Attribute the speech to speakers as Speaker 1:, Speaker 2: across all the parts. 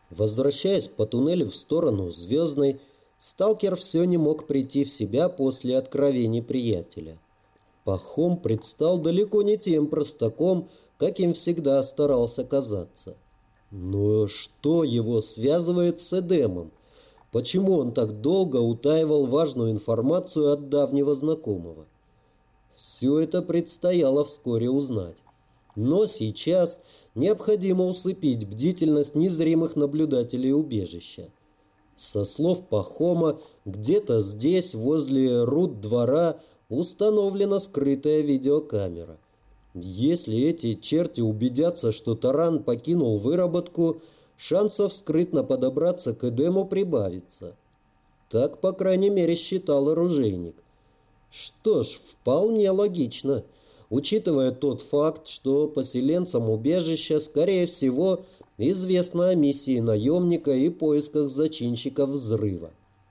Speaker 1: Возвращаясь по туннелю в сторону Звездной, сталкер все не мог прийти в себя после откровений приятеля. Пахом предстал далеко не тем простаком, каким всегда старался казаться. Но что его связывает с Эдемом? Почему он так долго утаивал важную информацию от давнего знакомого? Все это предстояло вскоре узнать. Но сейчас необходимо усыпить бдительность незримых наблюдателей убежища. Со слов Пахома, где-то здесь, возле Рут-двора, установлена скрытая видеокамера. Если эти черти убедятся, что таран покинул выработку, шансов скрытно подобраться к Эдему прибавится. Так, по крайней мере, считал оружейник. Что ж, вполне логично, учитывая тот факт, что поселенцам убежища, скорее всего, известно о миссии наемника и поисках зачинщиков взрыва.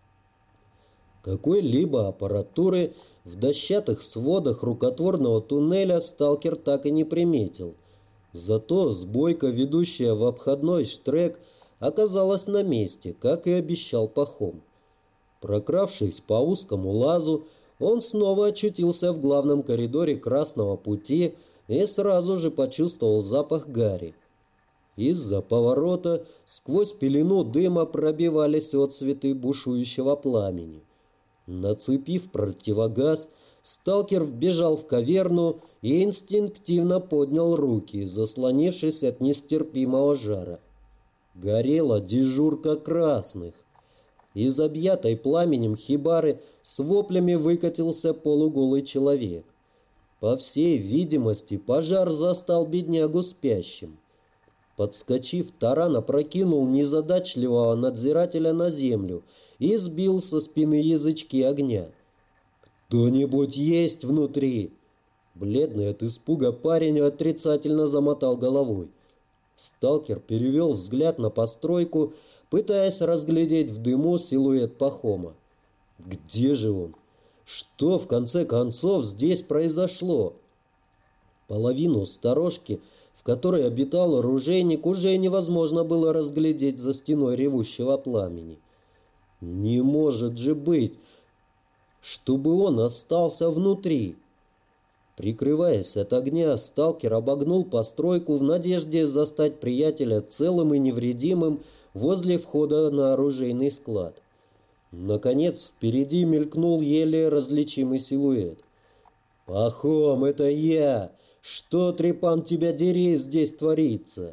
Speaker 1: Какой-либо аппаратуры в дощатых сводах рукотворного туннеля сталкер так и не приметил. Зато сбойка, ведущая в обходной штрек, оказалась на месте, как и обещал Пахом. Прокравшись по узкому лазу, он снова очутился в главном коридоре Красного пути и сразу же почувствовал запах гари. Из-за поворота сквозь пелену дыма пробивались отсветы бушующего пламени. Нацепив противогаз, сталкер вбежал в каверну и инстинктивно поднял руки, заслонившись от нестерпимого жара. Горела дежурка красных. Из объятой пламенем хибары с воплями выкатился полуголый человек. По всей видимости, пожар застал беднягу спящим. Подскочив, таран опрокинул незадачливого надзирателя на землю и сбил со спины язычки огня. «Кто-нибудь есть внутри?» Бледный от испуга парень отрицательно замотал головой. Сталкер перевел взгляд на постройку, пытаясь разглядеть в дыму силуэт Пахома. Где же он? Что, в конце концов, здесь произошло? Половину сторожки, в которой обитал оружейник, уже невозможно было разглядеть за стеной ревущего пламени. Не может же быть, чтобы он остался внутри. Прикрываясь от огня, сталкер обогнул постройку в надежде застать приятеля целым и невредимым возле входа на оружейный склад. Наконец, впереди мелькнул еле различимый силуэт. «Пахом, это я! Что, трепан тебя дери, здесь творится?»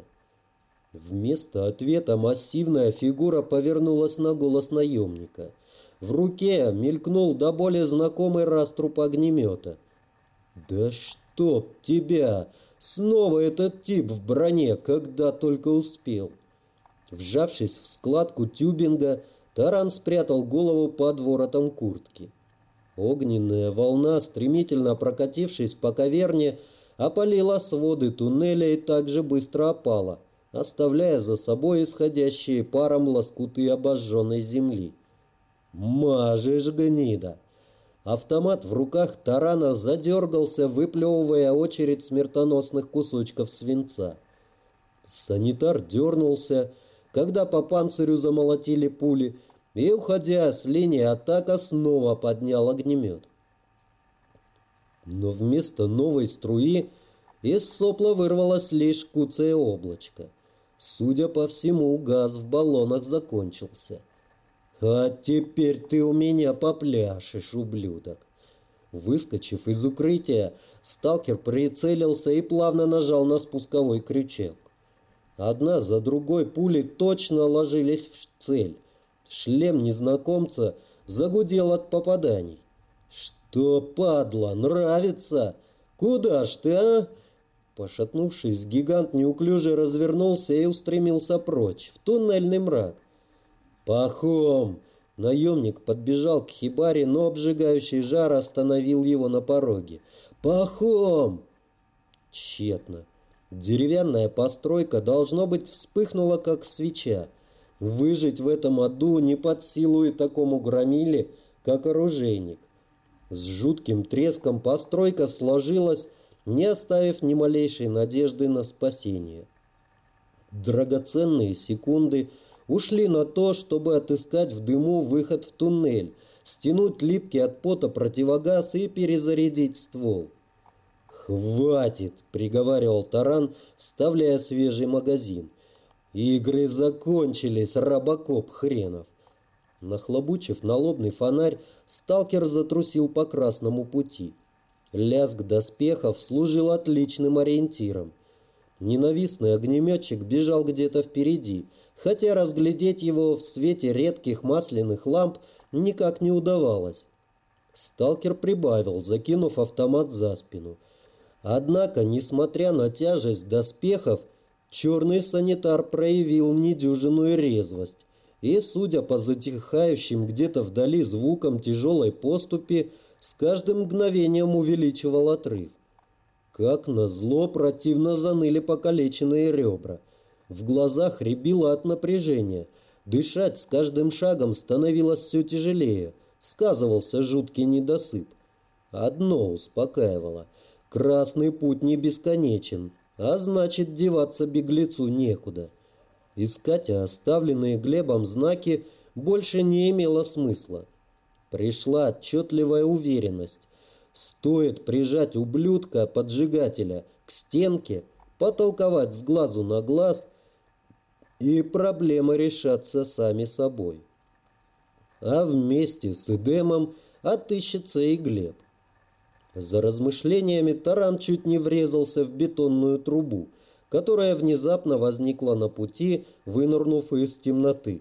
Speaker 1: Вместо ответа массивная фигура повернулась на голос наемника. В руке мелькнул до боли знакомый раструб огнемета. «Да чтоб тебя! Снова этот тип в броне, когда только успел!» Вжавшись в складку тюбинга, таран спрятал голову под воротом куртки. Огненная волна, стремительно прокатившись по каверне, опалила своды туннеля и также быстро опала, оставляя за собой исходящие паром лоскуты обожженной земли. «Мажешь, гнида!» Автомат в руках тарана задергался, выплевывая очередь смертоносных кусочков свинца. Санитар дернулся, когда по панцирю замолотили пули, и, уходя с линии атака, снова поднял огнемет. Но вместо новой струи из сопла вырвалось лишь куцое облачко. Судя по всему, газ в баллонах закончился. «А теперь ты у меня попляшешь, ублюдок!» Выскочив из укрытия, сталкер прицелился и плавно нажал на спусковой крючок. Одна за другой пули точно ложились в цель. Шлем незнакомца загудел от попаданий. «Что, падла, нравится? Куда ж ты, а?» Пошатнувшись, гигант неуклюже развернулся и устремился прочь, в туннельный мрак. «Пахом!» Наемник подбежал к хибаре, но обжигающий жар остановил его на пороге. «Пахом!» Тщетно. Деревянная постройка, должно быть, вспыхнула, как свеча. Выжить в этом аду не под силу и такому громиле, как оружейник. С жутким треском постройка сложилась, не оставив ни малейшей надежды на спасение. Драгоценные секунды ушли на то, чтобы отыскать в дыму выход в туннель, стянуть липкий от пота противогаз и перезарядить ствол. «Хватит!» — приговаривал Таран, вставляя свежий магазин. «Игры закончились, робокоп хренов!» Нахлобучив налобный фонарь, сталкер затрусил по красному пути. Лязг доспехов служил отличным ориентиром. Ненавистный огнеметчик бежал где-то впереди, хотя разглядеть его в свете редких масляных ламп никак не удавалось. Сталкер прибавил, закинув автомат за спину. Однако, несмотря на тяжесть доспехов, черный санитар проявил недюжинную резвость и, судя по затихающим где-то вдали звукам тяжелой поступи, с каждым мгновением увеличивал отрыв. Как назло, противно заныли покалеченные ребра. В глазах рябило от напряжения. Дышать с каждым шагом становилось все тяжелее. Сказывался жуткий недосып. Одно успокаивало. Красный путь не бесконечен, а значит, деваться беглецу некуда. Искать оставленные Глебом знаки больше не имело смысла. Пришла отчетливая уверенность. Стоит прижать ублюдка-поджигателя к стенке, потолковать с глазу на глаз, и проблемы решатся сами собой. А вместе с Эдемом отыщется и Глеб. За размышлениями Таран чуть не врезался в бетонную трубу, которая внезапно возникла на пути, вынырнув из темноты.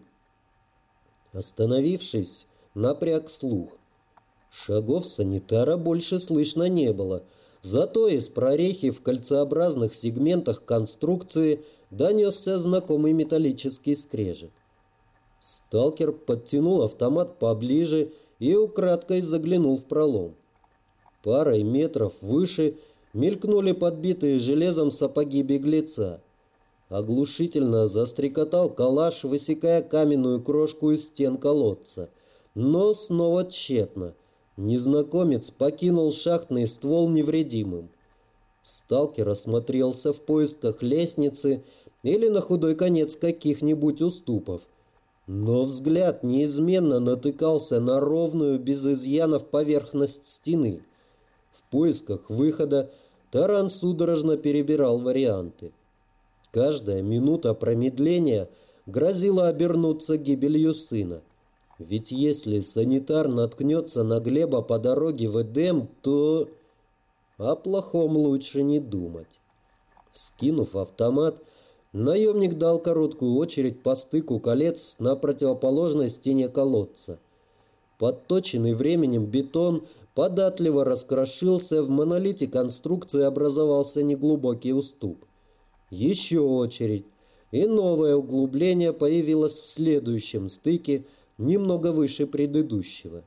Speaker 1: Остановившись, напряг слух. Шагов санитара больше слышно не было, зато из прорехи в кольцеобразных сегментах конструкции донесся знакомый металлический скрежет. Сталкер подтянул автомат поближе и украдкой заглянул в пролом. Парой метров выше мелькнули подбитые железом сапоги беглеца. Оглушительно застрекотал калаш, высекая каменную крошку из стен колодца. Но снова тщетно. Незнакомец покинул шахтный ствол невредимым. Сталкер осмотрелся в поисках лестницы или на худой конец каких-нибудь уступов. Но взгляд неизменно натыкался на ровную, без изъянов поверхность стены. В поисках выхода Таран судорожно перебирал варианты. Каждая минута промедления грозила обернуться гибелью сына. Ведь если санитар наткнется на Глеба по дороге в Эдем, то... О плохом лучше не думать. Вскинув автомат, наемник дал короткую очередь по стыку колец на противоположной стене колодца. Подточенный временем бетон податливо раскрошился, в монолите конструкции образовался неглубокий уступ. Еще очередь, и новое углубление появилось в следующем стыке, немного выше предыдущего.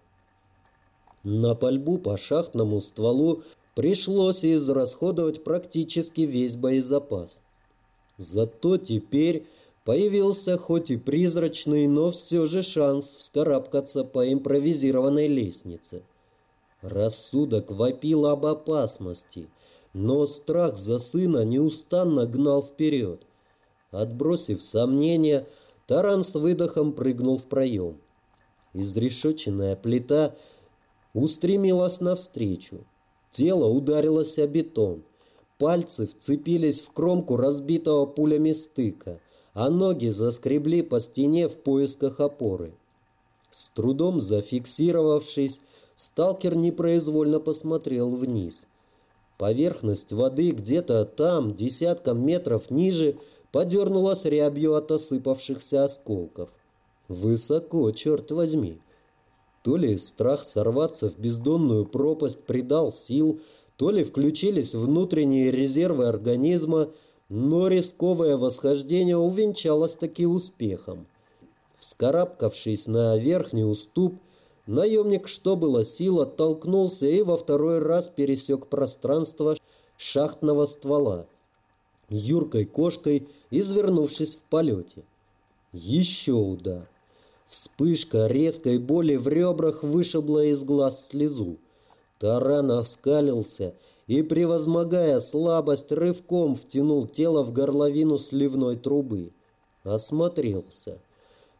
Speaker 1: На пальбу по шахтному стволу пришлось израсходовать практически весь боезапас. Зато теперь появился хоть и призрачный, но все же шанс вскарабкаться по импровизированной лестнице. Рассудок вопил об опасности, но страх за сына неустанно гнал вперед. Отбросив сомнения, Таран с выдохом прыгнул в проем. Изрешеченная плита устремилась навстречу. Тело ударилось о бетон. Пальцы вцепились в кромку разбитого пулями стыка, а ноги заскребли по стене в поисках опоры. С трудом зафиксировавшись, сталкер непроизвольно посмотрел вниз. Поверхность воды где-то там, десятком метров ниже, подернулась рябью от осыпавшихся осколков. Высоко, черт возьми. То ли страх сорваться в бездонную пропасть придал сил, то ли включились внутренние резервы организма, но рисковое восхождение увенчалось таки успехом. Вскарабкавшись на верхний уступ, наемник, что было сил, оттолкнулся и во второй раз пересек пространство шахтного ствола, юркой кошкой извернувшись в полете. Еще удар. Вспышка резкой боли в ребрах вышибла из глаз слезу. Таран оскалился и, превозмогая слабость, рывком втянул тело в горловину сливной трубы. Осмотрелся.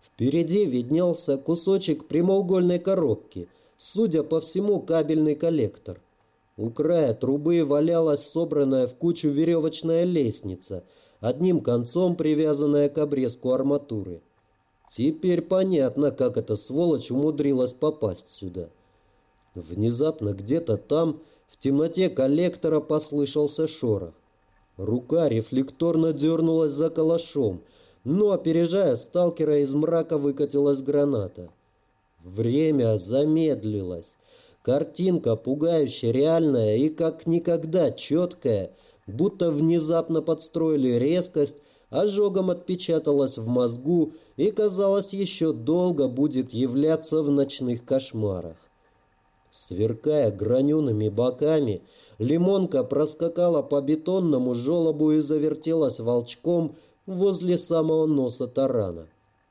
Speaker 1: Впереди виднелся кусочек прямоугольной коробки, судя по всему, кабельный коллектор. У края трубы валялась собранная в кучу веревочная лестница, одним концом привязанная к обрезку арматуры. Теперь понятно, как эта сволочь умудрилась попасть сюда. Внезапно где-то там, в темноте коллектора, послышался шорох. Рука рефлекторно дернулась за калашом, но, опережая сталкера, из мрака выкатилась граната. Время замедлилось. Картинка пугающе реальная и как никогда четкая, будто внезапно подстроили резкость, ожогом отпечаталась в мозгу и, казалось, еще долго будет являться в ночных кошмарах. Сверкая гранеными боками, лимонка проскакала по бетонному желобу и завертелась волчком возле самого носа тарана.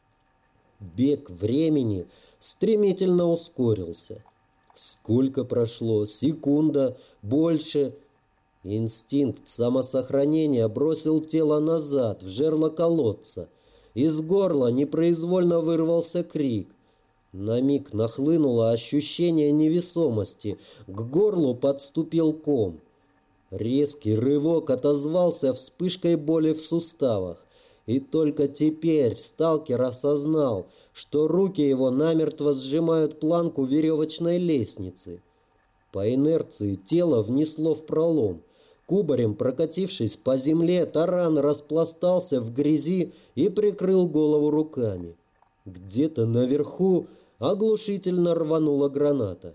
Speaker 1: Бег времени стремительно ускорился. Сколько прошло? Секунда? Больше? Инстинкт самосохранения бросил тело назад, в жерло колодца. Из горла непроизвольно вырвался крик. На миг нахлынуло ощущение невесомости. К горлу подступил ком. Резкий рывок отозвался вспышкой боли в суставах. И только теперь сталкер осознал, что руки его намертво сжимают планку веревочной лестницы. По инерции тело внесло в пролом. Кубарем прокатившись по земле, таран распластался в грязи и прикрыл голову руками. Где-то наверху оглушительно рванула граната.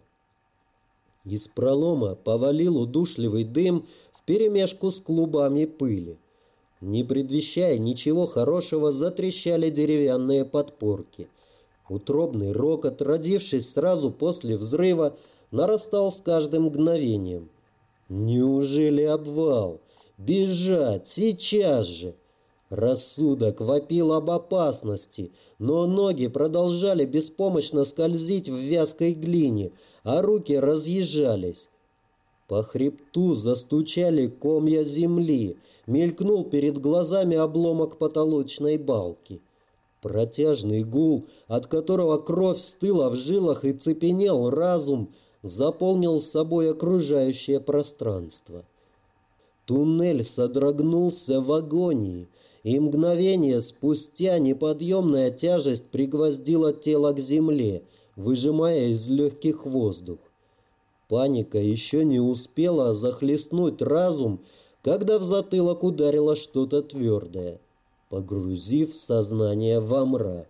Speaker 1: Из пролома повалил удушливый дым вперемешку с клубами пыли. Не предвещая ничего хорошего, затрещали деревянные подпорки. Утробный рокот, родившись сразу после взрыва, нарастал с каждым мгновением. Неужели обвал? Бежать! Сейчас же! Рассудок вопил об опасности, но ноги продолжали беспомощно скользить в вязкой глине, а руки разъезжались. По хребту застучали комья земли, мелькнул перед глазами обломок потолочной балки. Протяжный гул, от которого кровь стыла в жилах и цепенел разум, заполнил собой окружающее пространство. Туннель содрогнулся в агонии, и мгновение спустя неподъемная тяжесть пригвоздила тело к земле, выжимая из легких воздух. Паника еще не успела захлестнуть разум, когда в затылок ударило что-то твердое, погрузив сознание во мрак.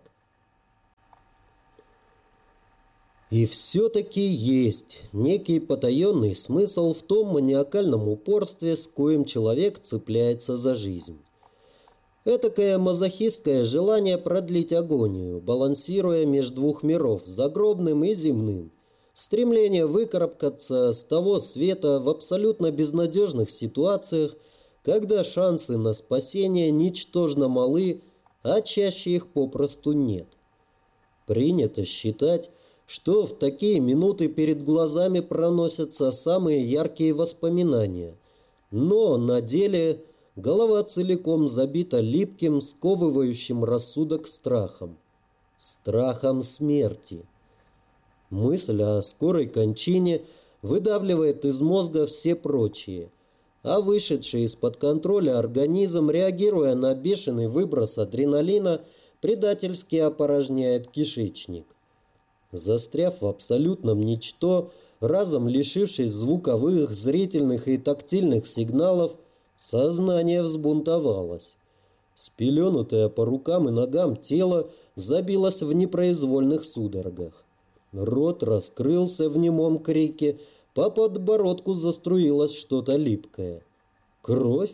Speaker 1: И все-таки есть некий потаенный смысл в том маниакальном упорстве, с коим человек цепляется за жизнь. Этакое мазохистское желание продлить агонию, балансируя между двух миров, загробным и земным. Стремление выкарабкаться с того света в абсолютно безнадежных ситуациях, когда шансы на спасение ничтожно малы, а чаще их попросту нет. Принято считать, что в такие минуты перед глазами проносятся самые яркие воспоминания. Но на деле голова целиком забита липким, сковывающим рассудок страхом. Страхом смерти. Мысль о скорой кончине выдавливает из мозга все прочие, а вышедший из-под контроля организм, реагируя на бешеный выброс адреналина, предательски опорожняет кишечник. Застряв в абсолютном ничто, разом лишившись звуковых, зрительных и тактильных сигналов, сознание взбунтовалось. Спеленутое по рукам и ногам тело забилось в непроизвольных судорогах. Рот раскрылся в немом крике, по подбородку заструилось что-то липкое. Кровь?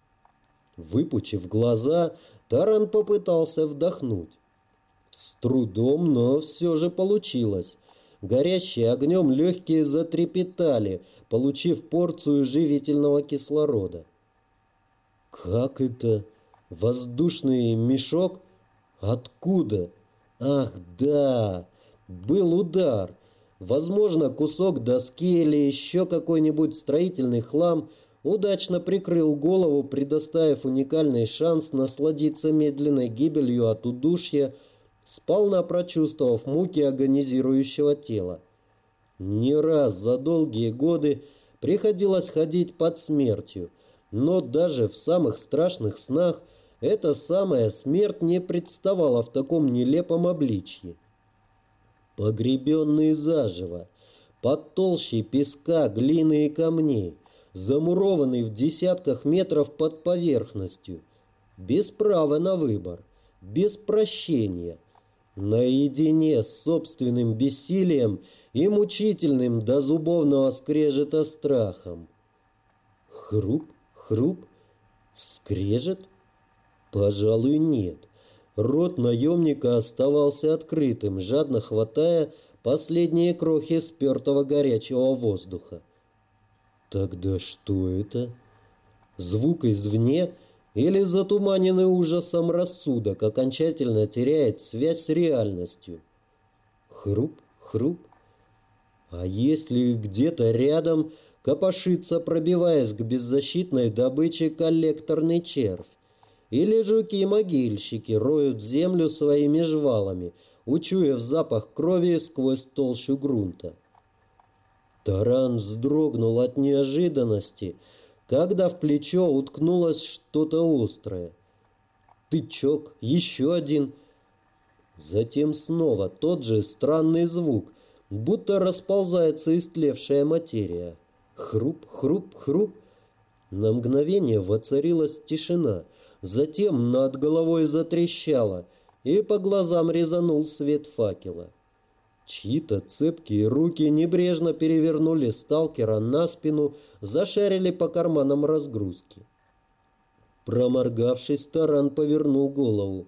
Speaker 1: Выпучив глаза, таран попытался вдохнуть. С трудом, но все же получилось. Горящие огнем легкие затрепетали, получив порцию живительного кислорода. Как это? Воздушный мешок? Откуда? Ах, да! Был удар. Возможно, кусок доски или еще какой-нибудь строительный хлам удачно прикрыл голову, предоставив уникальный шанс насладиться медленной гибелью от удушья, сполна прочувствовав муки агонизирующего тела. Не раз за долгие годы приходилось ходить под смертью, но даже в самых страшных снах эта самая смерть не представала в таком нелепом обличье. Погребенный заживо, под толщей песка, глины и камней, замурованный в десятках метров под поверхностью, без права на выбор, без прощения, наедине с собственным бессилием и мучительным до зубовного скрежета страхом. Хруп, хруп, скрежет? Пожалуй, нет. Рот наемника оставался открытым, жадно хватая последние крохи спертого горячего воздуха. Тогда что это? Звук извне или затуманенный ужасом рассудок окончательно теряет связь с реальностью? Хруп, хруп. А если где-то рядом копошится, пробиваясь к беззащитной добыче, коллекторный червь? Или жуки-могильщики роют землю своими жвалами, учуяв запах крови сквозь толщу грунта? Таран вздрогнул от неожиданности, когда в плечо уткнулось что-то острое. Тычок, еще один. Затем снова тот же странный звук, будто расползается истлевшая материя. Хруп, хруп, хруп. На мгновение воцарилась тишина. Затем над головой затрещало, и по глазам резанул свет факела. Чьи-то цепкие руки небрежно перевернули сталкера на спину, зашарили по карманам разгрузки. Проморгавшись, Таран повернул голову.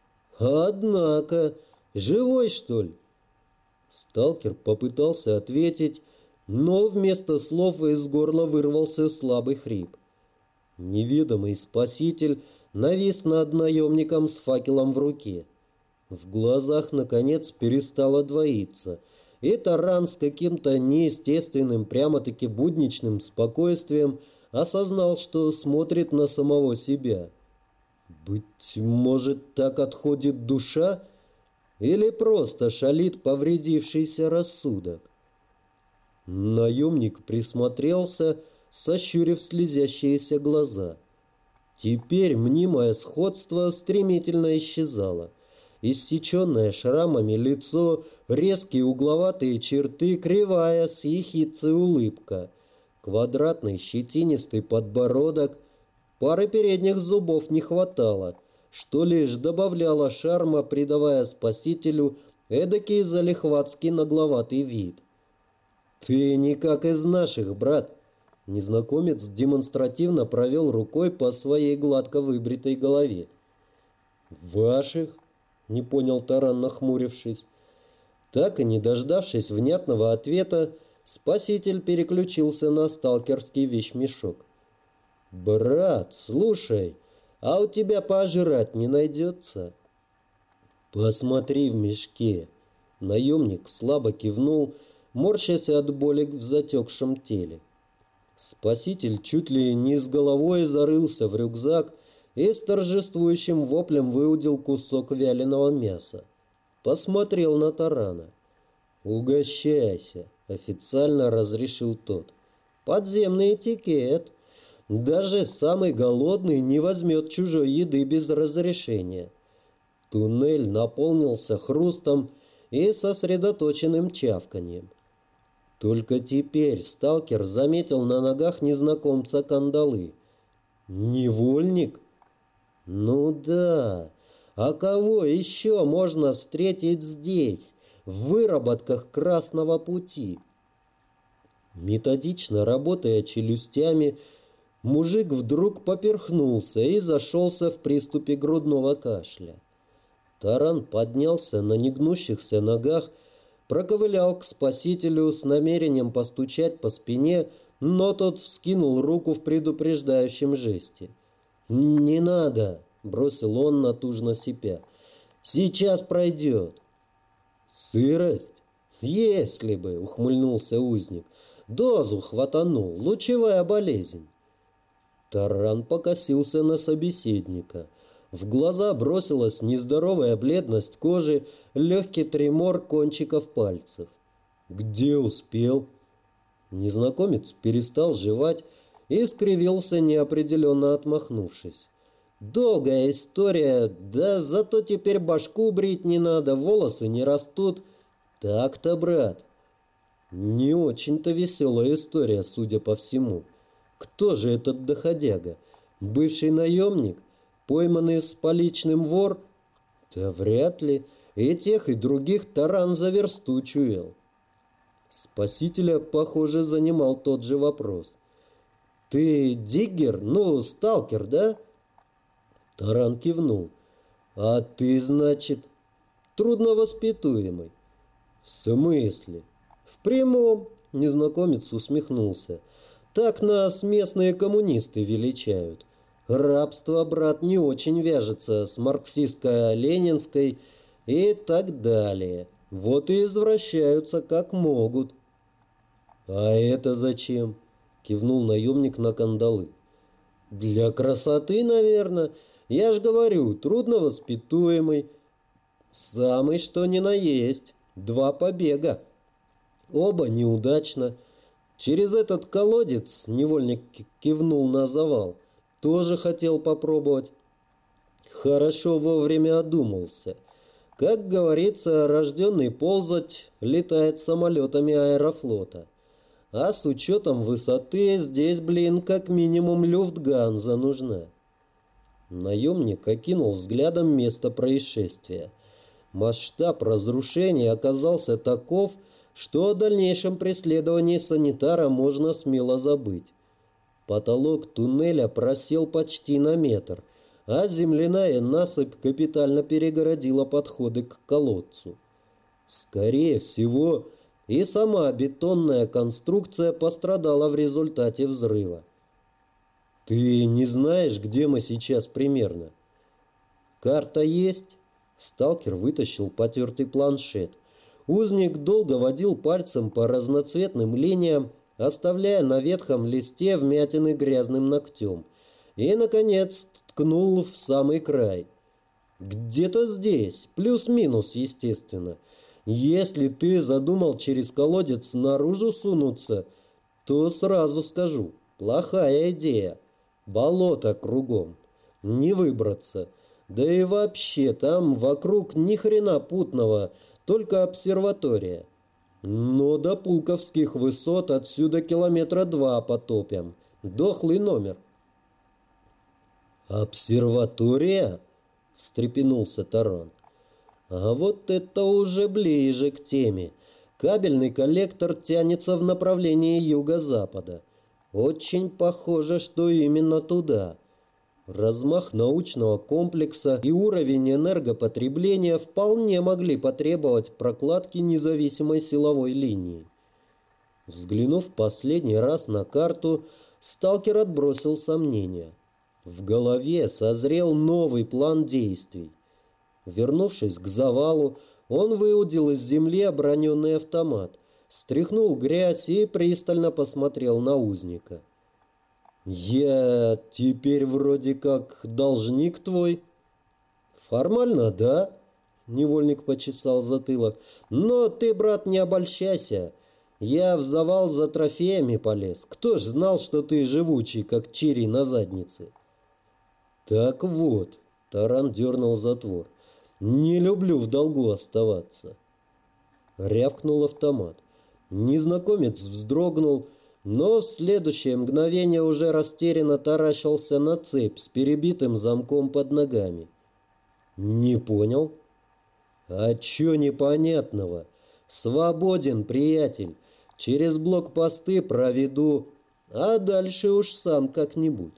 Speaker 1: «Однако, живой, что ли?» Сталкер попытался ответить, но вместо слов из горла вырвался слабый хрип. Неведомый спаситель навис над наемником с факелом в руке. В глазах, наконец, перестало двоиться, и Таран с каким-то неестественным, прямо-таки будничным спокойствием осознал, что смотрит на самого себя. Быть может, так отходит душа? Или просто шалит повредившийся рассудок? Наемник присмотрелся, сощурив слезящиеся глаза. Теперь мнимое сходство стремительно исчезало. Иссеченное шрамами лицо, резкие угловатые черты, кривая с ехидцей улыбка, квадратный щетинистый подбородок. Пары передних зубов не хватало, что лишь добавляло шарма, придавая спасителю эдакий залихватский нагловатый вид. «Ты не как из наших, брат!» Незнакомец демонстративно провел рукой по своей гладко выбритой голове. «Ваших?» — не понял Таран, нахмурившись. Так и не дождавшись внятного ответа, спаситель переключился на сталкерский вещмешок. «Брат, слушай, а у тебя пожрать не найдется?» «Посмотри в мешке». Наемник слабо кивнул, морщась от боли в затекшем теле. Спаситель чуть ли не с головой зарылся в рюкзак и с торжествующим воплем выудил кусок вяленого мяса. Посмотрел на Тарана. «Угощайся», — официально разрешил тот. «Подземный этикет. Даже самый голодный не возьмет чужой еды без разрешения». Туннель наполнился хрустом и сосредоточенным чавканьем. Только теперь сталкер заметил на ногах незнакомца кандалы. «Невольник?» «Ну да, а кого еще можно встретить здесь, в выработках Красного пути?» Методично работая челюстями, мужик вдруг поперхнулся и зашелся в приступе грудного кашля. Таран поднялся на негнущихся ногах, проковылял к спасителю с намерением постучать по спине, но тот вскинул руку в предупреждающем жесте. «Не надо!» — бросил он, натужно сипя. «Сейчас пройдет!» «Сырость? Если бы!» — ухмыльнулся узник. «Дозу хватанул, лучевая болезнь!» Таран покосился на собеседника. В глаза бросилась нездоровая бледность кожи, легкий тремор кончиков пальцев. «Где успел?» Незнакомец перестал жевать и скривился, неопределенно отмахнувшись. «Долгая история, да зато теперь башку брить не надо, волосы не растут. Так-то, брат». Не очень-то веселая история, судя по всему. Кто же этот доходяга? Бывший наемник? Пойманный с поличным вор? Да вряд ли. И тех, и других таран за версту чуял. Спасителя, похоже, занимал тот же вопрос. «Ты диггер? Ну, сталкер, да?» Таран кивнул. «А ты, значит, трудновоспитуемый?» «В смысле?» «В прямом», — незнакомец усмехнулся. «Так нас местные коммунисты величают. Рабство, брат, не очень вяжется с марксистско-ленинской и так далее. Вот и извращаются как могут». «А это зачем?» — кивнул наемник на кандалы. «Для красоты, наверное. Я ж говорю, трудновоспитуемый. Самый что ни на есть. 2 побега. Оба неудачно. Через этот колодец, невольник кивнул на завал, тоже хотел попробовать. Хорошо вовремя одумался. Как говорится, рожденный ползать летает самолетами аэрофлота. А с учетом высоты здесь, блин, как минимум люфтганза нужна». Наемник окинул взглядом место происшествия. Масштаб разрушений оказался таков, что о дальнейшем преследовании санитара можно смело забыть. Потолок туннеля просел почти на метр, а земляная насыпь капитально перегородила подходы к колодцу. Скорее всего, и сама бетонная конструкция пострадала в результате взрыва. «Ты не знаешь, где мы сейчас примерно?» «Карта есть?» Сталкер вытащил потертый планшет. Узник долго водил пальцем по разноцветным линиям, оставляя на ветхом листе вмятины грязным ногтем. И, наконец, ткнул в самый край. «Где-то здесь, плюс-минус, естественно. Если ты задумал через колодец наружу сунуться, то сразу скажу, плохая идея. Болото кругом. Не выбраться. Да и вообще, там вокруг ни хрена путного, только обсерватория. Но до Пулковских высот отсюда 2 километра потопим. Дохлый номер». «Обсерватория?» — встрепенулся Таран. «А вот это уже ближе к теме. Кабельный коллектор тянется в направлении юго-запада. Очень похоже, что именно туда. Размах научного комплекса и уровень энергопотребления вполне могли потребовать прокладки независимой силовой линии». Взглянув последний раз на карту, сталкер отбросил сомнения. В голове созрел новый план действий. Вернувшись к завалу, он выудил из земли оброненный автомат, стряхнул грязь и пристально посмотрел на узника. «Я теперь вроде как должник твой?» «Формально, да», — невольник почесал затылок. «Но ты, брат, не обольщайся. Я в завал за трофеями полез. Кто ж знал, что ты живучий, как чири на заднице?» «Так вот», — Таран дернул затвор, — «не люблю в долгу оставаться». Рявкнул автомат. Незнакомец вздрогнул, но в следующее мгновение уже растерянно таращился на цепь с перебитым замком под ногами. «Не понял?» «А чё непонятного? Свободен, приятель. Через блокпосты проведу, а дальше уж сам как-нибудь».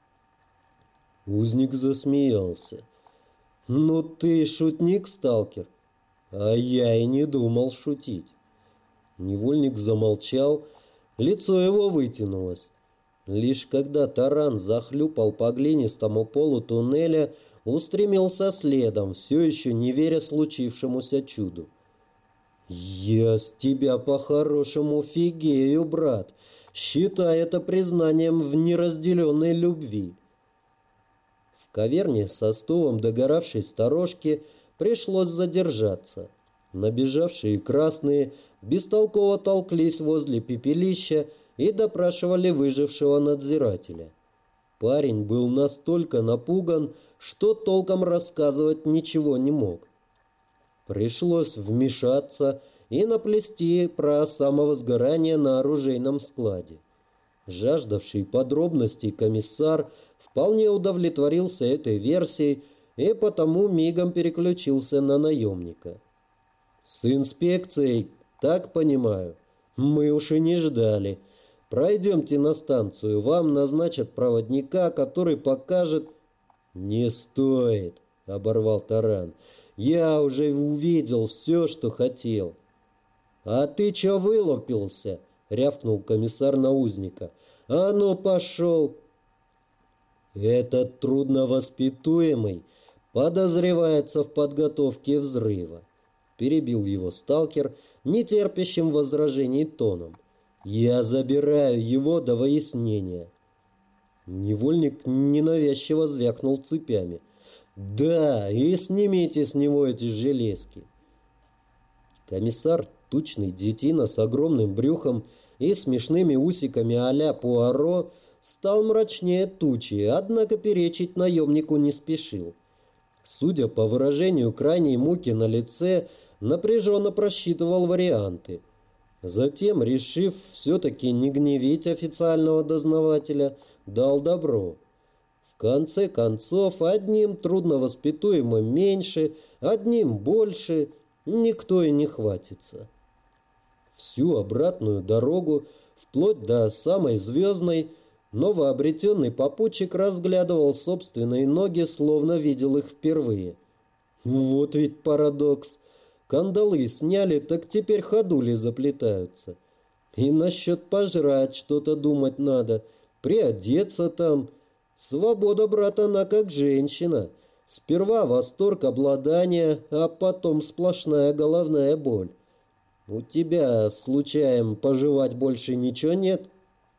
Speaker 1: Узник засмеялся. «Ну ты шутник, сталкер?» «А я и не думал шутить». Невольник замолчал, лицо его вытянулось. Лишь когда таран захлюпал по глинистому полу туннеля, устремился следом, все еще не веря случившемуся чуду. «Я с тебя по-хорошему фигею, брат. Считай это признанием в неразделенной любви». В каверне со стулом догоравшей сторожки пришлось задержаться. Набежавшие красные бестолково толклись возле пепелища и допрашивали выжившего надзирателя. Парень был настолько напуган, что толком рассказывать ничего не мог. Пришлось вмешаться и наплести про самовозгорание на оружейном складе. Жаждавший подробностей комиссар вполне удовлетворился этой версией и потому мигом переключился на наемника. «С инспекцией, так понимаю, мы уж и не ждали. Пройдемте на станцию, вам назначат проводника, который покажет...» «Не стоит», — оборвал Таран. «Я уже увидел все, что хотел». «А ты чё вылупился?» — рявкнул комиссар на узника. «А ну, пошел!» «Этот трудновоспитуемый подозревается в подготовке взрыва», — перебил его сталкер нетерпящим возражений тоном. «Я забираю его до выяснения». Невольник ненавязчиво звякнул цепями. «Да, и снимите с него эти железки». Комиссар, тучный детина с огромным брюхом и смешными усиками а-ля Пуаро, стал мрачнее тучи, однако перечить наемнику не спешил. Судя по выражению крайней муки на лице, напряженно просчитывал варианты. Затем, решив все-таки не гневить официального дознавателя, дал добро. В конце концов, одним трудновоспитуемым меньше, одним больше, никто и не хватится. Всю обратную дорогу, вплоть до самой Звездной, новообретенный попутчик разглядывал собственные ноги, словно видел их впервые. Вот ведь парадокс. Кандалы сняли, так теперь ходули заплетаются. И насчет пожрать что-то думать надо, приодеться там. Свобода, брат, она как женщина. Сперва восторг обладания, а потом сплошная головная боль. У тебя, случаем, пожевать больше ничего нет?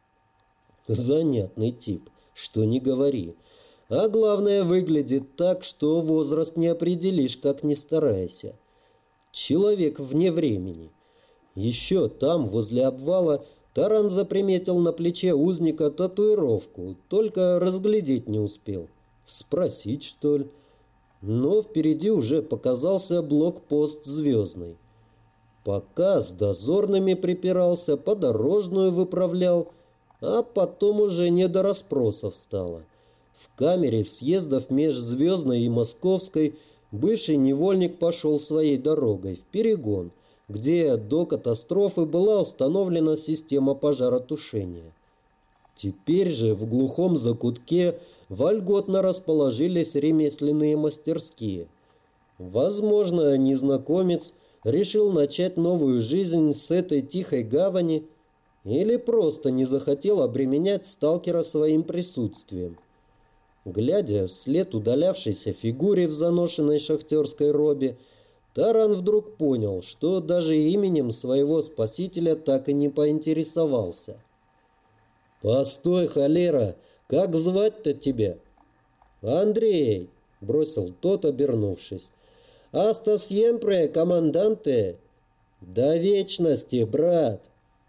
Speaker 1: Занятный тип, что не говори. А главное, выглядит так, что возраст не определишь, как ни старайся. Человек вне времени. Еще там, возле обвала, Таран заприметил на плече узника татуировку, только разглядеть не успел. Спросить, что ли? Но впереди уже показался блокпост «Звездный». Пока с дозорными припирался, подорожную выправлял, а потом уже не до расспросов стало. В камере съездов меж Звездной и Московской бывший невольник пошел своей дорогой в перегон, где до катастрофы была установлена система пожаротушения. Теперь же в глухом закутке вольготно расположились ремесленные мастерские. Возможно, незнакомец решил начать новую жизнь с этой тихой гавани или просто не захотел обременять сталкера своим присутствием. Глядя вслед удалявшейся фигуре в заношенной шахтерской робе, Таран вдруг понял, что даже именем своего спасителя так и не поинтересовался. «Постой, холера, как звать-то тебя?» «Андрей», — бросил тот, обернувшись. «Аста сьемпре, команданте?» «До вечности, брат!»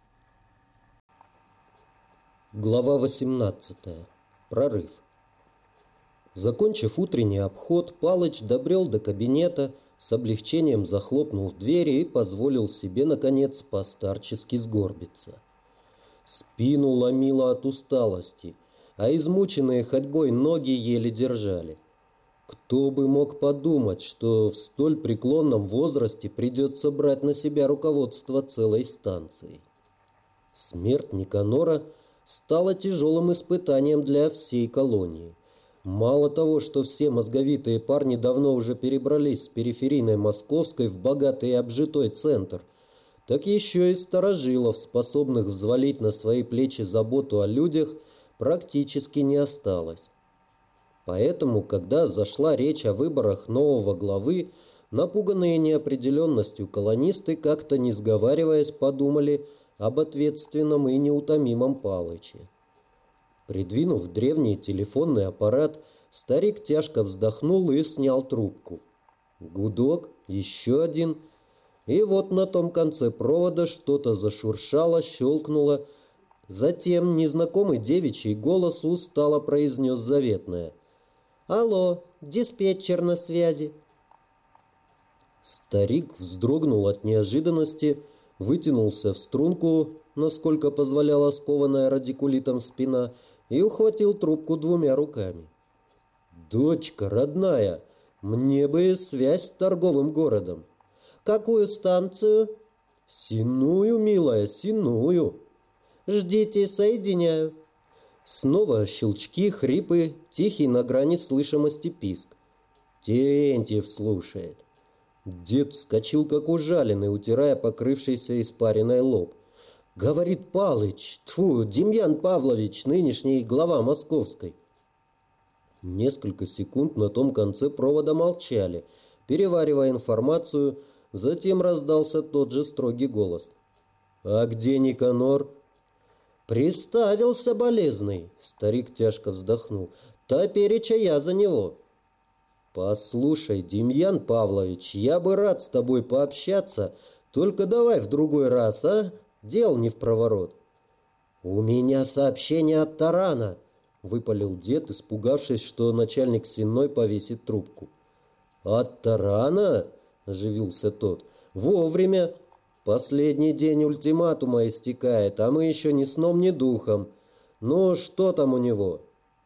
Speaker 1: Глава 18. Прорыв. Закончив утренний обход, Палыч добрел до кабинета, с облегчением захлопнул двери и позволил себе, наконец, постарчески сгорбиться. Спину ломило от усталости, а измученные ходьбой ноги еле держали. Кто бы мог подумать, что в столь преклонном возрасте придется брать на себя руководство целой станцией. Смерть Никанора стала тяжелым испытанием для всей колонии. Мало того, что все мозговитые парни давно уже перебрались с периферийной Московской в богатый и обжитой центр, так еще и старожилов, способных взвалить на свои плечи заботу о людях, практически не осталось. Поэтому, когда зашла речь о выборах нового главы, напуганные неопределенностью колонисты, как-то не сговариваясь, подумали об ответственном и неутомимом Палыче. Придвинув древний телефонный аппарат, Старик тяжко вздохнул и снял трубку. Гудок, еще один. И вот на том конце провода что-то зашуршало, щелкнуло. Затем незнакомый девичий голос устало произнес заветное: «Алло, диспетчер на связи». Старик вздрогнул от неожиданности, вытянулся в струнку, насколько позволяла скованная радикулитом спина, и ухватил трубку двумя руками. «Дочка родная, мне бы связь с торговым городом». «Какую станцию?» «Синую, милая, синую». «Ждите, соединяю». Снова щелчки, хрипы, тихий на грани слышимости писк. Терентьев слушает. Дед вскочил, как ужаленный, утирая покрывшийся испариной лоб. «Говорит Палыч, тьфу, Демьян Павлович, нынешний глава Московской». Несколько секунд на том конце провода молчали, переваривая информацию. Затем раздался тот же строгий голос. «А где Никанор?» «Приставился болезный», — старик тяжко вздохнул. «Топереча я за него». «Послушай, Демьян Павлович, я бы рад с тобой пообщаться, только давай в другой раз, а? Дел не впроворот». «У меня сообщение от Тарана», — выпалил дед, испугавшись, что начальник сенной повесит трубку. «От Тарана?» — оживился тот. «Вовремя. Последний день ультиматума истекает, а мы еще ни сном, ни духом. Ну, что там у него?»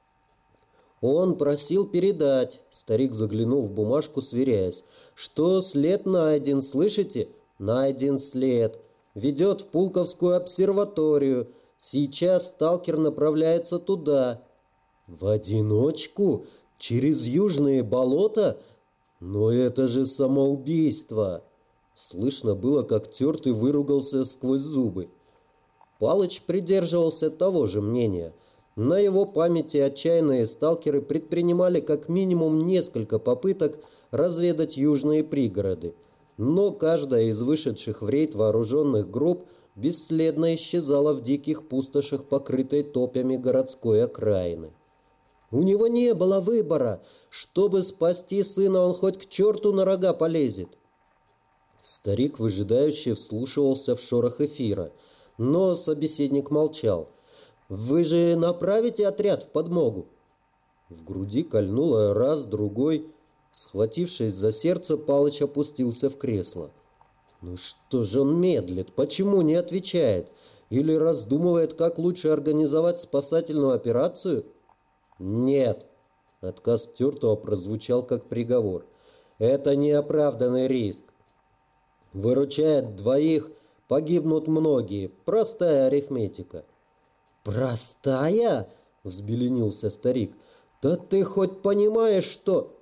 Speaker 1: «Он просил передать», — старик заглянул в бумажку, сверяясь, «что след найден, слышите? Найден след. Ведет в Пулковскую обсерваторию. Сейчас сталкер направляется туда». «В одиночку? Через южные болота? Но это же самоубийство!» Слышно было, как тертый выругался сквозь зубы. Палыч придерживался того же мнения. На его памяти отчаянные сталкеры предпринимали как минимум несколько попыток разведать южные пригороды, но каждая из вышедших в рейд вооруженных групп бесследно исчезала в диких пустошах, покрытой топями городской окраины. У него не было выбора. Чтобы спасти сына, он хоть к черту на рога полезет. Старик выжидающе вслушивался в шорох эфира, но собеседник молчал. «Вы же направите отряд в подмогу?» В груди кольнуло раз, другой. Схватившись за сердце, Палыч опустился в кресло. «Ну что же он медлит? Почему не отвечает? Или раздумывает, как лучше организовать спасательную операцию?» «Нет!» — отказ тертого прозвучал как приговор. «Это неоправданный риск. Выручает двоих, погибнут многие. Простая арифметика». «Простая?» — взбеленился старик. «Да ты хоть понимаешь, что...»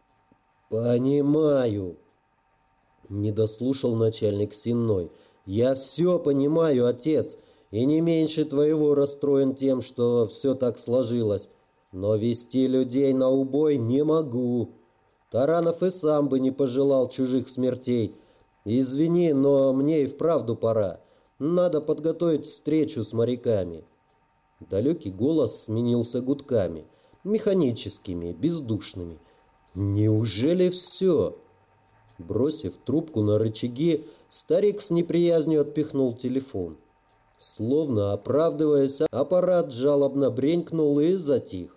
Speaker 1: «Понимаю», — не дослушал начальник сенной. «Я все понимаю, отец, и не меньше твоего расстроен тем, что все так сложилось. Но вести людей на убой не могу. Таранов и сам бы не пожелал чужих смертей. Извини, но мне и вправду пора. Надо подготовить встречу с моряками». Далекий голос сменился гудками, механическими, бездушными. «Неужели все?» Бросив трубку на рычаги, старик с неприязнью отпихнул телефон. Словно оправдываясь, аппарат жалобно бренькнул и затих.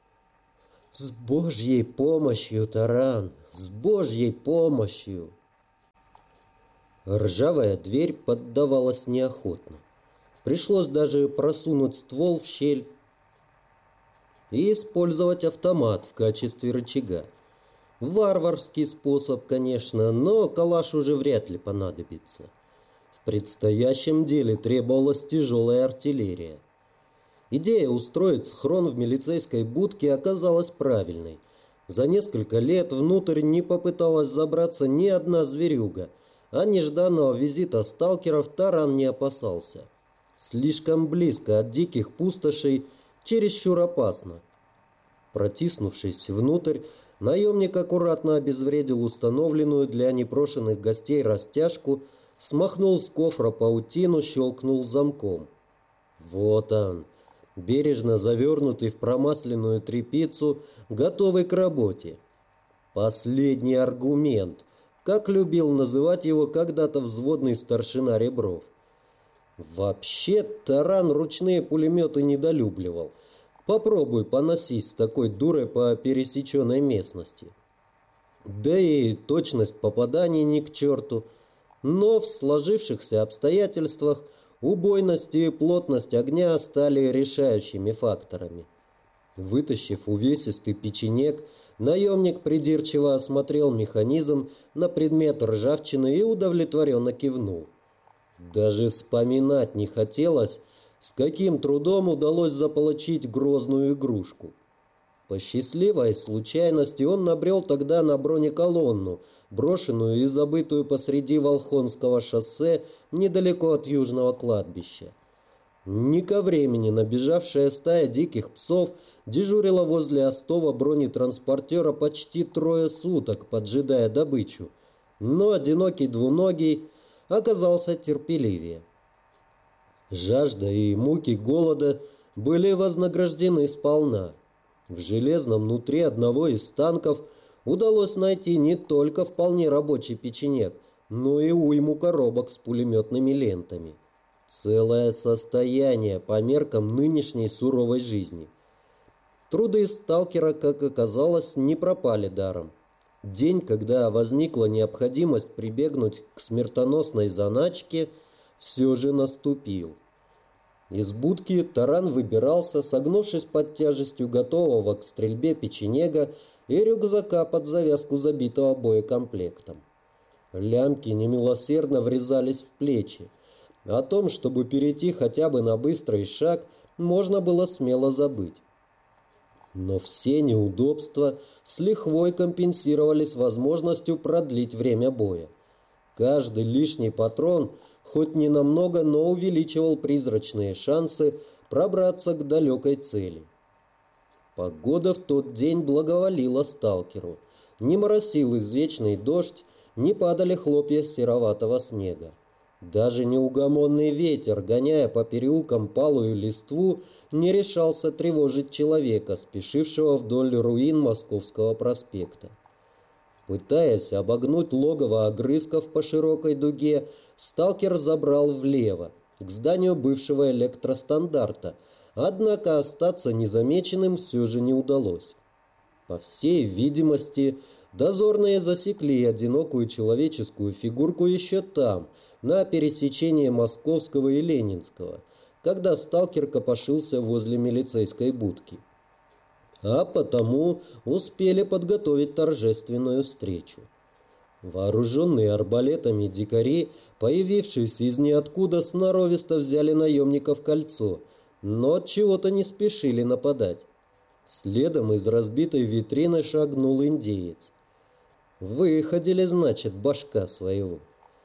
Speaker 1: «С Божьей помощью, Таран, с Божьей помощью!» Ржавая дверь поддавалась неохотно. Пришлось даже просунуть ствол в щель и использовать автомат в качестве рычага. Варварский способ, конечно, но калаш уже вряд ли понадобится. В предстоящем деле требовалась тяжелая артиллерия. Идея устроить схрон в милицейской будке оказалась правильной. За несколько лет внутрь не попыталась забраться ни одна зверюга, а нежданного визита сталкеров Таран не опасался. Слишком близко от диких пустошей, чересчур опасно. Протиснувшись внутрь, наемник аккуратно обезвредил установленную для непрошенных гостей растяжку, смахнул с кофра паутину, щелкнул замком. Вот он. бережно завернутый в промасленную тряпицу, готовый к работе. Последний аргумент, как любил называть его когда-то взводный старшина Ребров. Вообще, таран ручные пулеметы недолюбливал. Попробуй поносись с такой дурой по пересеченной местности. Да и точность попаданий ни к черту. Но в сложившихся обстоятельствах убойность и плотность огня стали решающими факторами. Вытащив увесистый печенек, наемник придирчиво осмотрел механизм на предмет ржавчины и удовлетворенно кивнул. Даже вспоминать не хотелось, с каким трудом удалось заполучить грозную игрушку. По счастливой случайности он набрел тогда на бронеколонну, брошенную и забытую посреди Волхонского шоссе недалеко от южного кладбища. Не ко времени набежавшая стая диких псов дежурила возле остова бронетранспортера почти 3 суток, поджидая добычу, но одинокий двуногий оказался терпеливее. Жажда и муки голода были вознаграждены сполна. В железном нутре одного из танков удалось найти не только вполне рабочий печенек, но и уйму коробок с пулеметными лентами. Целое состояние по меркам нынешней суровой жизни. Труды сталкера, как оказалось, не пропали даром. День, когда возникла необходимость прибегнуть к смертоносной заначке, все же наступил. Из будки таран выбирался, согнувшись под тяжестью готового к стрельбе печенега и рюкзака под завязку забитого боекомплектом. Лямки немилосердно врезались в плечи. О том, чтобы перейти хотя бы на быстрый шаг, можно было смело забыть. Но все неудобства с лихвой компенсировались возможностью продлить время боя. Каждый лишний патрон, хоть ненамного, но увеличивал призрачные шансы пробраться к далекой цели. Погода в тот день благоволила сталкеру. Не моросил извечный дождь, не падали хлопья сероватого снега. Даже неугомонный ветер, гоняя по переулкам палую листву, не решался тревожить человека, спешившего вдоль руин Московского проспекта. Пытаясь обогнуть логово огрызков по широкой дуге, сталкер забрал влево, к зданию бывшего электростандарта, однако остаться незамеченным все же не удалось. По всей видимости, дозорные засекли одинокую человеческую фигурку еще там, на пересечении Московского и Ленинского, когда сталкер копошился возле милицейской будки. А потому успели подготовить торжественную встречу. Вооруженные арбалетами дикари, появившиеся из ниоткуда, сноровисто взяли наемников в кольцо, но от чего-то не спешили нападать. Следом из разбитой витрины шагнул индеец. Выходили, значит, башка своего.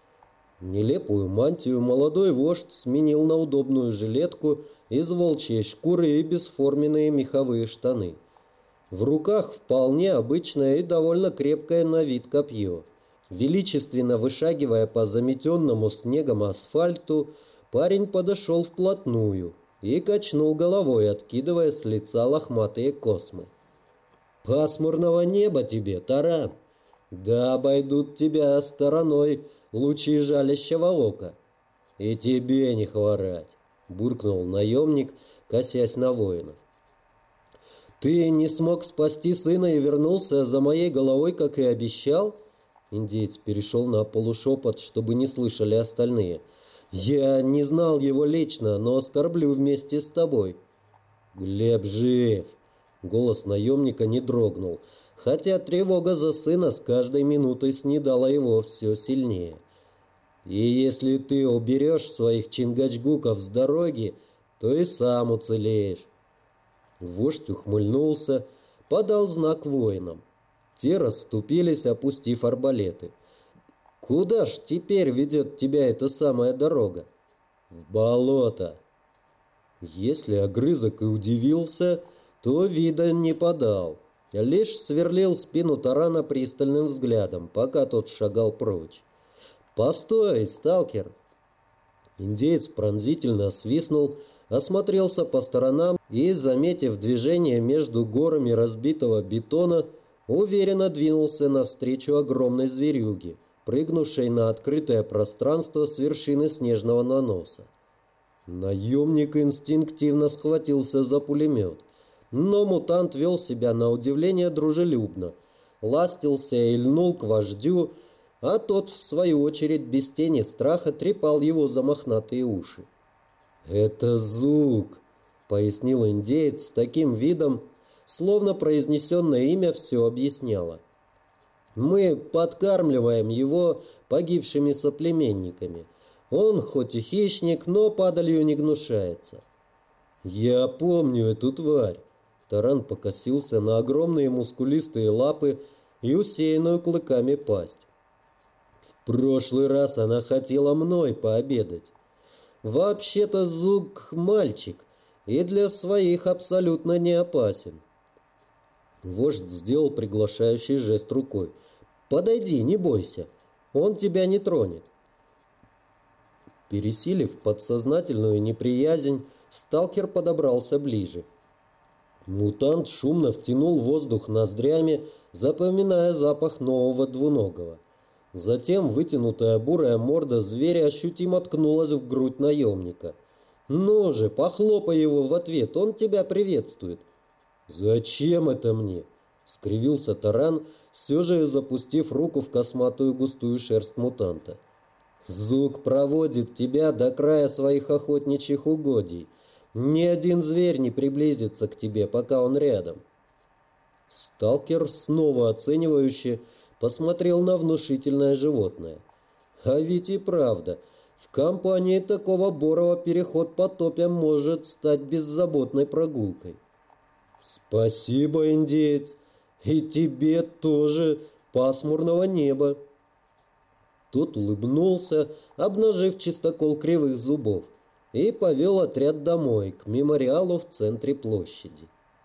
Speaker 1: Нелепую мантию молодой вождь сменил на удобную жилетку из волчьей шкуры и бесформенные меховые штаны. В руках вполне обычное и довольно крепкое на вид копье. Величественно вышагивая по заметенному снегом асфальту, парень подошел вплотную и качнул головой, откидывая с лица лохматые космы. «Пасмурного неба тебе, таран! Да обойдут тебя стороной лучи жалящего ока. И тебе не хворать!» — буркнул наемник, косясь на воинов. «Ты не смог спасти сына и вернулся за моей головой, как и обещал?» Индеец перешел на полушепот, чтобы не слышали остальные. «Я не знал его лично, но оскорблю вместе с тобой». «Глеб жив!» Голос наемника не дрогнул, хотя тревога за сына с каждой минутой снедала его все сильнее. «И если ты уберешь своих чингачгуков с дороги, то и сам уцелеешь». Вождь ухмыльнулся, подал знак воинам. Те расступились, опустив арбалеты. «Куда ж теперь ведет тебя эта самая дорога?» «В болото». Если огрызок и удивился, то вида не подал. Лишь сверлил спину тарана пристальным взглядом, пока тот шагал прочь. «Постой, сталкер!» Индеец пронзительно свистнул, осмотрелся по сторонам и, заметив движение между горами разбитого бетона, уверенно двинулся навстречу огромной зверюге, прыгнувшей на открытое пространство с вершины снежного наноса. Наемник инстинктивно схватился за пулемет, но мутант вел себя на удивление дружелюбно, ластился и льнул к вождю, а тот, в свою очередь, без тени страха трепал его за мохнатые уши. «Это Зук», — пояснил индеец с таким видом, словно произнесенное имя все объясняло. «Мы подкармливаем его погибшими соплеменниками. Он хоть и хищник, но падалью не гнушается». «Я помню эту тварь». Таран покосился на огромные мускулистые лапы и усеянную клыками пасть. «В прошлый раз она хотела мной пообедать. Вообще-то Зук мальчик и для своих абсолютно не опасен». Вождь сделал приглашающий жест рукой. «Подойди, не бойся, он тебя не тронет». Пересилив подсознательную неприязнь, сталкер подобрался ближе. Мутант шумно втянул воздух ноздрями, запоминая запах нового двуногого. Затем вытянутая бурая морда зверя ощутимо ткнулась в грудь наемника. «Ну же, похлопай его в ответ, он тебя приветствует». «Зачем это мне?» — скривился Таран, все же запустив руку в косматую густую шерсть мутанта. «Зук проводит тебя до края своих охотничьих угодий. Ни один зверь не приблизится к тебе, пока он рядом». Сталкер снова оценивающе посмотрел на внушительное животное. А ведь и правда, в компании такого борова переход по топям может стать беззаботной прогулкой. «Спасибо, индеец, и тебе тоже пасмурного неба». Тот улыбнулся, обнажив чистокол кривых зубов, и повел отряд домой, к мемориалу в центре площади.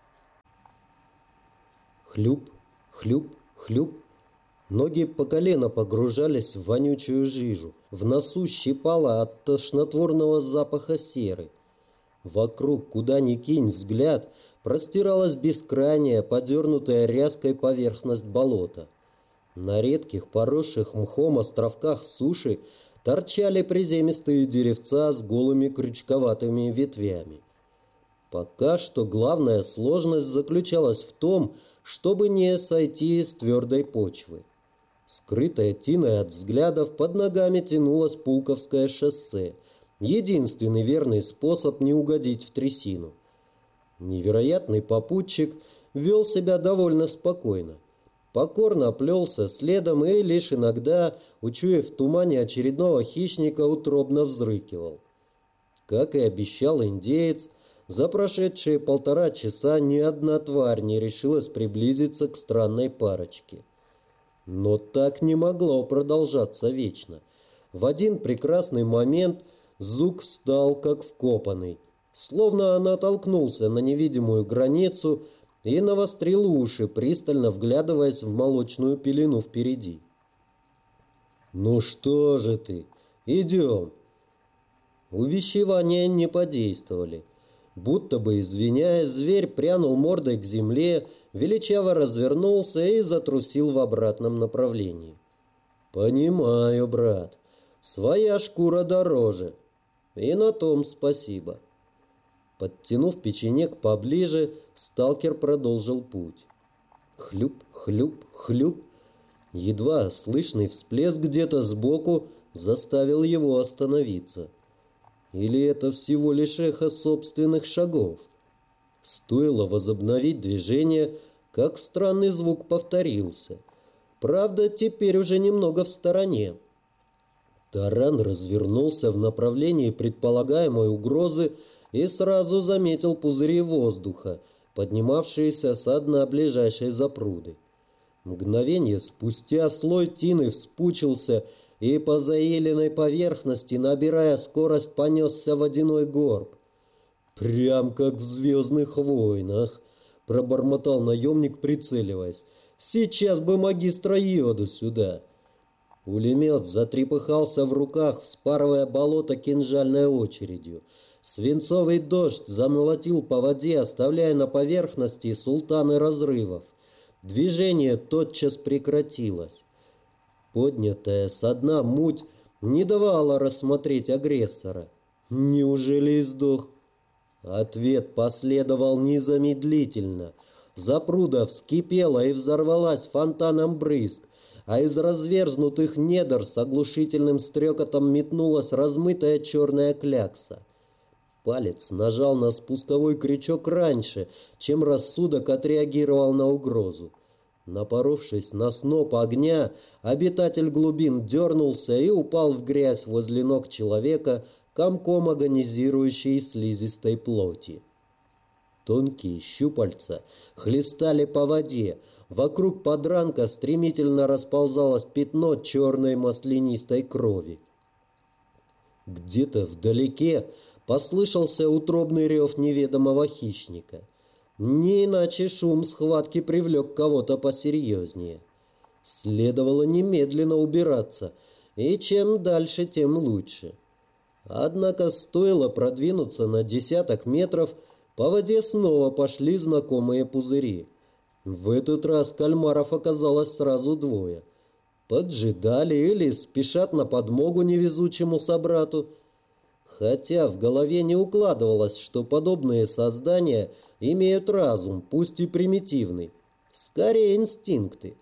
Speaker 1: Хлюп, хлюп, хлюп. Ноги по колено погружались в вонючую жижу. В носу щипало от тошнотворного запаха серы. Вокруг, куда ни кинь взгляд, простиралась бескрайняя, подернутая ряской поверхность болота. На редких, поросших мхом островках суши торчали приземистые деревца с голыми крючковатыми ветвями. Пока что главная сложность заключалась в том, чтобы не сойти с твердой почвы. Скрытая тиной от взглядов, под ногами тянулось Пулковское шоссе, единственный верный способ не угодить в трясину. Невероятный попутчик вел себя довольно спокойно. Покорно плелся следом и лишь иногда, учуяв в тумане очередного хищника, утробно взрыкивал. Как и обещал индеец, за прошедшие 1,5 часа ни одна тварь не решилась приблизиться к странной парочке. Но так не могло продолжаться вечно. В один прекрасный момент Зук встал как вкопанный, словно натолкнулся на невидимую границу и навострил уши, пристально вглядываясь в молочную пелену впереди. «Ну что же ты? Идем!» Увещевания не подействовали. Будто бы извиняясь, зверь прянул мордой к земле, величаво развернулся и затрусил в обратном направлении. «Понимаю, брат, своя шкура дороже, и на том спасибо». Подтянув печенек поближе, сталкер продолжил путь. Хлюп, хлюп, хлюп. Едва слышный всплеск где-то сбоку заставил его остановиться. Или это всего лишь эхо собственных шагов? Стоило возобновить движение, как странный звук повторился. Правда, теперь уже немного в стороне. Таран развернулся в направлении предполагаемой угрозы и сразу заметил пузыри воздуха, поднимавшиеся со дна ближайшей запруды. Мгновение спустя слой тины вспучился, и по заиленной поверхности, набирая скорость, понесся водяной горб. «Прям как в «Звездных войнах», — пробормотал наемник, прицеливаясь. «Сейчас бы магистра Йоду сюда». Пулемет затрепыхался в руках, вспарывая болото кинжальной очередью. Свинцовый дождь замолотил по воде, оставляя на поверхности султаны разрывов. Движение тотчас прекратилось. Поднятая со дна муть не давала рассмотреть агрессора. Неужели издох? Ответ последовал незамедлительно. Запруда вскипела и взорвалась фонтаном брызг, а из разверзнутых недр с оглушительным стрекотом метнулась размытая черная клякса. Палец нажал на спусковой крючок раньше, чем рассудок отреагировал на угрозу. Напоровшись на сноп огня, обитатель глубин дернулся и упал в грязь возле ног человека, комком агонизирующей слизистой плоти. Тонкие щупальца хлестали по воде. Вокруг подранка стремительно расползалось пятно черной маслянистой крови. Где-то вдалеке послышался утробный рев неведомого хищника. Не иначе шум схватки привлек кого-то посерьезнее. Следовало немедленно убираться, и чем дальше, тем лучше. Однако стоило продвинуться на десяток метров, по воде снова пошли знакомые пузыри. В этот раз кальмаров оказалось сразу двое. Поджидали или спешат на подмогу невезучему собрату. Хотя в голове не укладывалось, что подобные создания имеют разум, пусть и примитивный. Скорее инстинкты.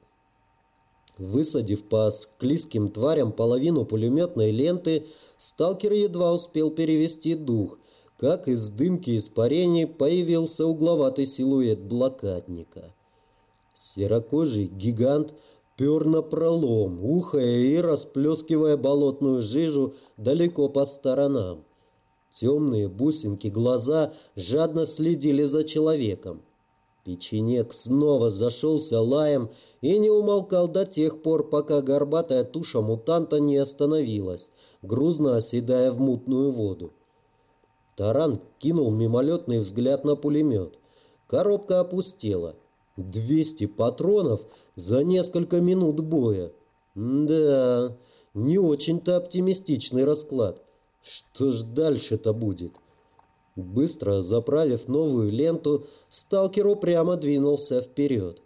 Speaker 1: Высадив по склизким тварям половину пулеметной ленты, сталкер едва успел перевести дух, как из дымки испарений появился угловатый силуэт блокадника. Серокожий гигант пер напролом, ухая и расплескивая болотную жижу далеко по сторонам. Темные бусинки глаза жадно следили за человеком. Печенек снова зашелся лаем и не умолкал до тех пор, пока горбатая туша мутанта не остановилась, грузно оседая в мутную воду. Таран кинул мимолетный взгляд на пулемет. Коробка опустела. 200 патронов за несколько минут боя. Да, не очень-то оптимистичный расклад. Что ж дальше-то будет? Быстро заправив новую ленту, сталкер упрямо двинулся вперед.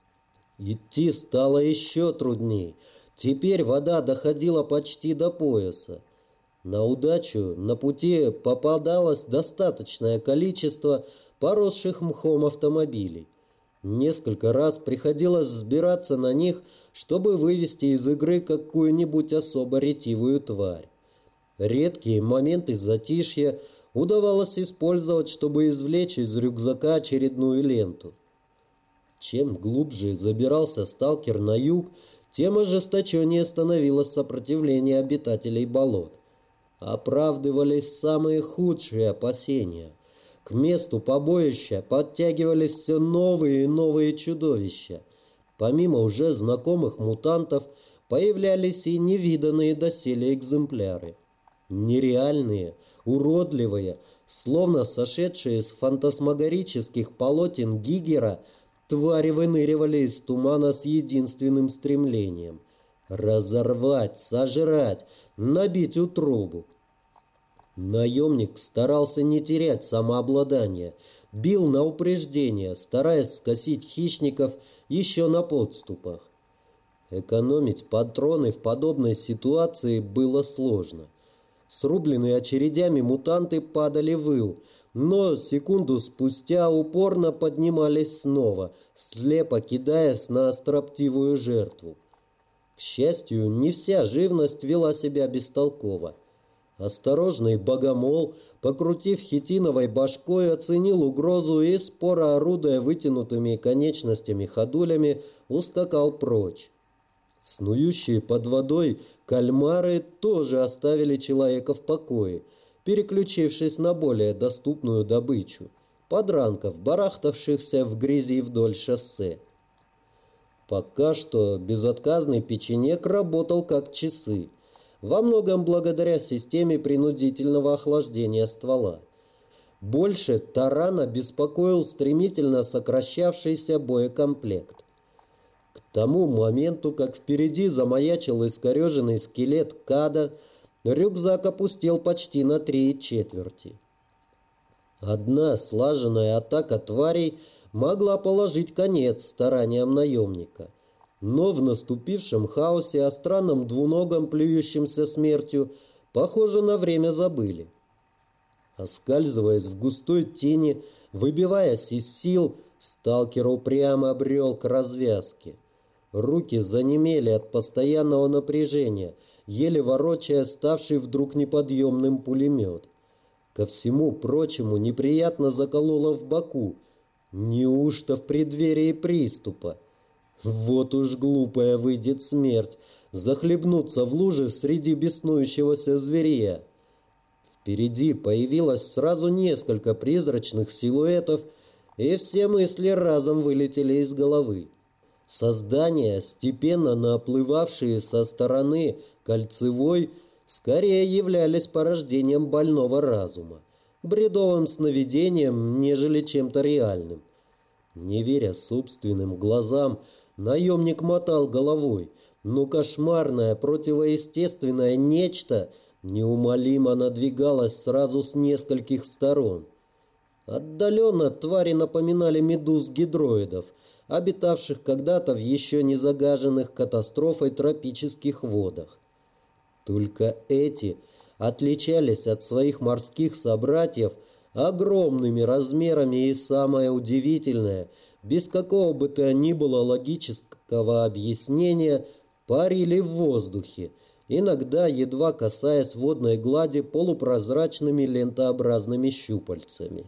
Speaker 1: Идти стало еще трудней. Теперь вода доходила почти до пояса. На удачу на пути попадалось достаточное количество поросших мхом автомобилей. Несколько раз приходилось взбираться на них, чтобы вывести из игры какую-нибудь особо ретивую тварь. Редкие моменты затишья удавалось использовать, чтобы извлечь из рюкзака очередную ленту. Чем глубже забирался сталкер на юг, тем ожесточеннее становилось сопротивление обитателей болот. Оправдывались самые худшие опасения. К месту побоища подтягивались все новые и новые чудовища. Помимо уже знакомых мутантов, появлялись и невиданные доселе экземпляры. Нереальные, уродливые, словно сошедшие с фантасмагорических полотен Гигера, твари выныривали из тумана с единственным стремлением — разорвать, сожрать, набить утробу. Наемник старался не терять самообладание, бил на упреждение, стараясь скосить хищников еще на подступах. Экономить патроны в подобной ситуации было сложно. Срубленные очередями мутанты падали в ил, но секунду спустя упорно поднимались снова, слепо кидаясь на строптивую жертву. К счастью, не вся живность вела себя бестолково. Осторожный богомол, покрутив хитиновой башкой, оценил угрозу и, споро орудуя вытянутыми конечностями ходулями, ускакал прочь. Снующие под водой кальмары тоже оставили человека в покое, переключившись на более доступную добычу – подранков, барахтавшихся в грязи вдоль шоссе. Пока что безотказный печенек работал как часы, во многом благодаря системе принудительного охлаждения ствола. Больше тарана беспокоил стремительно сокращавшийся боекомплект. К тому моменту, как впереди замаячил искореженный скелет Када, рюкзак опустел почти на 3/4. Одна слаженная атака тварей могла положить конец стараниям наемника. Но в наступившем хаосе о странном двуногом, плюющемся смертью, похоже, на время забыли. Оскальзываясь в густой тени, выбиваясь из сил, сталкер упрямо брел к развязке. Руки занемели от постоянного напряжения, еле ворочая ставший вдруг неподъемным пулемет. Ко всему прочему неприятно закололо в боку. Неужто в преддверии приступа? Вот уж глупая выйдет смерть, захлебнуться в луже среди беснующегося зверя. Впереди появилось сразу несколько призрачных силуэтов, и все мысли разом вылетели из головы. Создания, степенно наплывавшие со стороны кольцевой, скорее являлись порождением больного разума, бредовым сновидением, нежели чем-то реальным. Не веря собственным глазам, наемник мотал головой, но кошмарное, противоестественное нечто неумолимо надвигалось сразу с нескольких сторон. Отдаленно твари напоминали медуз-гидроидов, обитавших когда-то в еще не загаженных катастрофой тропических водах. Только эти отличались от своих морских собратьев огромными размерами и, самое удивительное, без какого бы то ни было логического объяснения, парили в воздухе, иногда едва касаясь водной глади полупрозрачными лентообразными щупальцами.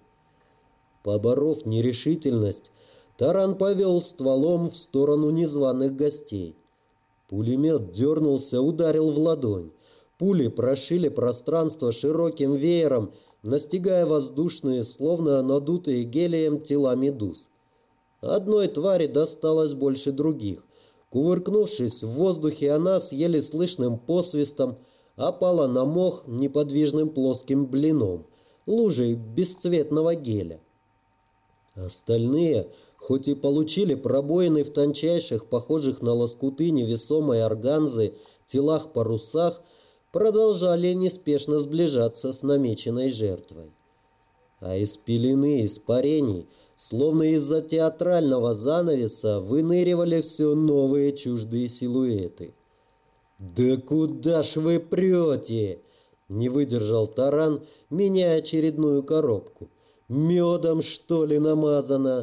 Speaker 1: Поборов нерешительность, таран повел стволом в сторону незваных гостей. Пулемет дернулся, ударил в ладонь. Пули прошили пространство широким веером, настигая воздушные, словно надутые гелием, тела медуз. Одной твари досталось больше других. Кувыркнувшись в воздухе, она с еле слышным посвистом опала на мох неподвижным плоским блином, лужей бесцветного геля. Остальные, хоть и получили пробоины в тончайших, похожих на лоскуты невесомой органзы, телах-парусах, продолжали неспешно сближаться с намеченной жертвой. А из пелены испарений, словно из-за театрального занавеса, выныривали все новые чуждые силуэты. «Да куда ж вы прете?» — не выдержал таран, меняя очередную коробку. «Медом, что ли, намазано?»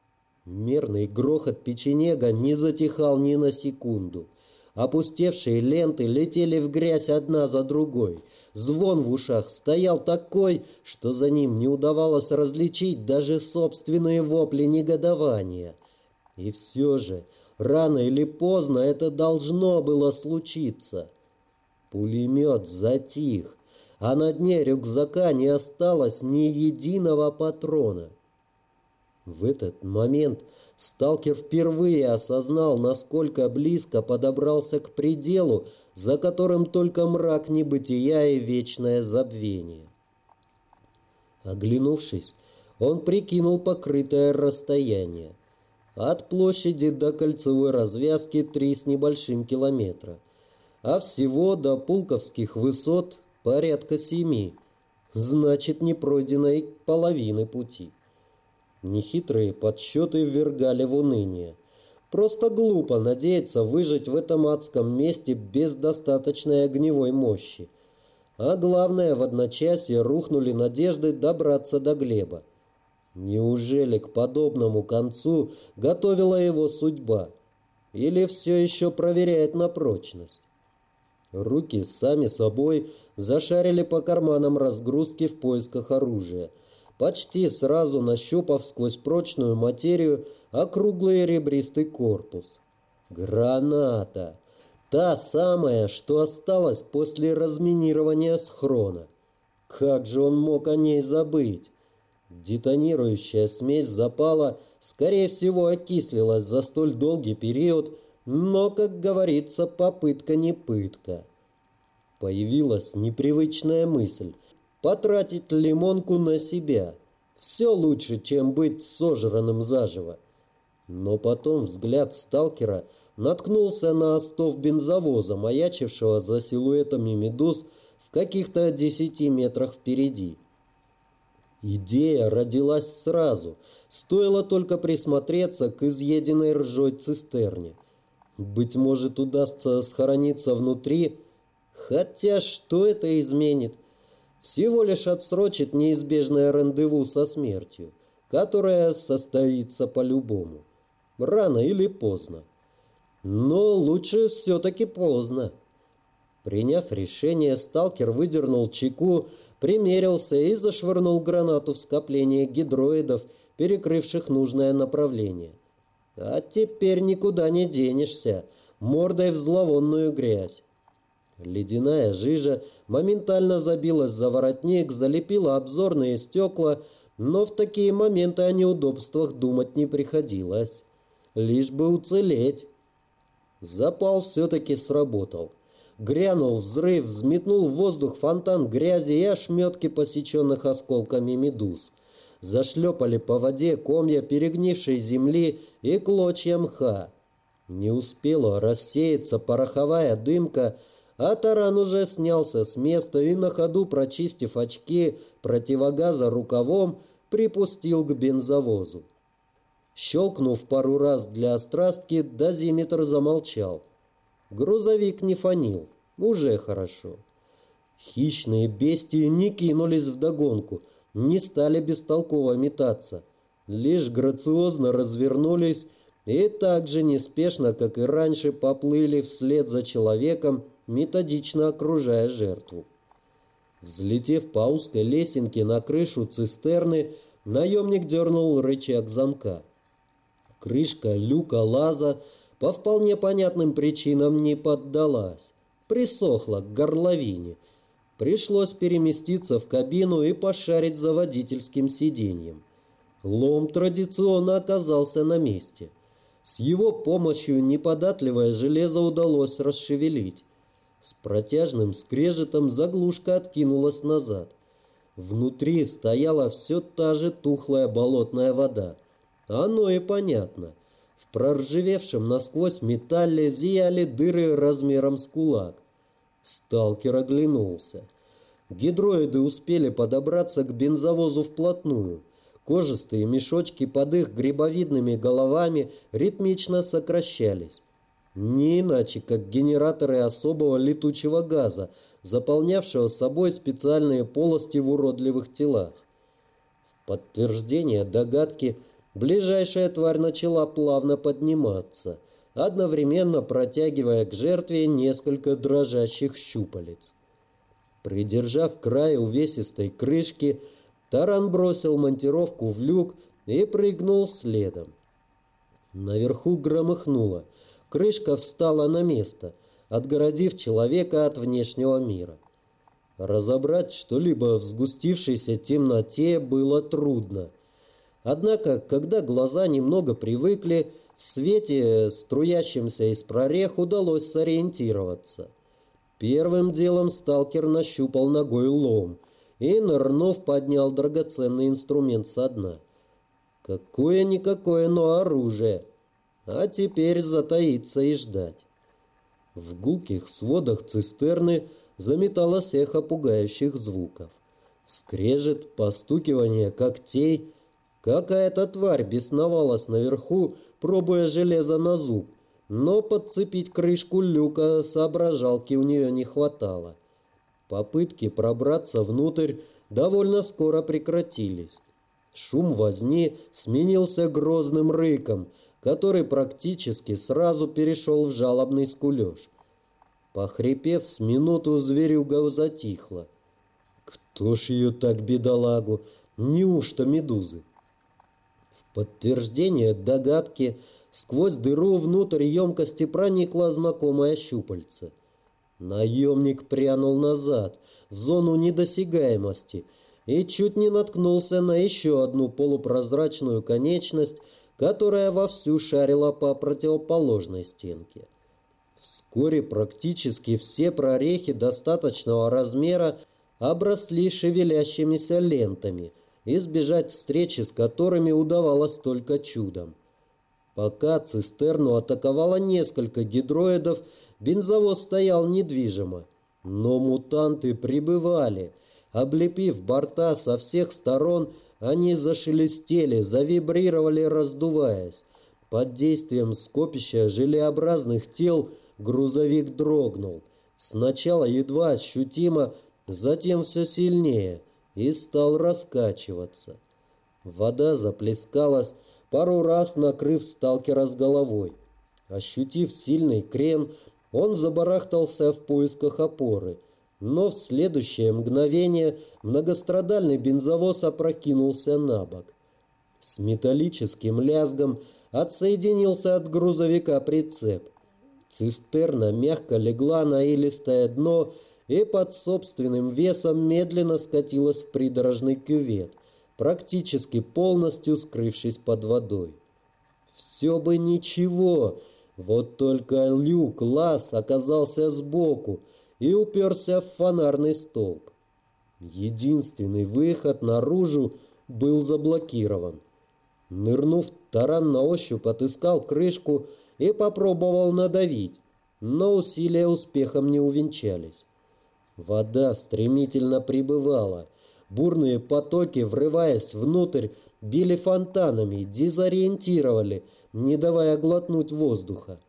Speaker 1: Мерный грохот печенега не затихал ни на секунду. Опустевшие ленты летели в грязь одна за другой. Звон в ушах стоял такой, что за ним не удавалось различить даже собственные вопли негодования. И все же, рано или поздно это должно было случиться. Пулемет затих, а на дне рюкзака не осталось ни единого патрона. В этот момент сталкер впервые осознал, насколько близко подобрался к пределу, за которым только мрак небытия и вечное забвение. Оглянувшись, он прикинул покрытое расстояние. От площади до кольцевой развязки 3 с небольшим километра, а всего до Пулковских высот порядка 7. Значит, не пройдено и половины пути. Нехитрые подсчеты ввергали в уныние. Просто глупо надеяться выжить в этом адском месте без достаточной огневой мощи. А главное, в одночасье рухнули надежды добраться до Глеба. Неужели к подобному концу готовила его судьба? Или все еще проверяет на прочность? Руки сами собой зашарили по карманам разгрузки в поисках оружия, почти сразу нащупав сквозь прочную материю округлый ребристый корпус. Граната! Та самая, что осталась после разминирования схрона. Как же он мог о ней забыть? Детонирующая смесь запала, скорее всего, окислилась за столь долгий период, но, как говорится, попытка не пытка. Появилась непривычная мысль — потратить лимонку на себя. Все лучше, чем быть сожранным заживо. Но потом взгляд сталкера наткнулся на остов бензовоза, маячившего за силуэтами медуз в каких-то 10 метрах впереди. Идея родилась сразу, стоило только присмотреться к изъеденной ржой цистерне. Быть может, удастся схорониться внутри, хотя что это изменит? Всего лишь отсрочит неизбежное рандеву со смертью, которое состоится по-любому, рано или поздно. Но лучше все-таки поздно. Приняв решение, сталкер выдернул чеку, примерился и зашвырнул гранату в скопление гидроидов, перекрывших нужное направление. А теперь никуда не денешься, мордой в зловонную грязь. Ледяная жижа моментально забилась за воротник, залепила обзорные стекла, но в такие моменты о неудобствах думать не приходилось. Лишь бы уцелеть. Запал все-таки сработал. Грянул взрыв, взметнул в воздух фонтан грязи и ошметки посеченных осколками медуз. Зашлепали по воде комья перегнившей земли и клочья мха. Не успела рассеяться пороховая дымка, а таран уже снялся с места и на ходу, прочистив очки противогаза рукавом, припустил к бензовозу. Щелкнув пару раз для острастки, дозиметр замолчал. Грузовик не фонил. Уже хорошо. Хищные бестии не кинулись вдогонку, не стали бестолково метаться. Лишь грациозно развернулись и так же неспешно, как и раньше, поплыли вслед за человеком, методично окружая жертву. Взлетев по узкой лесенке на крышу цистерны, наемник дернул рычаг замка. Крышка люка лаза по вполне понятным причинам не поддалась. Присохла к горловине. Пришлось переместиться в кабину и пошарить за водительским сиденьем. Лом традиционно оказался на месте. С его помощью неподатливое железо удалось расшевелить. С протяжным скрежетом заглушка откинулась назад. Внутри стояла все та же тухлая болотная вода. Оно и понятно. В проржавевшем насквозь металле зияли дыры размером с кулак. Сталкер оглянулся. Гидроиды успели подобраться к бензовозу вплотную. Кожистые мешочки под их грибовидными головами ритмично сокращались. Не иначе, как генераторы особого летучего газа, заполнявшего собой специальные полости в уродливых телах. В подтверждение догадки ближайшая тварь начала плавно подниматься, одновременно протягивая к жертве несколько дрожащих щупалец. Придержав край увесистой крышки, таран бросил монтировку в люк и прыгнул следом. Наверху громыхнуло. Крышка встала на место, отгородив человека от внешнего мира. Разобрать что-либо в сгустившейся темноте было трудно. Однако, когда глаза немного привыкли, в свете, струящемся из прорех, удалось сориентироваться. Первым делом сталкер нащупал ногой лом и, нырнув, поднял драгоценный инструмент со дна. Какое-никакое, но оружие. А теперь затаиться и ждать. В гулких сводах цистерны заметалось эхо пугающих звуков. Скрежет, постукивание когтей. Какая-то тварь бесновалась наверху, пробуя железо на зуб, но подцепить крышку люка соображалки у нее не хватало. Попытки пробраться внутрь довольно скоро прекратились. Шум возни сменился грозным рыком, который практически сразу перешел в жалобный скулеж. Похрипев с минуту, зверюга затихла. Кто ж ее так, бедолагу? Неужто медузы? В подтверждение догадки сквозь дыру внутрь емкости проникло знакомое щупальце. Наемник прянул назад, в зону недосягаемости, и чуть не наткнулся на еще одну полупрозрачную конечность, которая вовсю шарила по противоположной стенке. Вскоре практически все прорехи достаточного размера обросли шевелящимися лентами, избежать встречи с которыми удавалось только чудом. Пока цистерну атаковало несколько гидроидов, бензовоз стоял недвижимо. Но мутанты прибывали. Облепив борта со всех сторон, они зашелестели, завибрировали, раздуваясь. Под действием скопища желеобразных тел грузовик дрогнул. Сначала едва ощутимо, затем все сильнее, и стал раскачиваться. Вода заплескалась, пару раз накрыв сталкера с головой. Ощутив сильный крен, он забарахтался в поисках опоры, но в следующее мгновение многострадальный бензовоз опрокинулся на бок. С металлическим лязгом отсоединился от грузовика прицеп. Цистерна мягко легла на илистое дно и под собственным весом медленно скатилась в придорожный кювет, практически полностью скрывшись под водой. Все бы ничего, вот только люк-лаз оказался сбоку и уперся в фонарный столб. Единственный выход наружу был заблокирован. Нырнув, таран на ощупь отыскал крышку и попробовал надавить, но усилия успехом не увенчались. Вода стремительно прибывала. Бурные потоки, врываясь внутрь, били фонтанами, дезориентировали, не давая глотнуть воздуха.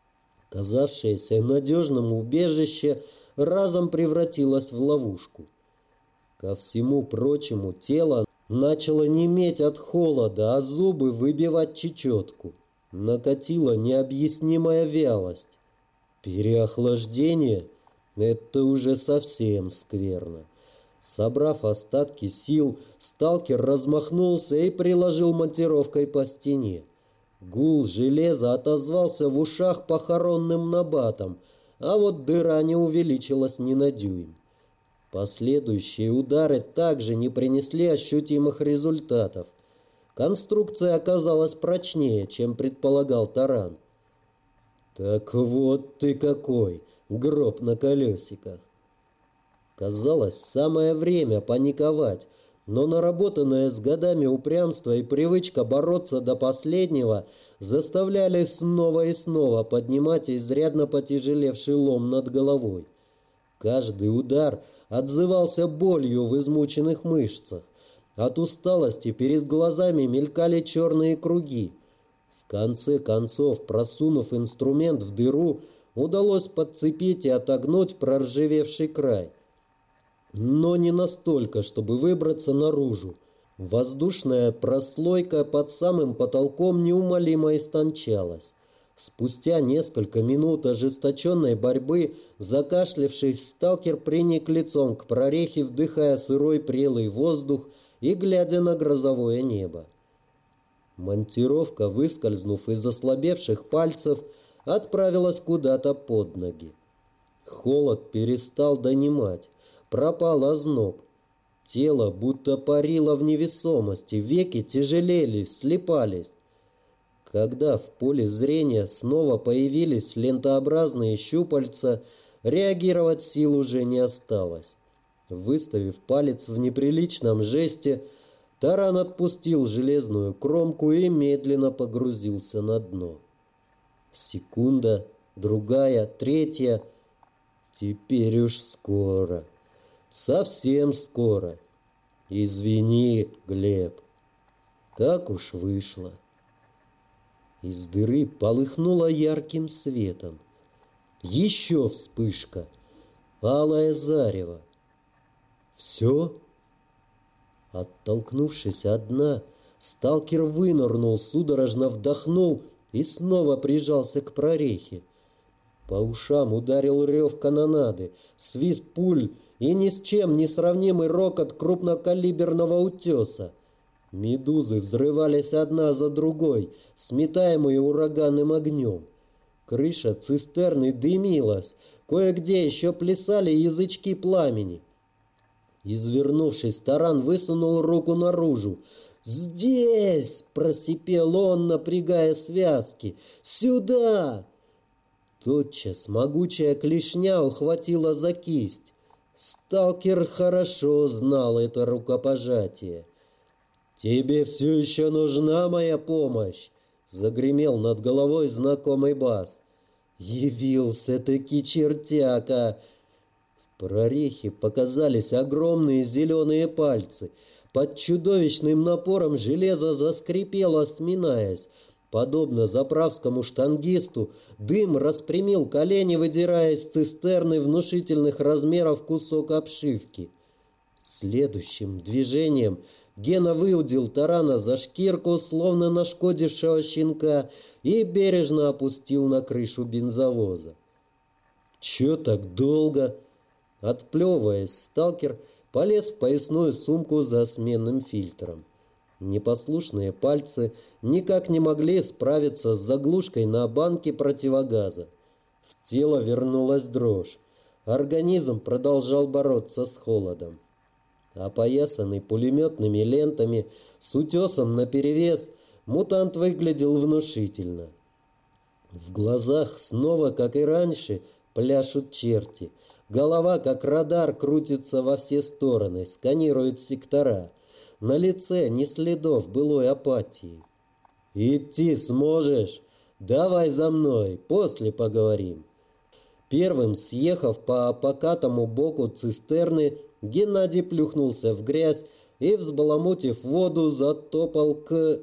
Speaker 1: Казавшееся надежным убежище разом превратилось в ловушку. Ко всему прочему, тело начало неметь от холода, а зубы выбивать чечетку. Накатила необъяснимая вялость. Переохлаждение — это уже совсем скверно. Собрав остатки сил, сталкер размахнулся и приложил монтировкой по стене. Гул железа отозвался в ушах похоронным набатом, а вот дыра не увеличилась ни на дюйм. Последующие удары также не принесли ощутимых результатов. Конструкция оказалась прочнее, чем предполагал таран. «Так вот ты какой, гроб на колесиках!» Казалось, самое время паниковать, но наработанное с годами упрямство и привычка бороться до последнего заставляли снова и снова поднимать изрядно потяжелевший лом над головой. Каждый удар отзывался болью в измученных мышцах. От усталости перед глазами мелькали черные круги. В конце концов, просунув инструмент в дыру, удалось подцепить и отогнуть проржавевший край. Но не настолько, чтобы выбраться наружу. Воздушная прослойка под самым потолком неумолимо истончалась. Спустя несколько минут ожесточенной борьбы, закашлявшись, сталкер приник лицом к прорехе, вдыхая сырой прелый воздух и глядя на грозовое небо. Монтировка, выскользнув из ослабевших пальцев, отправилась куда-то под ноги. Холод перестал донимать, пропал озноб. Тело будто парило в невесомости, веки тяжелели, слипались. Когда в поле зрения снова появились лентообразные щупальца, реагировать сил уже не осталось. Выставив палец в неприличном жесте, таран отпустил железную кромку и медленно погрузился на дно. Секунда, другая, третья. Теперь уж скоро. Совсем скоро. Извини, Глеб. Так уж вышло. Из дыры полыхнуло ярким светом. Еще вспышка. Алое зарево. Все? Оттолкнувшись от дна, сталкер вынырнул, судорожно вдохнул и снова прижался к прорехе. По ушам ударил рев канонады, свист пуль и ни с чем не сравнимый рокот крупнокалиберного утеса. Медузы взрывались одна за другой, сметаемые ураганным огнем. Крыша цистерны дымилась, кое-где еще плясали язычки пламени. Извернувшись, таран высунул руку наружу. «Здесь!» — просипел он, напрягая связки. «Сюда!» Тотчас могучая клешня ухватила за кисть. Сталкер хорошо знал это рукопожатие. «Тебе все еще нужна моя помощь?» — загремел над головой знакомый бас. «Явился-таки чертяка!» прорехе показались огромные зеленые пальцы. Под чудовищным напором железо заскрипело, сминаясь. Подобно заправскому штангисту, дым распрямил колени, выдирая из цистерны внушительных размеров кусок обшивки. Следующим движением Гена выудил тарана за шкирку, словно нашкодившего щенка, и бережно опустил на крышу бензовоза. «Чё так долго?» Отплевываясь, сталкер полез в поясную сумку за сменным фильтром. Непослушные пальцы никак не могли справиться с заглушкой на банке противогаза. В тело вернулась дрожь. Организм продолжал бороться с холодом. Опоясанный пулеметными лентами, с утесом наперевес, мутант выглядел внушительно. В глазах снова, как и раньше, пляшут черти. Голова, как радар, крутится во все стороны, сканирует сектора. На лице ни следов былой апатии. «Идти сможешь? Давай за мной, после поговорим». Первым, съехав по покатому боку цистерны, Геннадий плюхнулся в грязь и, взбаламутив воду, затопал к...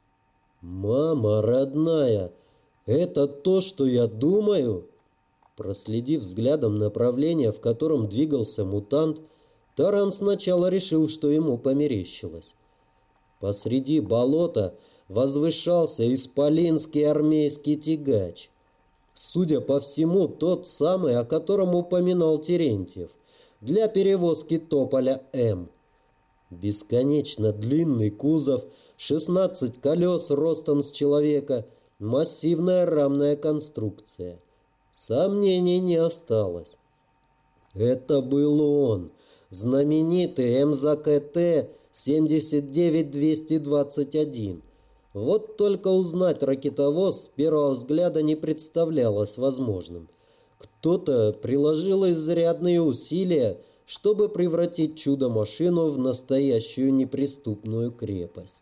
Speaker 1: «Мама родная, это то, что я думаю?» Проследив взглядом направление, в котором двигался мутант, таран сначала решил, что ему померещилось. Посреди болота возвышался исполинский армейский тягач. Судя по всему, тот самый, о котором упоминал Терентьев, для перевозки тополя М. Бесконечно длинный кузов, 16 колес ростом с человека, массивная рамная конструкция. Сомнений не осталось. Это был он, знаменитый МЗКТ 79221. Вот только узнать ракетовоз с первого взгляда не представлялось возможным. Кто-то приложил изрядные усилия, чтобы превратить чудо-машину в настоящую неприступную крепость.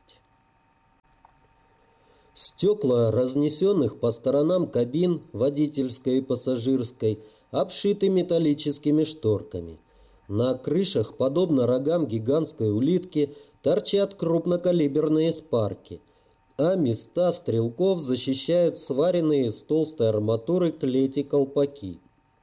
Speaker 1: Стекла разнесенных по сторонам кабин, водительской и пассажирской, обшиты металлическими шторками. На крышах, подобно рогам гигантской улитки, торчат крупнокалиберные спарки, а места стрелков защищают сваренные из толстой арматуры клети-колпаки.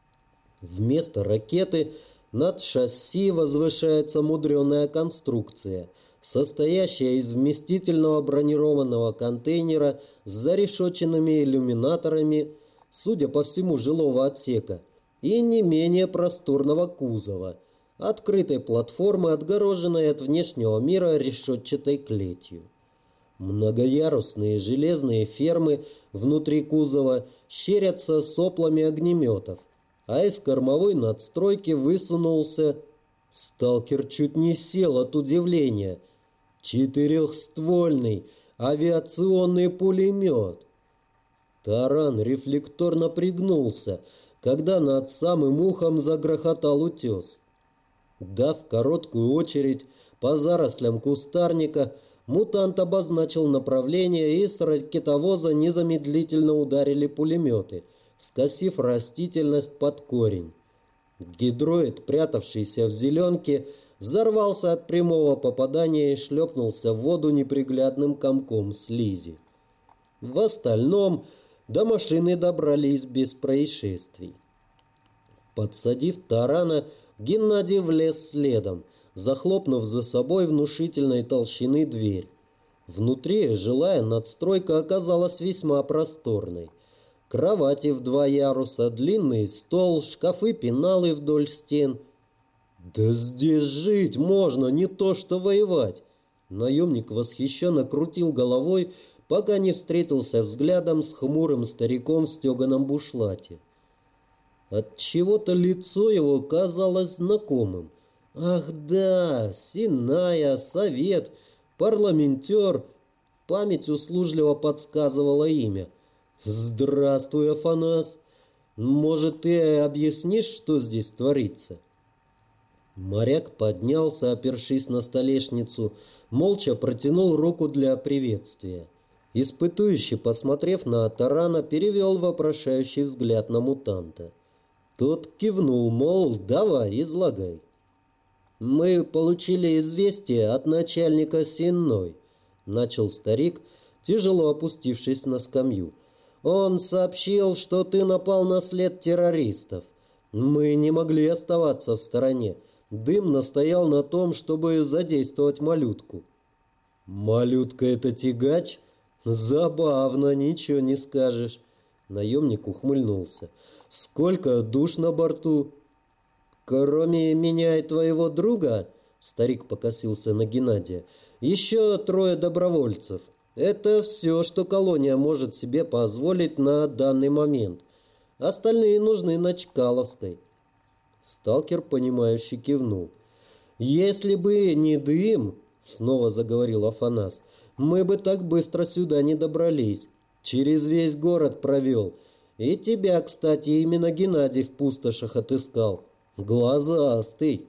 Speaker 1: Вместо ракеты над шасси возвышается мудреная конструкция, состоящая из вместительного бронированного контейнера с зарешоченными иллюминаторами, судя по всему, жилого отсека, и не менее просторного кузова, открытой платформы, отгороженной от внешнего мира решетчатой клетью. Многоярусные железные фермы внутри кузова щерятся соплами огнеметов, а из кормовой надстройки высунулся... Сталкер чуть не сел от удивления. Четырехствольный авиационный пулемет. Таран рефлекторно пригнулся, когда над самым ухом загрохотал утес. Дав короткую очередь по зарослям кустарника, мутант обозначил направление, и с ракетовоза незамедлительно ударили пулеметы, скосив растительность под корень. Гидроид, прятавшийся в зеленке, взорвался от прямого попадания и шлепнулся в воду неприглядным комком слизи. В остальном до машины добрались без происшествий. Подсадив тарана, Геннадий влез следом, захлопнув за собой внушительной толщины дверь. Внутри жилая надстройка оказалась весьма просторной. Кровати в 2 яруса, длинный стол, шкафы-пеналы вдоль стен. «Да здесь жить можно, не то что воевать!» Наемник восхищенно крутил головой, пока не встретился взглядом с хмурым стариком в стеганом бушлате. Отчего-то лицо его казалось знакомым. Ах да, Синая, Совет, парламентер. Память услужливо подсказывала имя. «Здравствуй, Афанас! Может, ты объяснишь, что здесь творится?» Моряк поднялся, опершись на столешницу, молча протянул руку для приветствия. Испытующий, посмотрев на тарана, перевел вопрошающий взгляд на мутанта. Тот кивнул, мол, давай, излагай. «Мы получили известие от начальника Сенной», — начал старик, тяжело опустившись на скамью. «Он сообщил, что ты напал на след террористов. Мы не могли оставаться в стороне. Дым настоял на том, чтобы задействовать малютку». «Малютка — это тягач? Забавно, ничего не скажешь». Наемник ухмыльнулся. «Сколько душ на борту?» «Кроме меня и твоего друга», — старик покосился на Геннадия, — «еще 3 добровольцев. Это все, что колония может себе позволить на данный момент. Остальные нужны на Чкаловской». Сталкер, понимающе кивнул. «Если бы не дым», — снова заговорил Афанас, — «мы бы так быстро сюда не добрались. Через весь город провел. И тебя, кстати, именно Геннадий в пустошах отыскал. Глазастый».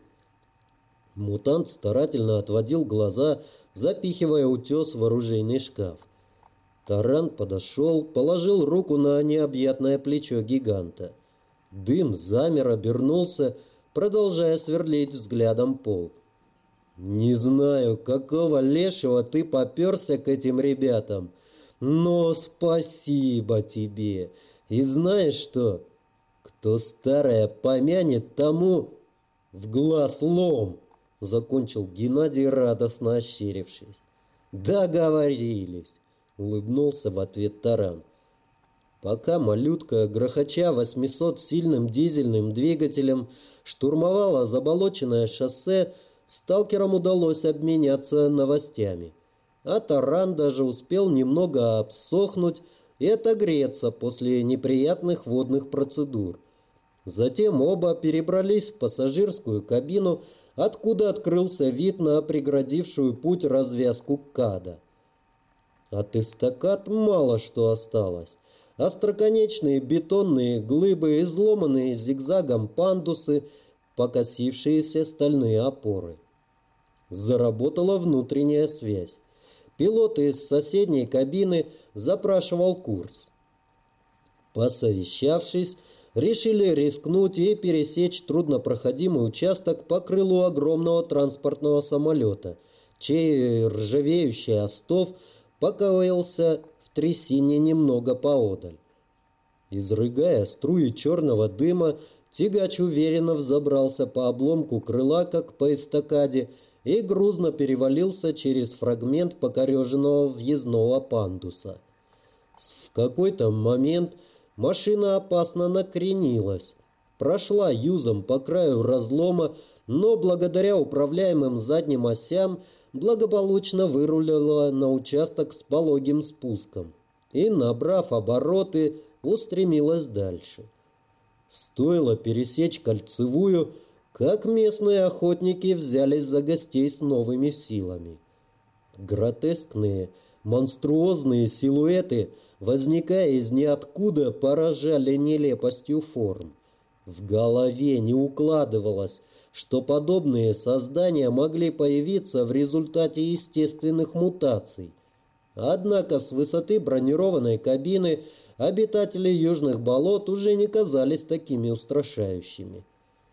Speaker 1: Мутант старательно отводил глаза, запихивая утес в оружейный шкаф. Таран подошел, положил руку на необъятное плечо гиганта. Дым замер, обернулся, продолжая сверлить взглядом пол. «Не знаю, какого лешего ты попёрся к этим ребятам, но спасибо тебе. И знаешь что? Кто старое помянет, тому в глаз лом», — закончил Геннадий, радостно ощерившись. «Договорились», — улыбнулся в ответ Таран. Пока малютка, грохоча 800-сильным дизельным двигателем, штурмовала заболоченное шоссе, сталкерам удалось обменяться новостями. А Таран даже успел немного обсохнуть и отогреться после неприятных водных процедур. Затем оба перебрались в пассажирскую кабину, откуда открылся вид на преградившую путь развязку КАДа. От эстакад мало что осталось. Остроконечные бетонные глыбы, изломанные зигзагом пандусы, покосившиеся стальные опоры. Заработала внутренняя связь. Пилот из соседней кабины запрашивал курс. Посовещавшись, решили рискнуть и пересечь труднопроходимый участок по крылу огромного транспортного самолета, чей ржавеющий остов покоился в трясине немного поодаль. Изрыгая струи черного дыма, тягач уверенно взобрался по обломку крыла, как по эстакаде, и грузно перевалился через фрагмент покореженного въездного пандуса. В какой-то момент машина опасно накренилась, прошла юзом по краю разлома, но благодаря управляемым задним осям благополучно вырулила на участок с пологим спуском и, набрав обороты, устремилась дальше. Стоило пересечь кольцевую, как местные охотники взялись за гостей с новыми силами. Гротескные, монструозные силуэты, возникая из ниоткуда, поражали нелепостью форм. В голове не укладывалось, что подобные создания могли появиться в результате естественных мутаций. Однако с высоты бронированной кабины обитатели южных болот уже не казались такими устрашающими.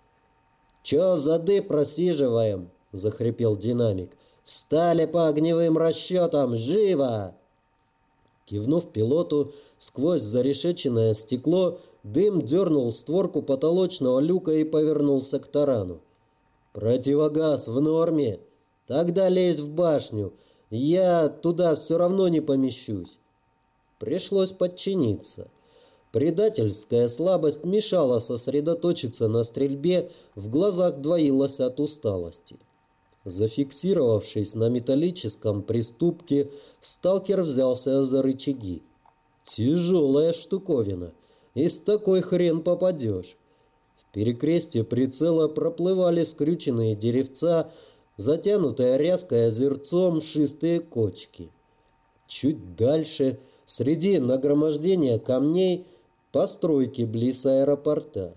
Speaker 1: «Чё зады просиживаем?» — захрипел динамик. «Встали по огневым расчетам! Живо!» Кивнув пилоту, сквозь зарешеченное стекло, дым дернул створку потолочного люка и повернулся к тарану. «Противогаз в норме? Тогда лезь в башню. Я туда все равно не помещусь». Пришлось подчиниться. Предательская слабость мешала сосредоточиться на стрельбе, в глазах двоилась от усталости. Зафиксировавшись на металлическом приступке, сталкер взялся за рычаги. Тяжелая штуковина. И с такой хрен попадешь. В перекрестье прицела проплывали скрюченные деревца, затянутые ряской озерцом мшистые кочки. Чуть дальше, среди нагромождения камней, постройки близ аэропорта.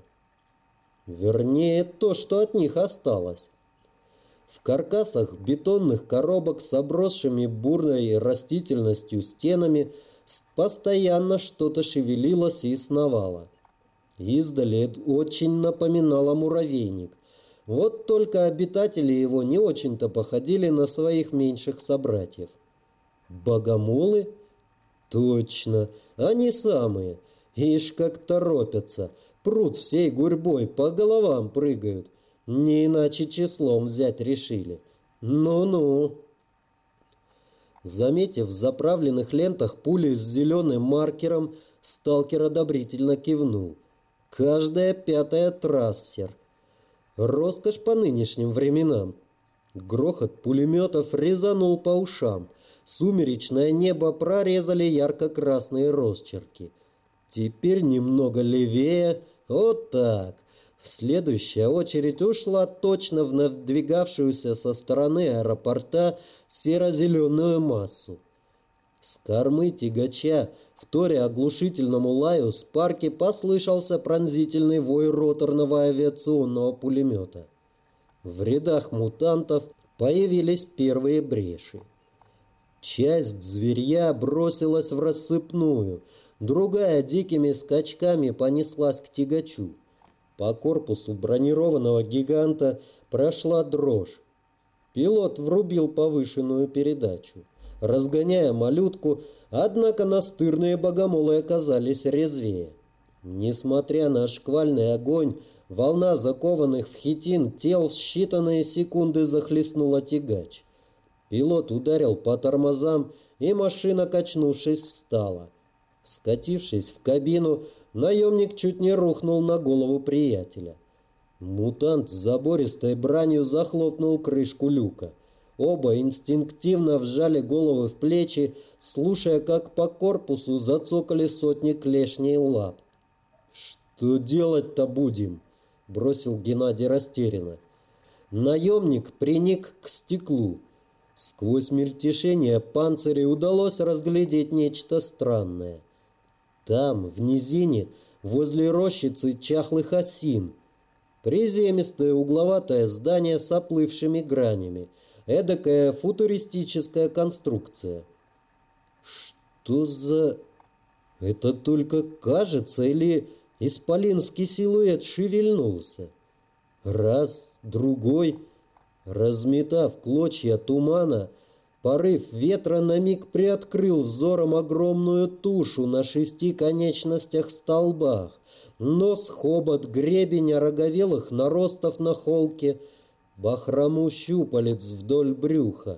Speaker 1: Вернее, то, что от них осталось. В каркасах бетонных коробок с обросшими бурной растительностью стенами постоянно что-то шевелилось и сновало. Издали очень напоминало муравейник. Вот только обитатели его не очень-то походили на своих меньших собратьев. Богомолы? Точно, они самые. Ишь, как торопятся. Прут всей гурьбой, по головам прыгают. Не иначе числом взять решили. Ну-ну. Заметив в заправленных лентах пули с зеленым маркером, сталкер одобрительно кивнул. Каждая пятая трассер. Роскошь по нынешним временам. Грохот пулеметов резанул по ушам. Сумеречное небо прорезали ярко-красные росчерки. Теперь немного левее. Вот так. Следующая очередь ушла точно в надвигавшуюся со стороны аэропорта серо-зеленую массу. С кормы тягача, вторя оглушительному лаю, с парки послышался пронзительный вой роторного авиационного пулемета. В рядах мутантов появились первые бреши. Часть зверья бросилась в рассыпную, другая дикими скачками понеслась к тягачу. По корпусу бронированного гиганта прошла дрожь. Пилот врубил повышенную передачу, разгоняя малютку, однако настырные богомолы оказались резвее. Несмотря на шквальный огонь, волна закованных в хитин тел в считанные секунды захлестнула тягач. Пилот ударил по тормозам, и машина, качнувшись, встала. Скатившись в кабину, наемник чуть не рухнул на голову приятеля. Мутант с забористой бранью захлопнул крышку люка. Оба инстинктивно вжали головы в плечи, слушая, как по корпусу зацокали сотни клешней лап. «Что делать-то будем?» — бросил Геннадий растерянно. Наемник приник к стеклу. Сквозь мельтешение панцирей удалось разглядеть нечто странное. Там, в низине, возле рощицы чахлых осин, приземистое угловатое здание с оплывшими гранями, эдакая футуристическая конструкция. Что за... Это только кажется, или исполинский силуэт шевельнулся? Раз, другой... Разметав клочья тумана, порыв ветра на миг приоткрыл взором огромную тушу на 6 конечностях-столбах, нос, хобот, гребень ороговелых наростов на холке, бахрому щупалец вдоль брюха.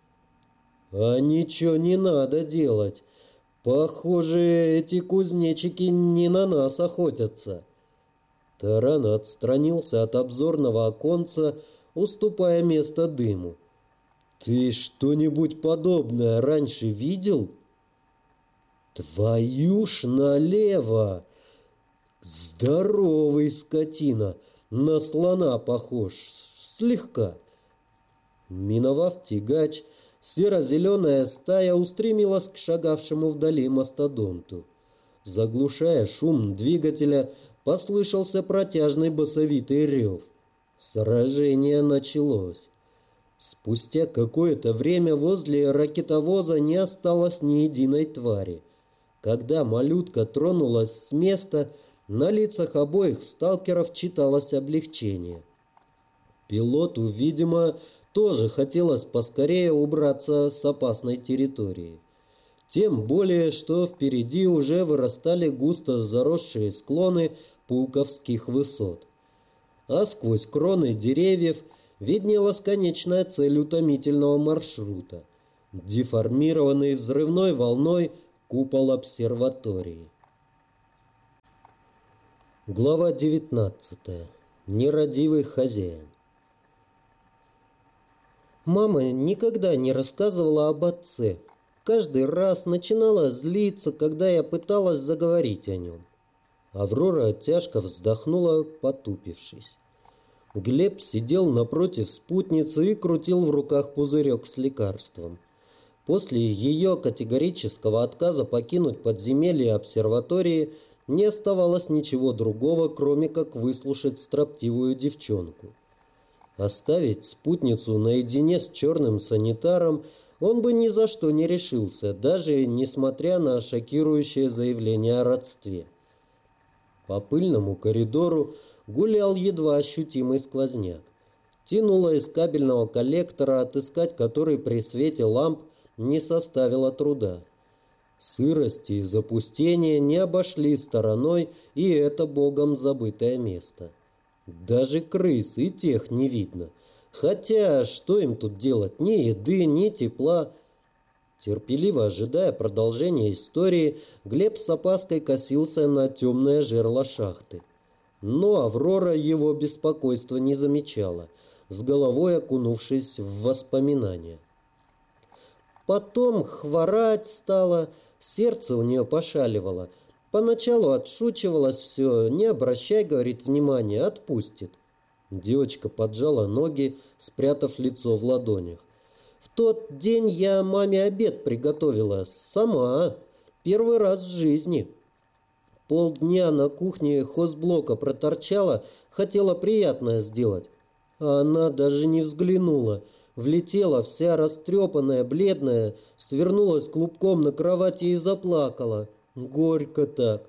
Speaker 1: А ничего не надо делать. Похоже, эти кузнечики не на нас охотятся. Таран отстранился от обзорного оконца, уступая место дыму. «Ты что-нибудь подобное раньше видел?» «Твою ж налево! Здоровый скотина! На слона похож, слегка!» Миновав тягач, серо-зеленая стая устремилась к шагавшему вдали мастодонту. Заглушая шум двигателя, послышался протяжный басовитый рев. Сражение началось. Спустя какое-то время возле ракетовоза не осталось ни единой твари. Когда малютка тронулась с места, на лицах обоих сталкеров читалось облегчение. Пилоту, видимо, тоже хотелось поскорее убраться с опасной территории. Тем более, что впереди уже вырастали густо заросшие склоны Пулковских высот. А сквозь кроны деревьев виднелась конечная цель утомительного маршрута – деформированный взрывной волной купол обсерватории. Глава 19. Нерадивый хозяин. Мама никогда не рассказывала об отце. Каждый раз начинала злиться, когда я пыталась заговорить о нем. Аврора тяжко вздохнула, потупившись. Глеб сидел напротив спутницы и крутил в руках пузырек с лекарством. После ее категорического отказа покинуть подземелье обсерватории не оставалось ничего другого, кроме как выслушать строптивую девчонку. Оставить спутницу наедине с черным санитаром он бы ни за что не решился, даже несмотря на шокирующее заявление о родстве. По пыльному коридору гулял едва ощутимый сквозняк. Тянуло из кабельного коллектора, отыскать который при свете ламп не составило труда. Сырости и запустения не обошли стороной и это богом забытое место. Даже крыс и тех не видно. Хотя, что им тут делать? Ни еды, ни тепла. Терпеливо ожидая продолжения истории, Глеб с опаской косился на темное жерло шахты. Но Аврора его беспокойства не замечала, с головой окунувшись в воспоминания. Потом хворать стало, сердце у нее пошаливало. Поначалу отшучивалась все, не обращай, говорит, внимания, отпустит. Девочка поджала ноги, спрятав лицо в ладонях. В тот день я маме обед приготовила, сама, первый раз в жизни. Полдня на кухне хозблока проторчала, хотела приятное сделать. А она даже не взглянула. Влетела вся растрепанная, бледная, свернулась клубком на кровати и заплакала. Горько так.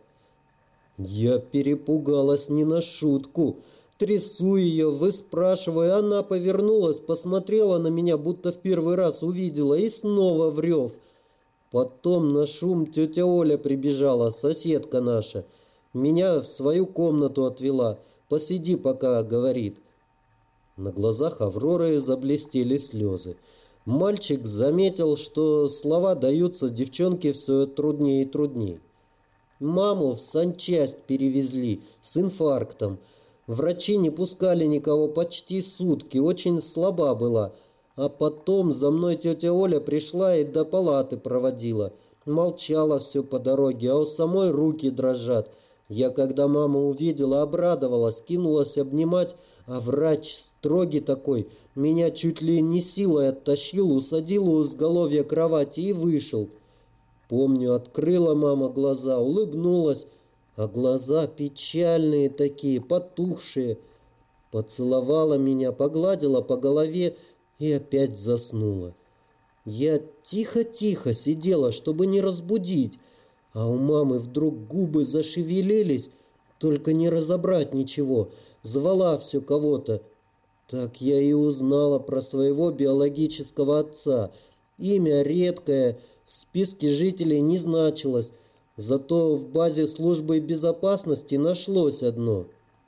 Speaker 1: Я перепугалась не на шутку. Трясу ее, выспрашиваю, она повернулась, посмотрела на меня, будто в первый раз увидела, и снова в рев. Потом на шум тетя Оля прибежала, соседка наша. Меня в свою комнату отвела. «Посиди пока», — говорит. На глазах Авроры заблестели слезы. Мальчик заметил, что слова даются девчонке все труднее и труднее. Маму в санчасть перевезли с инфарктом. Врачи не пускали никого почти сутки, очень слаба была. А потом за мной тетя Оля пришла и до палаты проводила. Молчала все по дороге, а у самой руки дрожат. Я, когда маму увидела, обрадовалась, кинулась обнимать, а врач строгий такой, меня чуть ли не силой оттащил, усадил у изголовья кровати и вышел. Помню, открыла мама глаза, улыбнулась, а глаза печальные такие, потухшие. Поцеловала меня, погладила по голове и опять заснула. Я тихо-тихо сидела, чтобы не разбудить, а у мамы вдруг губы зашевелились, только не разобрать ничего, звала все кого-то. Так я и узнала про своего биологического отца. Имя редкое, в списке жителей не значилось, зато в базе службы безопасности нашлось одно.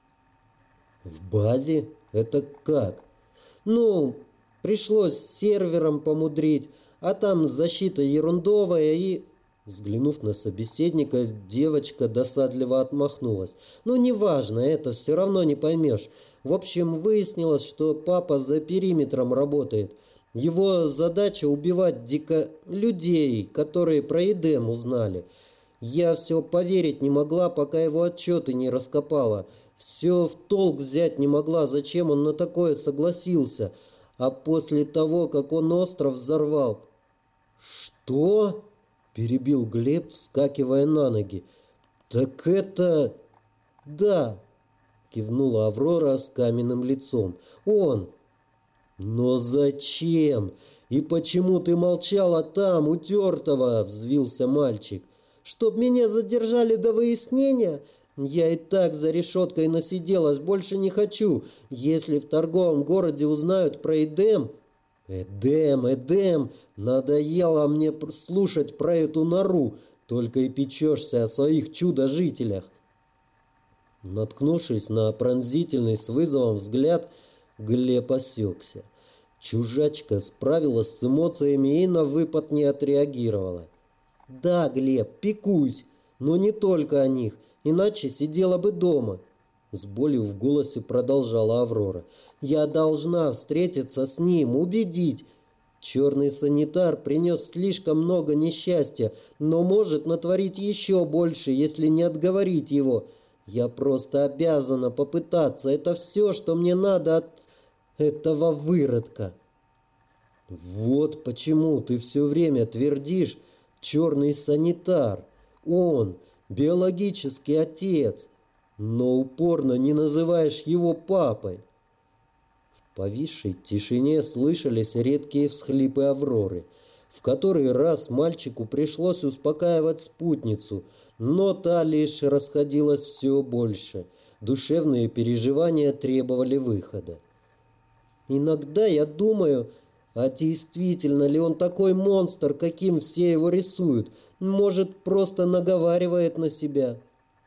Speaker 1: В базе? Это как? Ну, пришлось с сервером помудрить, а там защита ерундовая и... Взглянув на собеседника, девочка досадливо отмахнулась. «Ну, неважно, это все равно не поймешь. В общем, выяснилось, что папа за периметром работает. Его задача убивать людей, которые про Эдем узнали. Я все поверить не могла, пока его отчеты не раскопала. Все в толк взять не могла, зачем он на такое согласился. А после того, как он остров взорвал...» «Что?» — перебил Глеб, вскакивая на ноги. «Так это...» «Да», — кивнула Аврора с каменным лицом. «Он...» «Но зачем? И почему ты молчала там, у тертого?» — взвился мальчик. «Чтоб меня задержали до выяснения? Я и так за решеткой насиделась, больше не хочу. Если в торговом городе узнают про Эдем...» «Эдем, надоело мне слушать про эту нору, только и печешься о своих чудо-жителях». Наткнувшись на пронзительный с вызовом взгляд, Глеб осекся. Чужачка справилась с эмоциями и на выпад не отреагировала. «Да, Глеб, пекусь, но не только о них, иначе сидела бы дома». С болью в голосе продолжала Аврора. «Я должна встретиться с ним, убедить. Черный санитар принес слишком много несчастья, но может натворить еще больше, если не отговорить его. Я просто обязана попытаться. Это все, что мне надо от этого выродка». «Вот почему ты все время твердишь «черный санитар». Он биологический отец, но упорно не называешь его папой». В повисшей тишине слышались редкие всхлипы Авроры. В который раз мальчику пришлось успокаивать спутницу. но та лишь расходилась все больше. Душевные переживания требовали выхода. Иногда я думаю, а действительно ли он такой монстр, каким все его рисуют? Может, просто наговаривает на себя?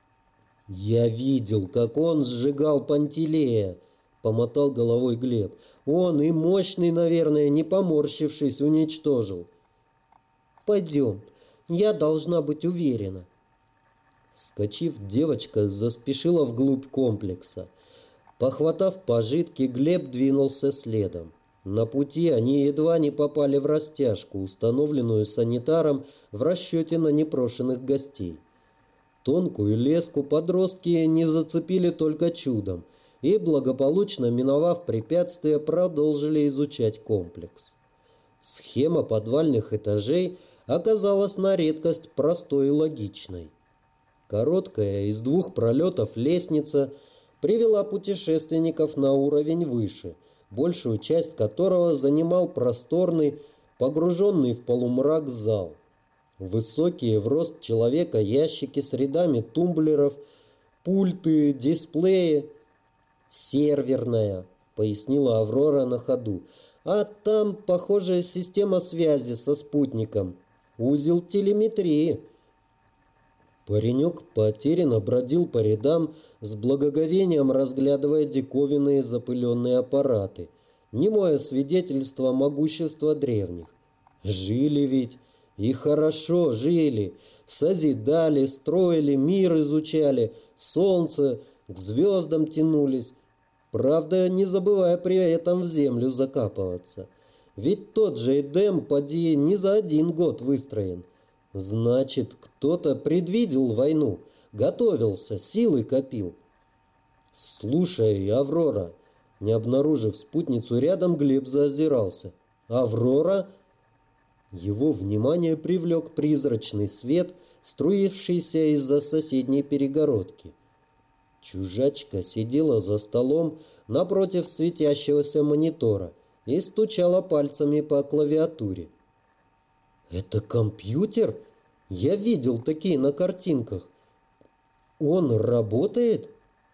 Speaker 1: Я видел, как он сжигал Пантелея, помотал головой Глеб. Он и мощный, наверное, не поморщившись, уничтожил. Пойдем, я должна быть уверена. Вскочив, девочка заспешила вглубь комплекса. Похватав пожитки, Глеб двинулся следом. На пути они едва не попали в растяжку, установленную санитаром в расчете на непрошенных гостей. Тонкую леску подростки не зацепили только чудом и, благополучно миновав препятствия, продолжили изучать комплекс. Схема подвальных этажей оказалась на редкость простой и логичной. Короткая из 2 пролетов лестница привела путешественников на уровень выше, большую часть которого занимал просторный, погруженный в полумрак зал. Высокие в рост человека ящики с рядами тумблеров, пульты, дисплеи. «Серверная», — пояснила Аврора на ходу. «А там, похоже, система связи со спутником. Узел телеметрии». Паренек потерянно бродил по рядам, с благоговением разглядывая диковинные запыленные аппараты. Немое свидетельство могущества древних. Жили ведь, и хорошо жили. Созидали, строили, мир изучали, солнце, к звездам тянулись. Правда, не забывая при этом в землю закапываться. Ведь тот же Эдем, поди, не за 1 год выстроен. Значит, кто-то предвидел войну, готовился, силы копил. «Слушай, Аврора!» Не обнаружив спутницу рядом, Глеб заозирался. «Аврора?» Его внимание привлек призрачный свет, струившийся из-за соседней перегородки. Чужачка сидела за столом напротив светящегося монитора и стучала пальцами по клавиатуре. «Это компьютер? Я видел такие на картинках. Он работает?»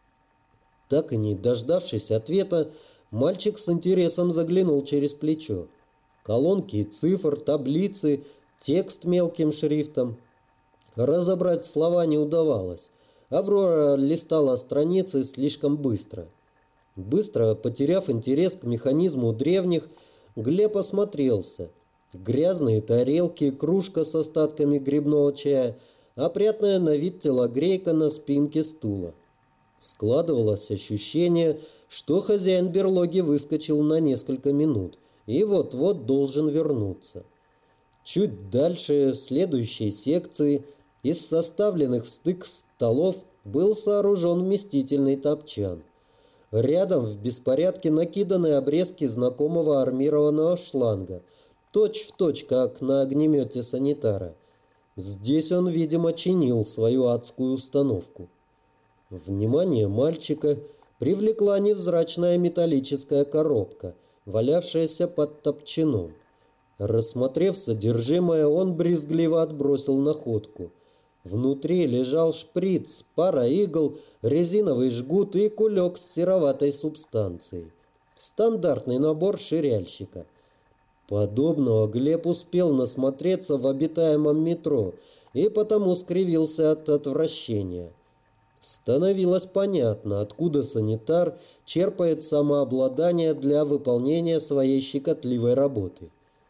Speaker 1: Так и не дождавшись ответа, мальчик с интересом заглянул через плечо. Колонки цифр, таблицы, текст мелким шрифтом. Разобрать слова не удавалось. Аврора листала страницы слишком быстро. Быстро потеряв интерес к механизму древних, Глеб осмотрелся. Грязные тарелки, кружка с остатками грибного чая, опрятная на вид телогрейка на спинке стула. Складывалось ощущение, что хозяин берлоги выскочил на несколько минут и вот-вот должен вернуться. Чуть дальше, в следующей секции, из составленных в стык столов был сооружен вместительный топчан. Рядом в беспорядке накиданы обрезки знакомого армированного шланга, точь-в-точь, как на огнемете санитара. Здесь он, видимо, чинил свою адскую установку. Внимание мальчика привлекла невзрачная металлическая коробка, валявшаяся под топчаном. Рассмотрев содержимое, он брезгливо отбросил находку. Внутри лежал шприц, пара игл, резиновый жгут и кулек с сероватой субстанцией. Стандартный набор ширяльщика. Подобного Глеб успел насмотреться в обитаемом метро и потому скривился от отвращения. Становилось понятно, откуда санитар черпает самообладание для выполнения своей щекотливой работы.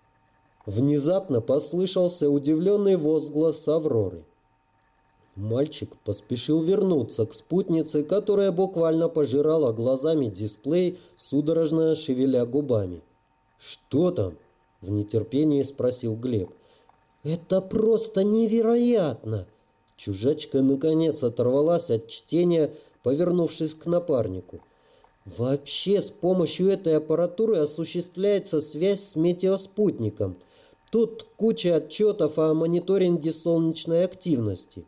Speaker 1: Внезапно послышался удивленный возглас Авроры. Мальчик поспешил вернуться к спутнице, которая буквально пожирала глазами дисплей, судорожно шевеля губами. «Что там?» — в нетерпении спросил Глеб. «Это просто невероятно!» Чужачка наконец оторвалась от чтения, повернувшись к напарнику. «Вообще с помощью этой аппаратуры осуществляется связь с метеоспутником. Тут куча отчетов о мониторинге солнечной активности.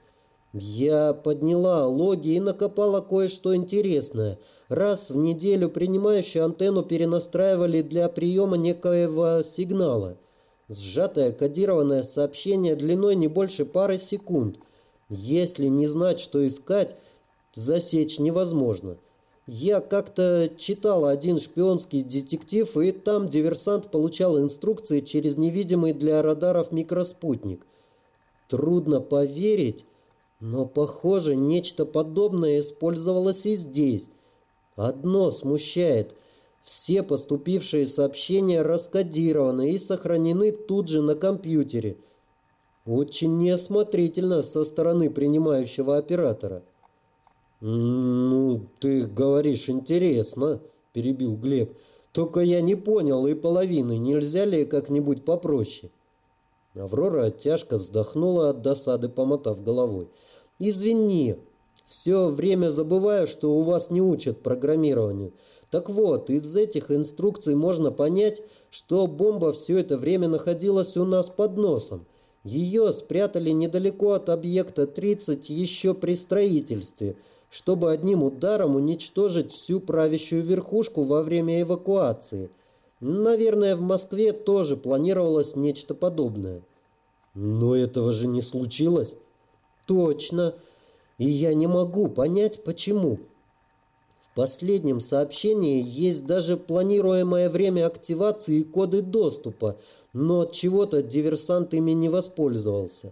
Speaker 1: Я подняла логи и накопала кое-что интересное. Раз в неделю принимающую антенну перенастраивали для приема некоего сигнала. Сжатое кодированное сообщение длиной не больше пары секунд. Если не знать, что искать, засечь невозможно. Я как-то читал один шпионский детектив, и там диверсант получал инструкции через невидимый для радаров микроспутник. Трудно поверить, но, похоже, нечто подобное использовалось и здесь. Одно смущает. Все поступившие сообщения раскодированы и сохранены тут же на компьютере. Очень неосмотрительно со стороны принимающего оператора. «Ну, ты говоришь интересно», — перебил Глеб. «Только я не понял и половины. Нельзя ли как-нибудь попроще?» Аврора тяжко вздохнула от досады, помотав головой. «Извини, все время забываю, что у вас не учат программированию. Так вот, из этих инструкций можно понять, что бомба все это время находилась у нас под носом. Ее спрятали недалеко от объекта 30 еще при строительстве, чтобы одним ударом уничтожить всю правящую верхушку во время эвакуации. Наверное, в Москве тоже планировалось нечто подобное». «Но этого же не случилось?» «Точно. И я не могу понять, почему. В последнем сообщении есть даже планируемое время активации и коды доступа, но от чего-то диверсант ими не воспользовался».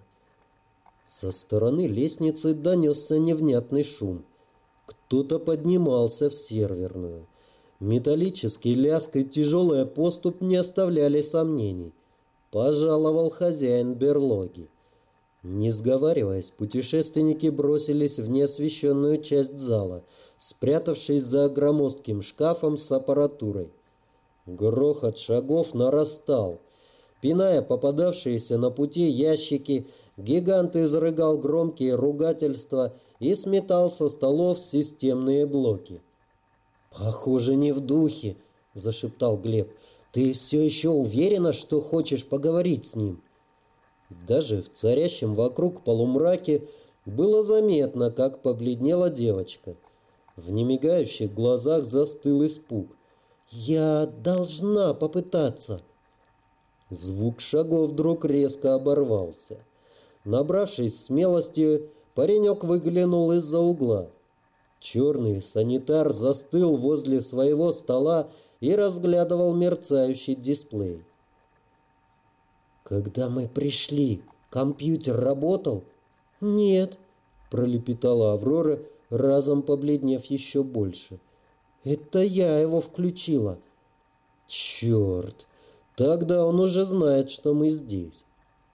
Speaker 1: Со стороны лестницы донесся невнятный шум. Кто-то поднимался в серверную. Металлический лязг и тяжелая поступь не оставляли сомнений. Пожаловал хозяин берлоги. Не сговариваясь, путешественники бросились в неосвещенную часть зала, спрятавшись за громоздким шкафом с аппаратурой. Грохот шагов нарастал. Пиная попадавшиеся на пути ящики, гигант изрыгал громкие ругательства и сметал со столов системные блоки. «Похоже, не в духе», — зашептал Глеб. «Ты все еще уверена, что хочешь поговорить с ним?» Даже в царящем вокруг полумраке было заметно, как побледнела девочка. В немигающих глазах застыл испуг. «Я должна попытаться». Звук шагов вдруг резко оборвался. Набравшись смелости, паренек выглянул из-за угла. Черный санитар застыл возле своего стола и разглядывал мерцающий дисплей. «Когда мы пришли, компьютер работал?» «Нет», — пролепетала Аврора, разом побледнев еще больше. «Это я его включила». «Черт! Тогда он уже знает, что мы здесь».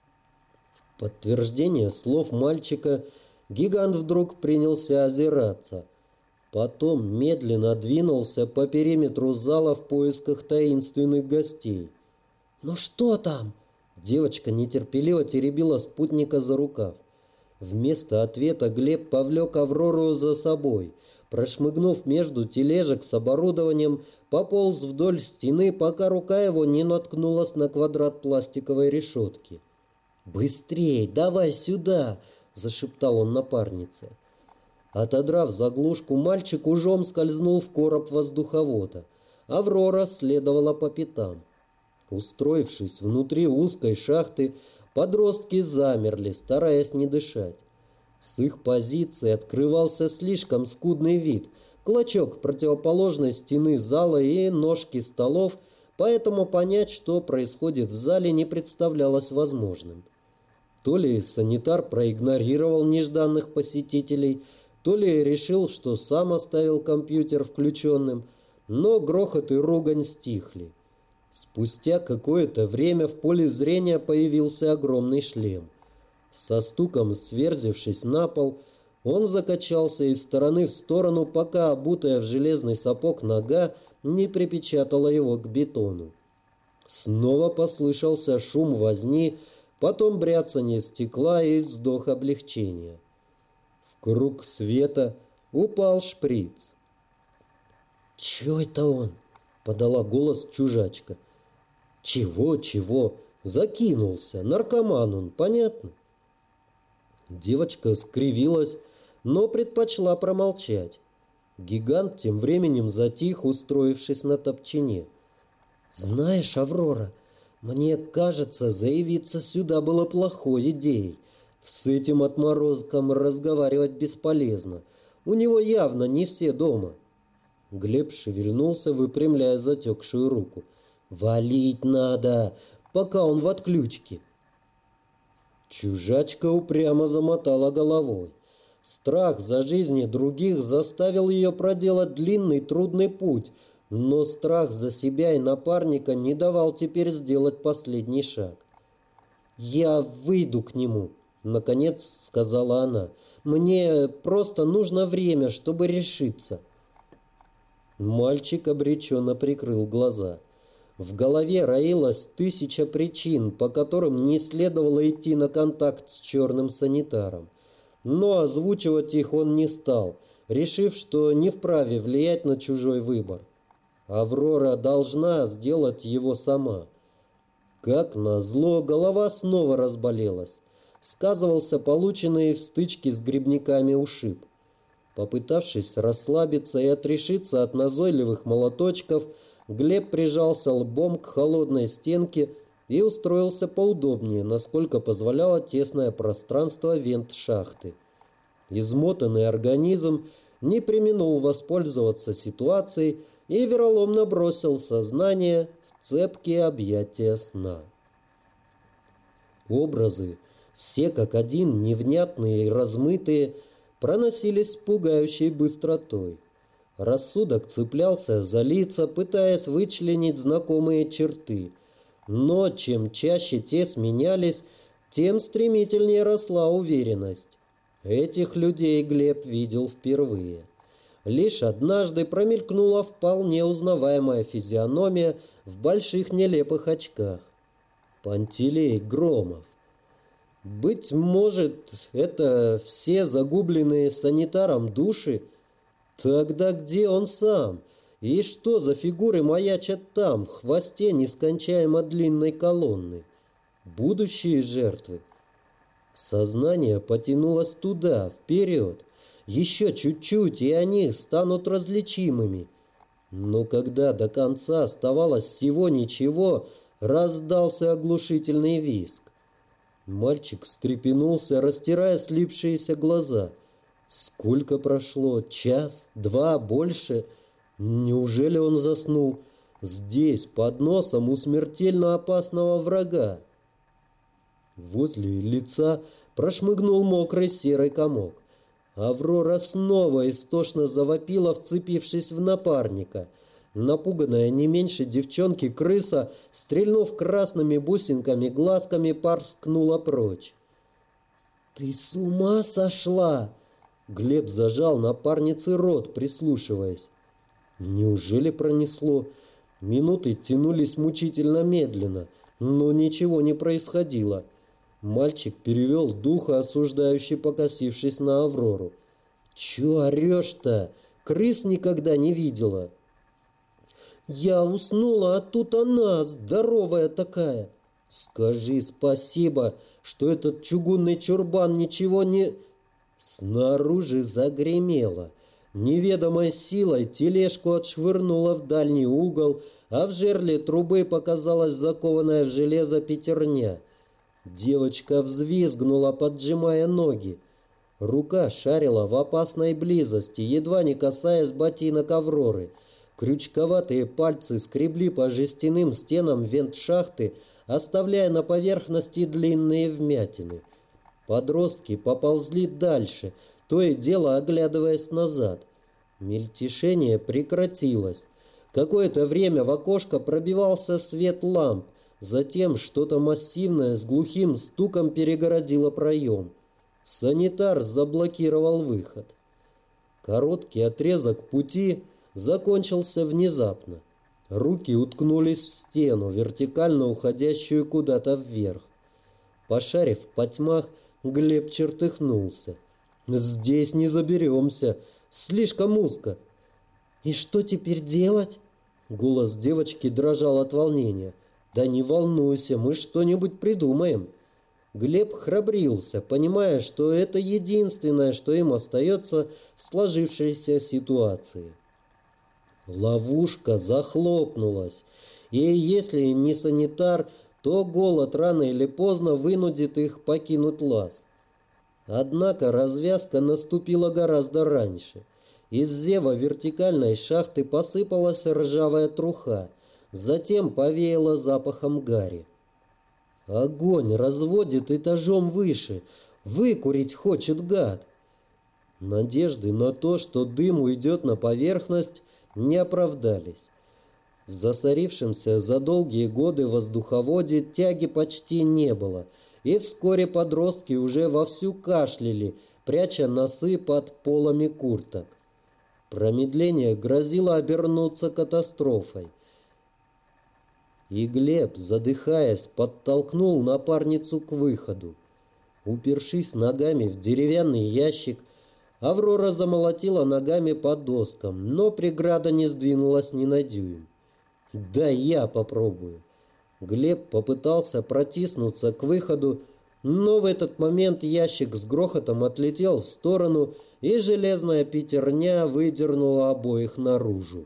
Speaker 1: В подтверждение слов мальчика гигант вдруг принялся озираться. Потом медленно двинулся по периметру зала в поисках таинственных гостей. «Ну что там?» Девочка нетерпеливо теребила спутника за рукав. Вместо ответа Глеб повлек Аврору за собой. Прошмыгнув между тележек с оборудованием, пополз вдоль стены, пока рука его не наткнулась на квадрат пластиковой решетки. «Быстрей, давай сюда!» – зашептал он напарнице. Отодрав заглушку, мальчик ужом скользнул в короб воздуховода. Аврора следовала по пятам. Устроившись внутри узкой шахты, подростки замерли, стараясь не дышать. С их позиции открывался слишком скудный вид. Клочок противоположной стены зала и ножки столов, поэтому понять, что происходит в зале, не представлялось возможным. То ли санитар проигнорировал нежданных посетителей, то ли решил, что сам оставил компьютер включенным, но грохот и ругань стихли. Спустя какое-то время в поле зрения появился огромный шлем. Со стуком сверзившись на пол, он закачался из стороны в сторону, пока обутая в железный сапог нога не припечатала его к бетону. Снова послышался шум возни, потом бряцание стекла и вздох облегчения. В круг света упал шприц. «Чего это он?» — подала голос чужачка. «Чего? Закинулся. Наркоман он, понятно?» Девочка скривилась, но предпочла промолчать. Гигант тем временем затих, устроившись на топчине. «Знаешь, Аврора, мне кажется, заявиться сюда было плохой идеей. С этим отморозком разговаривать бесполезно. У него явно не все дома. Глеб шевельнулся, выпрямляя затекшую руку. «Валить надо, пока он в отключке». Чужачка упрямо замотала головой. Страх за жизни других заставил ее проделать длинный трудный путь, но страх за себя и напарника не давал теперь сделать последний шаг. «Я выйду к нему», — наконец сказала она. «Мне просто нужно время, чтобы решиться». Мальчик обреченно прикрыл глаза. В голове роилось 1000 причин, по которым не следовало идти на контакт с черным санитаром. Но озвучивать их он не стал, решив, что не вправе влиять на чужой выбор. Аврора должна сделать его сама. Как назло, голова снова разболелась. Сказывался полученный в стычке с грибниками ушиб. Попытавшись расслабиться и отрешиться от назойливых молоточков, Глеб прижался лбом к холодной стенке и устроился поудобнее, насколько позволяло тесное пространство вент-шахты. Измотанный организм не преминул воспользоваться ситуацией и вероломно бросил сознание в цепкие объятия сна. Образы, все как один, невнятные и размытые, проносились с пугающей быстротой. Рассудок цеплялся за лица, пытаясь вычленить знакомые черты. Но чем чаще те сменялись, тем стремительнее росла уверенность. Этих людей Глеб видел впервые. Лишь однажды промелькнула вполне узнаваемая физиономия в больших нелепых очках. Пантелей Громов. Быть может, это все загубленные санитаром души? Тогда где он сам? И что за фигуры маячат там, в хвосте нескончаемо длинной колонны? Будущие жертвы. Сознание потянулось туда, вперед. Еще чуть-чуть, и они станут различимыми. Но когда до конца оставалось всего ничего, раздался оглушительный визг. Мальчик встрепенулся, растирая слипшиеся глаза. Сколько прошло? Час? Два? Больше? Неужели он заснул? Здесь, под носом у смертельно опасного врага. Возле лица прошмыгнул мокрый серый комок. Аврора снова истошно завопила, вцепившись в напарника. Напуганная не меньше девчонки крыса, стрельнув красными бусинками-глазками, порскнула прочь. «Ты с ума сошла?» Глеб зажал напарнице рот, прислушиваясь. Неужели пронесло? Минуты тянулись мучительно медленно, но ничего не происходило. Мальчик перевел дух, осуждающе покосившись на Аврору. «Чё орёшь-то? Крыс никогда не видела». «Я уснула, а тут она, здоровая такая». «Скажи спасибо, что этот чугунный чурбан ничего не...» Снаружи загремело. Неведомой силой тележку отшвырнуло в дальний угол, а в жерле трубы показалась закованная в железо пятерня. Девочка взвизгнула, поджимая ноги. Рука шарила в опасной близости, едва не касаясь ботинок Авроры. Крючковатые пальцы скребли по жестяным стенам вент-шахты, оставляя на поверхности длинные вмятины. Подростки поползли дальше, то и дело оглядываясь назад. Мельтешение прекратилось. Какое-то время в окошко пробивался свет ламп, затем что-то массивное с глухим стуком перегородило проем. Санитар заблокировал выход. Короткий отрезок пути закончился внезапно. Руки уткнулись в стену, вертикально уходящую куда-то вверх. Пошарив в потьмах, Глеб чертыхнулся. «Здесь не заберемся. Слишком узко». «И что теперь делать?» Голос девочки дрожал от волнения. «Да не волнуйся, мы что-нибудь придумаем». Глеб храбрился, понимая, что это единственное, что им остается в сложившейся ситуации. Ловушка захлопнулась, и если не санитар, то голод рано или поздно вынудит их покинуть лаз. Однако развязка наступила гораздо раньше. Из зева вертикальной шахты посыпалась ржавая труха, затем повеяло запахом гари. Огонь разводит этажом выше, выкурить хочет гад. Надежды на то, что дым уйдет на поверхность, не оправдались. В засорившемся за долгие годы воздуховоде тяги почти не было, и вскоре подростки уже вовсю кашляли, пряча носы под полами курток. Промедление грозило обернуться катастрофой. И Глеб, задыхаясь, подтолкнул напарницу к выходу. Упершись ногами в деревянный ящик, Аврора замолотила ногами по доскам, но преграда не сдвинулась ни на дюйм. «Да я попробую». Глеб попытался протиснуться к выходу, но в этот момент ящик с грохотом отлетел в сторону, и железная пятерня выдернула обоих наружу.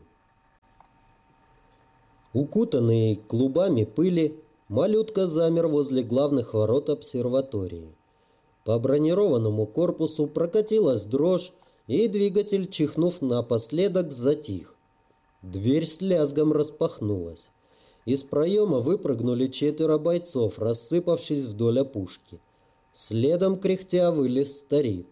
Speaker 1: Укутанный клубами пыли, малютка замер возле главных ворот обсерватории. По бронированному корпусу прокатилась дрожь, и двигатель, чихнув напоследок, затих. Дверь с лязгом распахнулась. Из проема выпрыгнули 4 бойцов, рассыпавшись вдоль опушки. Следом кряхтя вылез старик.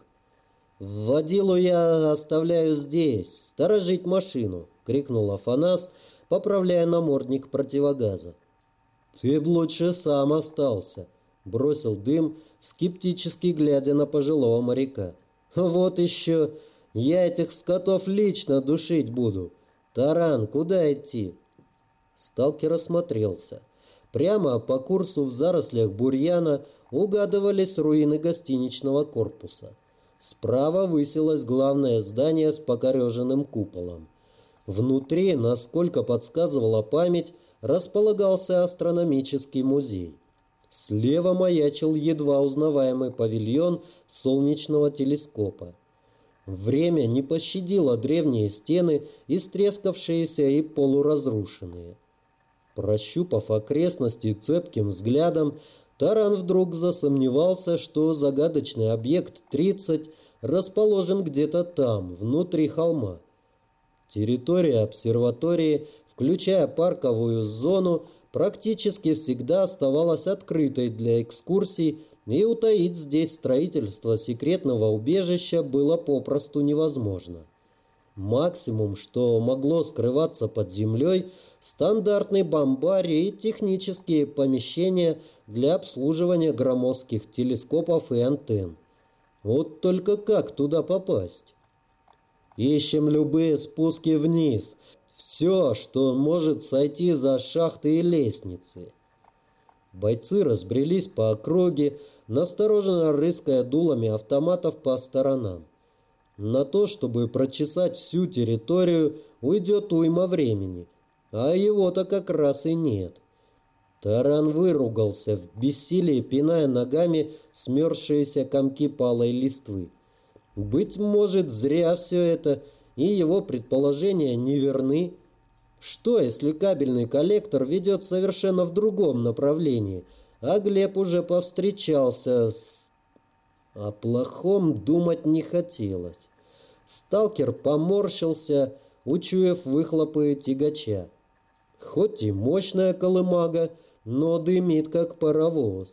Speaker 1: «Водилу я оставляю здесь, сторожить машину!» — крикнул Афанас, поправляя намордник противогаза. «Ты б лучше сам остался!» — бросил Дым, скептически глядя на пожилого моряка. «Вот еще! Я этих скотов лично душить буду! Таран, куда идти?» Сталкер осмотрелся. Прямо по курсу в зарослях бурьяна угадывались руины гостиничного корпуса. Справа высилось главное здание с покореженным куполом. Внутри, насколько подсказывала память, располагался астрономический музей. Слева маячил едва узнаваемый павильон солнечного телескопа. Время не пощадило древние стены, истрескавшиеся и полуразрушенные. Прощупав окрестности цепким взглядом, Таран вдруг засомневался, что загадочный объект 30 расположен где-то там, внутри холма. Территория обсерватории, включая парковую зону, практически всегда оставалась открытой для экскурсий, и утаить здесь строительство секретного убежища было попросту невозможно. Максимум, что могло скрываться под землей, стандартный бомбарий и технические помещения для обслуживания громоздких телескопов и антенн. Вот только как туда попасть? Ищем любые спуски вниз, все, что может сойти за шахты и лестницы. Бойцы разбрелись по округе, настороженно рыская дулами автоматов по сторонам. На то, чтобы прочесать всю территорию, уйдет уйма времени, а его-то как раз и нет. Таран выругался в бессилии, пиная ногами смерзшиеся комки палой листвы. Быть может, зря все это, и его предположения неверны. Что, если кабельный коллектор ведет совершенно в другом направлении, а Глеб уже повстречался с... О плохом думать не хотелось. Сталкер поморщился, учуяв выхлопы тягача. Хоть и мощная колымага, но дымит как паровоз.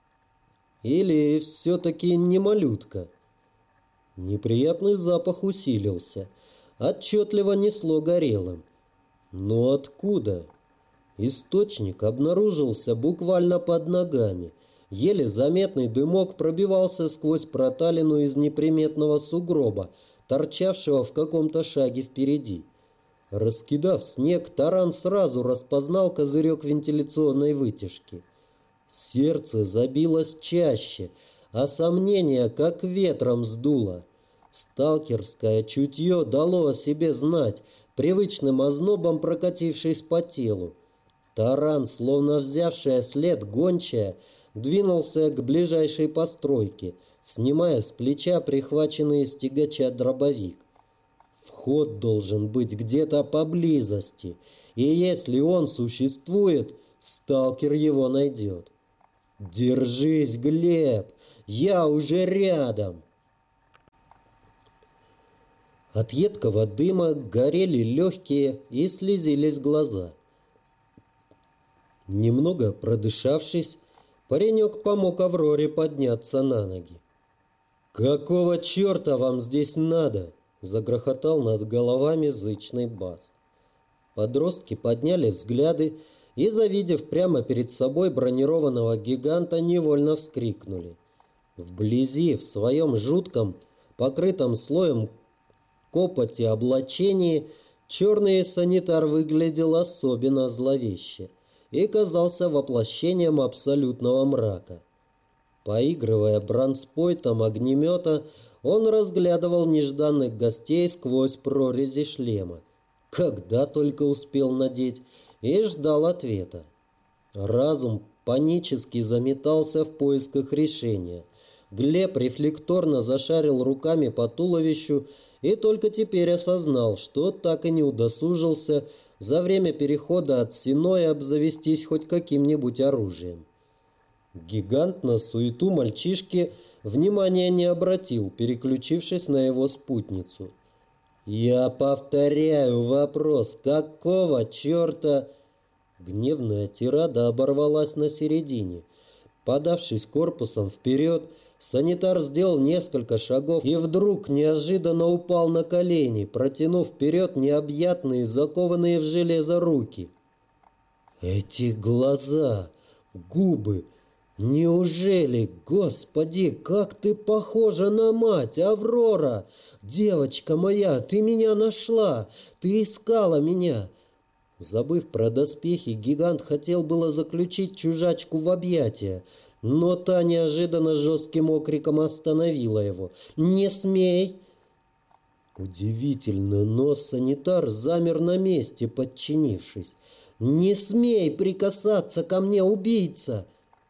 Speaker 1: Или все-таки не малютка? Неприятный запах усилился. Отчетливо несло горелым. Но откуда? Источник обнаружился буквально под ногами. Еле заметный дымок пробивался сквозь проталину из неприметного сугроба, торчавшего в каком-то шаге впереди. Раскидав снег, Таран сразу распознал козырек вентиляционной вытяжки. Сердце забилось чаще, а сомнение как ветром сдуло. Сталкерское чутье дало о себе знать, привычным ознобом прокатившись по телу. Таран, словно взявшая след гончая, двинулся к ближайшей постройке, снимая с плеча прихваченный из тягача дробовик. Вход должен быть где-то поблизости, и если он существует, сталкер его найдет. «Держись, Глеб! Я уже рядом!» От едкого дыма горели легкие и слезились глаза. Немного продышавшись, паренек помог Авроре подняться на ноги. «Какого черта вам здесь надо?» — загрохотал над головами зычный бас. Подростки подняли взгляды и, завидев прямо перед собой бронированного гиганта, невольно вскрикнули. Вблизи, в своем жутком, покрытом слоем копоти облачении, черный санитар выглядел особенно зловеще и казался воплощением абсолютного мрака. Поигрывая бронспойтом огнемета, он разглядывал нежданных гостей сквозь прорези шлема, когда только успел надеть, и ждал ответа. Разум панически заметался в поисках решения. Глеб рефлекторно зашарил руками по туловищу и только теперь осознал, что так и не удосужился за время перехода от Синоя обзавестись хоть каким-нибудь оружием. Гигант на суету мальчишки внимания не обратил, переключившись на его спутницу. «Я повторяю вопрос, какого черта?» Гневная тирада оборвалась на середине. Подавшись корпусом вперед, санитар сделал несколько шагов и вдруг неожиданно упал на колени, протянув вперед необъятные, закованные в железо руки. Эти глаза, губы... Неужели, Господи, как ты похожа на мать, Аврора! Девочка моя, ты меня нашла, ты искала меня. Забыв про доспехи, гигант хотел было заключить чужачку в объятия, но та неожиданно жестким окриком остановила его. «Не смей!» Удивительно, но санитар замер на месте, подчинившись. «Не смей прикасаться ко мне, убийца!»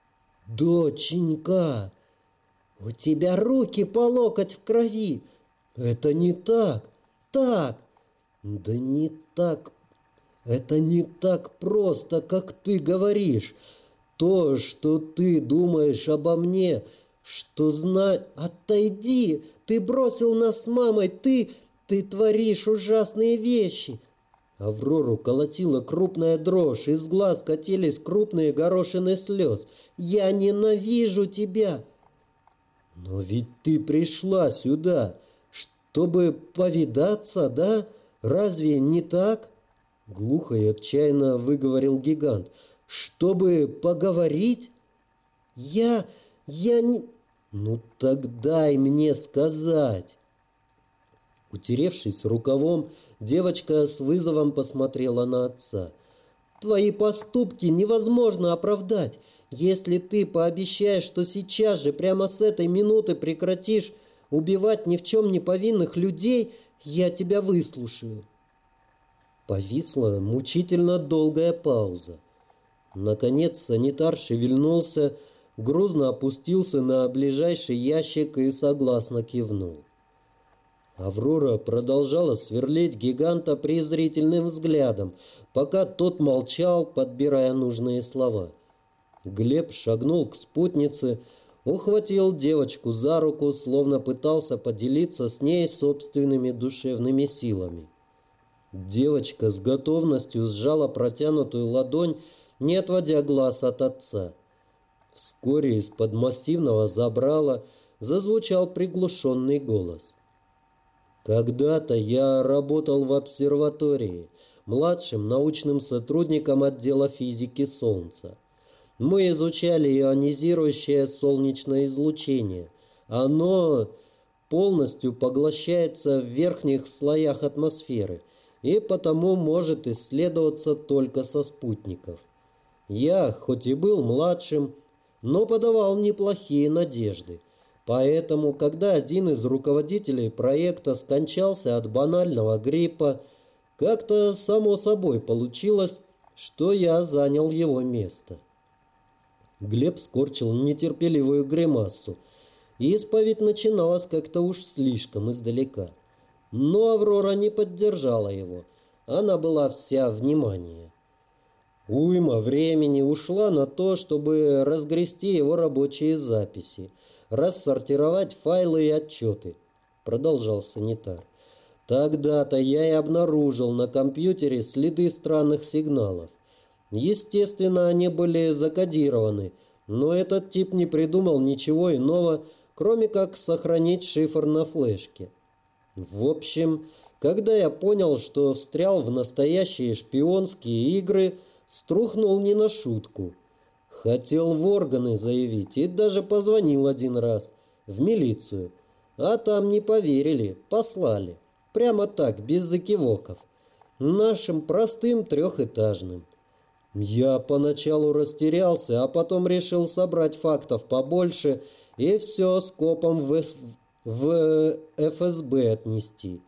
Speaker 1: «Доченька, у тебя руки по локоть в крови. Это не так. Так. Да не так. Это не так просто, как ты говоришь. То, что ты думаешь обо мне, что знаешь... Отойди! Ты бросил нас с мамой. Ты творишь ужасные вещи». Аврору колотила крупная дрожь, из глаз катились крупные горошины слез. «Я ненавижу тебя!» «Но ведь ты пришла сюда, чтобы повидаться, да? Разве не так?» Глухо и отчаянно выговорил гигант. «Чтобы поговорить?» Я не...» «Ну так дай мне сказать!» Утеревшись рукавом, девочка с вызовом посмотрела на отца. «Твои поступки невозможно оправдать. Если ты пообещаешь, что сейчас же, прямо с этой минуты прекратишь убивать ни в чем не повинных людей, я тебя выслушаю». Повисла мучительно долгая пауза. Наконец санитар шевельнулся, грузно опустился на ближайший ящик и согласно кивнул. Аврора продолжала сверлить гиганта презрительным взглядом, пока тот молчал, подбирая нужные слова. Глеб шагнул к спутнице, ухватил девочку за руку, словно пытался поделиться с ней собственными душевными силами. Девочка с готовностью сжала протянутую ладонь, не отводя глаз от отца. Вскоре из-под массивного забрала зазвучал приглушенный голос. «Когда-то я работал в обсерватории, младшим научным сотрудником отдела физики Солнца. Мы изучали ионизирующее солнечное излучение. Оно полностью поглощается в верхних слоях атмосферы и потому может исследоваться только со спутников. Я, хоть и был младшим, но подавал неплохие надежды. Поэтому, когда один из руководителей проекта скончался от банального гриппа, как-то само собой получилось, что я занял его место». Глеб скорчил нетерпеливую гримасу. Исповедь начиналась как-то уж слишком издалека. Но Аврора не поддержала его. Она была вся внимание. Уйма времени ушла на то, чтобы разгрести его рабочие записи, рассортировать файлы и отчеты, продолжал санитар. Тогда-то я и обнаружил на компьютере следы странных сигналов. Естественно, они были закодированы, но этот тип не придумал ничего иного, кроме как сохранить шифр на флешке. В общем, когда я понял, что встрял в настоящие шпионские игры, струхнул не на шутку. Хотел в органы заявить и даже позвонил один раз в милицию. А там не поверили, послали. Прямо так, без закивоков. Нашим простым трехэтажным. Я поначалу растерялся, а потом решил собрать фактов побольше и все скопом в ФСБ отнести.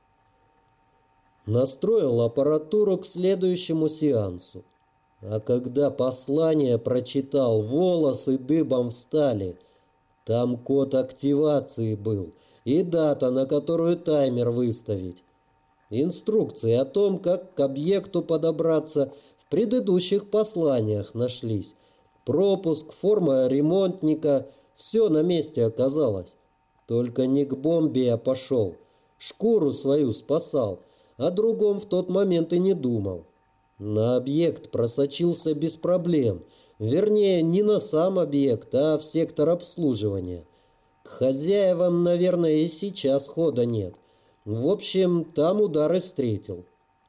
Speaker 1: Настроил аппаратуру к следующему сеансу. А когда послание прочитал, волосы дыбом встали. Там код активации был и дата, на которую таймер выставить. Инструкции о том, как к объекту подобраться, в предыдущих посланиях нашлись. Пропуск, форма ремонтника, все на месте оказалось. Только не к бомбе я пошел. Шкуру свою спасал, о другом в тот момент и не думал. На объект просочился без проблем. Вернее, не на сам объект, а в сектор обслуживания. К хозяевам, наверное, и сейчас хода нет. В общем, там удары встретил.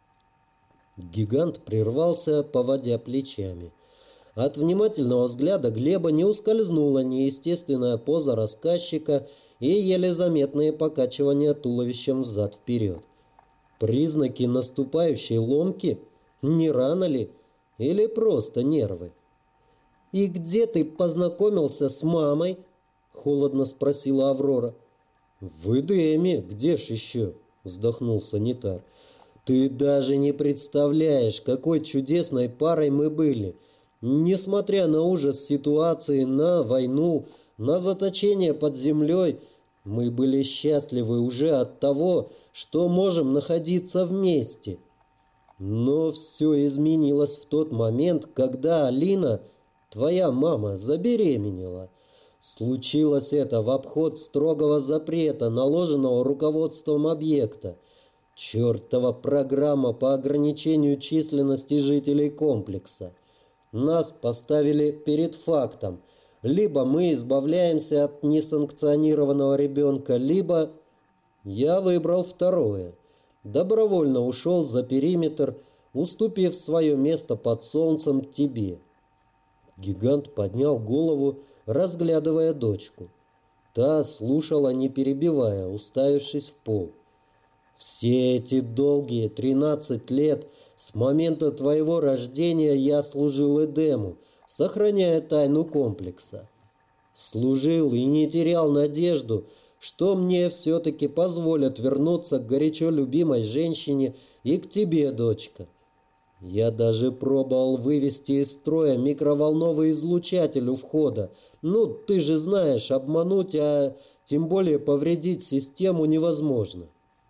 Speaker 1: Гигант прервался, поводя плечами. От внимательного взгляда Глеба не ускользнула неестественная поза рассказчика и еле заметные покачивания туловищем взад-вперед. Признаки наступающей ломки? Не рано ли? Или просто нервы? «И где ты познакомился с мамой?» — холодно спросила Аврора. «В Эдеме, где ж еще?» — вздохнул санитар. «Ты даже не представляешь, какой чудесной парой мы были. Несмотря на ужас ситуации, на войну, на заточение под землей, мы были счастливы уже от того, что можем находиться вместе. Но все изменилось в тот момент, когда Алина, твоя мама, забеременела. Случилось это в обход строгого запрета, наложенного руководством объекта. Чертова программа по ограничению численности жителей комплекса. Нас поставили перед фактом. Либо мы избавляемся от несанкционированного ребенка, либо... Я выбрал второе. Добровольно ушел за периметр, уступив свое место под солнцем тебе. Гигант поднял голову, разглядывая дочку. Та слушала, не перебивая, уставившись в пол. «Все эти долгие 13 лет с момента твоего рождения я служил Эдему, сохраняя тайну комплекса. Служил и не терял надежду, что мне все-таки позволят вернуться к горячо любимой женщине и к тебе, дочка. Я даже пробовал вывести из строя микроволновый излучатель у входа. Ну, ты же знаешь, обмануть, а тем более повредить систему невозможно».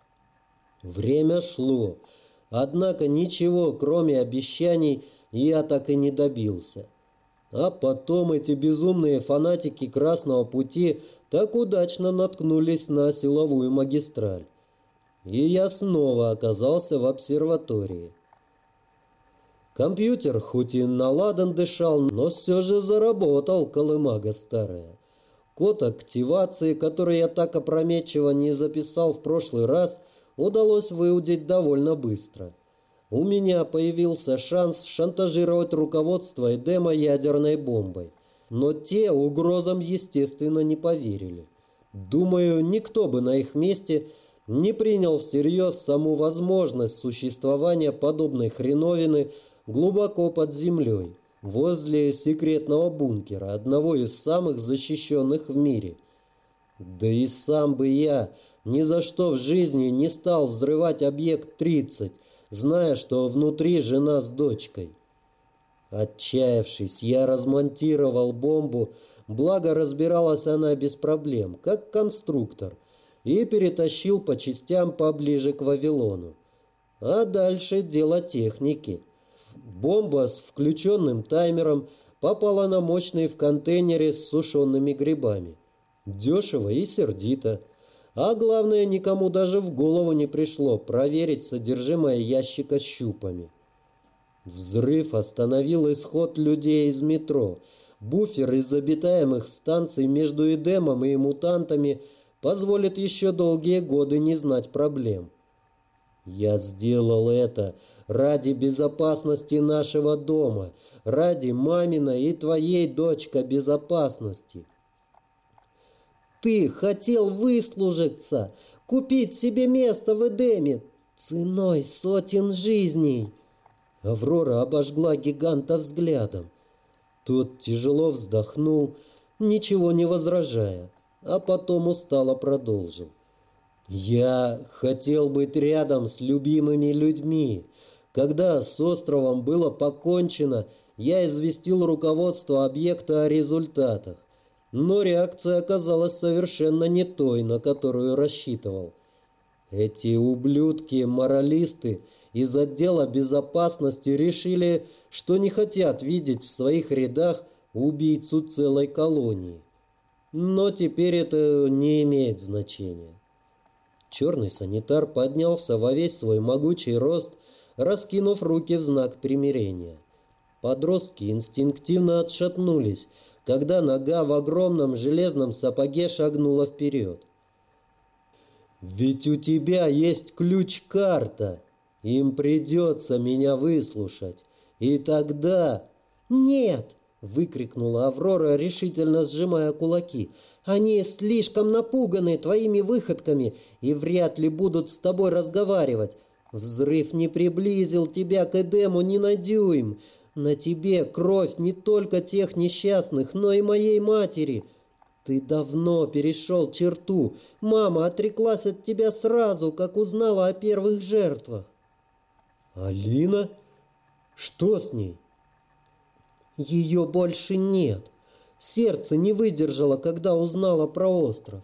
Speaker 1: Время шло, однако ничего, кроме обещаний, я так и не добился. А потом эти безумные фанатики Красного Пути так удачно наткнулись на силовую магистраль. И я снова оказался в обсерватории. Компьютер хоть и наладан дышал, но все же заработал, колымага старая. Код активации, который я так опрометчиво не записал в прошлый раз, удалось выудить довольно быстро. У меня появился шанс шантажировать руководство Эдема ядерной бомбой. Но те угрозам, естественно, не поверили. Думаю, никто бы на их месте не принял всерьез саму возможность существования подобной хреновины глубоко под землей, возле секретного бункера, одного из самых защищенных в мире. Да и сам бы я ни за что в жизни не стал взрывать объект 30, зная, что внутри жена с дочкой. Отчаявшись, я размонтировал бомбу, благо разбиралась она без проблем, как конструктор, и перетащил по частям поближе к Вавилону. А дальше дело техники. Бомба с включенным таймером попала на мощный в контейнере с сушеными грибами. Дешево и сердито. А главное, никому даже в голову не пришло проверить содержимое ящика щупами. Взрыв остановил исход людей из метро. Буфер из обитаемых станций между Эдемом и мутантами позволит еще долгие годы не знать проблем. Я сделал это ради безопасности нашего дома, ради маминой и твоей, дочка, безопасности. Ты хотел выслужиться, купить себе место в Эдеме ценой сотен жизней. Аврора обожгла гиганта взглядом. Тот тяжело вздохнул, ничего не возражая, а потом устало продолжил. Я хотел быть рядом с любимыми людьми. Когда с островом было покончено, я известил руководство объекта о результатах. Но реакция оказалась совершенно не той, на которую рассчитывал. Эти ублюдки-моралисты из отдела безопасности решили, что не хотят видеть в своих рядах убийцу целой колонии. Но теперь это не имеет значения. Черный санитар поднялся во весь свой могучий рост, раскинув руки в знак примирения. Подростки инстинктивно отшатнулись, когда нога в огромном железном сапоге шагнула вперед. «Ведь у тебя есть ключ-карта. Им придется меня выслушать. И тогда...» «Нет!» — выкрикнула Аврора, решительно сжимая кулаки. «Они слишком напуганы твоими выходками и вряд ли будут с тобой разговаривать. Взрыв не приблизил тебя к Эдему ни на дюйм. На тебе кровь не только тех несчастных, но и моей матери. Ты давно перешел черту. Мама отреклась от тебя сразу, как узнала о первых жертвах». «Алина? Что с ней?» «Ее больше нет. Сердце не выдержало, когда узнала про остров».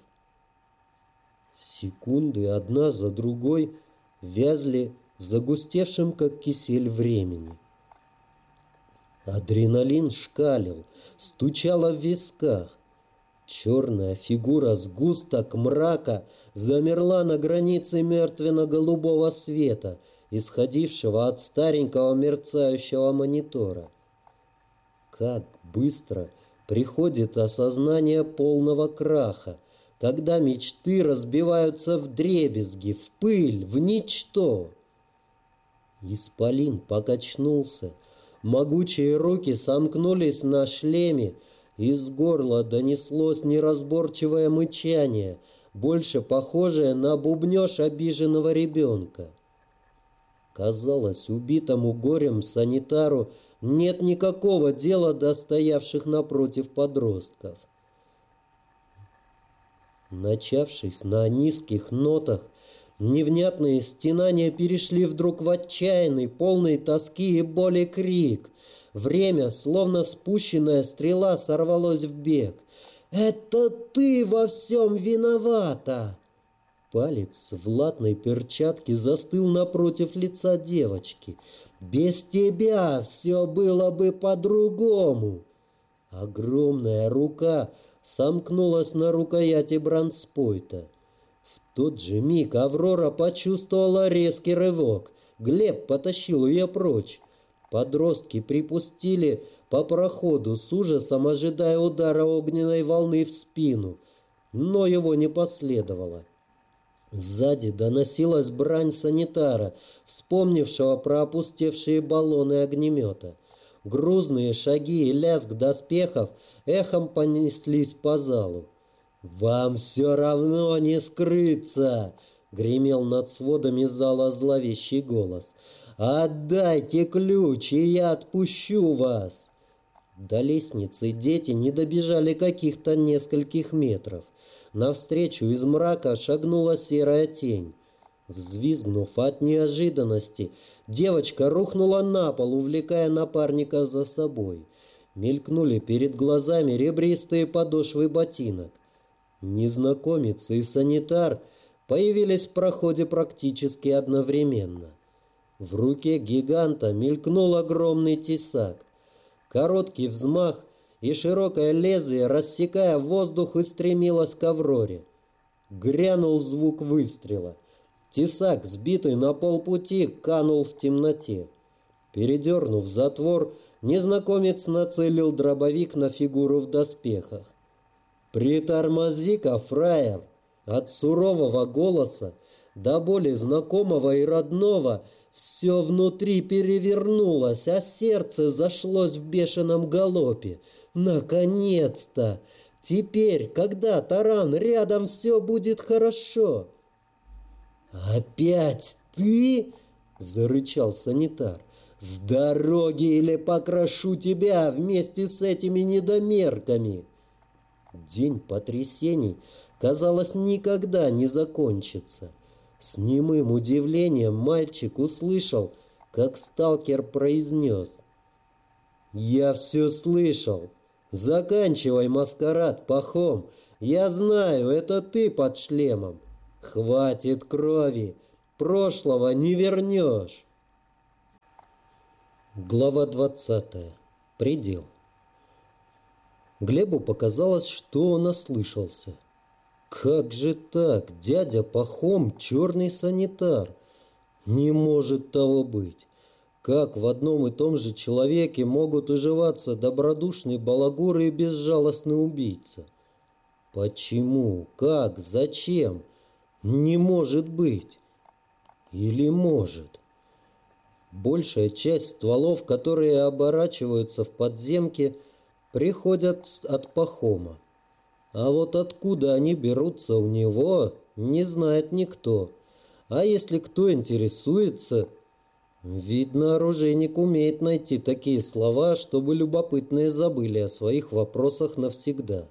Speaker 1: Секунды одна за другой вязли в загустевшем, как кисель, времени. Адреналин шкалил, стучало в висках. Черная фигура сгусток мрака замерла на границе мертвенно-голубого света, исходившего от старенького мерцающего монитора. Как быстро приходит осознание полного краха, когда мечты разбиваются вдребезги, в пыль, в ничто. Исполин покачнулся, могучие руки сомкнулись на шлеме, из горла донеслось неразборчивое мычание, больше похожее на бубнёж обиженного ребенка. Казалось, убитому горем санитару нет никакого дела до стоявших напротив подростков. Начавшись на низких нотах, невнятные стенания перешли вдруг в отчаянный, полный тоски и боли крик. Время, словно спущенная стрела, сорвалось в бег. «Это ты во всем виновата!» Палец в латной перчатке застыл напротив лица девочки. «Без тебя все было бы по-другому!» Огромная рука сомкнулась на рукояти бронспойта. В тот же миг Аврора почувствовала резкий рывок. Глеб потащил ее прочь. Подростки припустили по проходу, с ужасом ожидая удара огненной волны в спину. Но его не последовало. Сзади доносилась брань санитара, вспомнившего про опустевшие баллоны огнемета. Грузные шаги и лязг доспехов эхом понеслись по залу. «Вам все равно не скрыться!» — гремел над сводами зала зловещий голос. «Отдайте ключ, и я отпущу вас!» До лестницы дети не добежали каких-то нескольких метров. Навстречу из мрака шагнула серая тень. Взвизгнув от неожиданности, девочка рухнула на пол, увлекая напарника за собой. Мелькнули перед глазами ребристые подошвы ботинок. Незнакомец и санитар появились в проходе практически одновременно. В руке гиганта мелькнул огромный тесак. Короткий взмах, и широкое лезвие, рассекая воздух, устремилось к Авроре. Грянул звук выстрела. Тесак, сбитый на полпути, канул в темноте. Передернув затвор, незнакомец нацелил дробовик на фигуру в доспехах. «Притормози-ка, фраер!» От сурового голоса, до боли знакомого и родного, все внутри перевернулось, а сердце зашлось в бешеном галопе. Наконец-то! Теперь, когда таран рядом, все будет хорошо. «Опять ты?» — зарычал санитар. «С дороги или покрошу тебя вместе с этими недомерками!» День потрясений, казалось, никогда не закончится. С немым удивлением мальчик услышал, как сталкер произнес: «Я все слышал. Заканчивай маскарад, Пахом. Я знаю, это ты под шлемом. Хватит крови. Прошлого не вернешь». Глава 20. Предел. Глебу показалось, что он ослышался. Как же так? Дядя Пахом — черный санитар. Не может того быть. Как в одном и том же человеке могут уживаться добродушный балагур и безжалостный убийца? Почему? Как? Зачем? Не может быть. Или может? Большая часть стволов, которые оборачиваются в подземке, приходят от Пахома. А вот откуда они берутся у него, не знает никто. А если кто интересуется, видно, оружейник умеет найти такие слова, чтобы любопытные забыли о своих вопросах навсегда.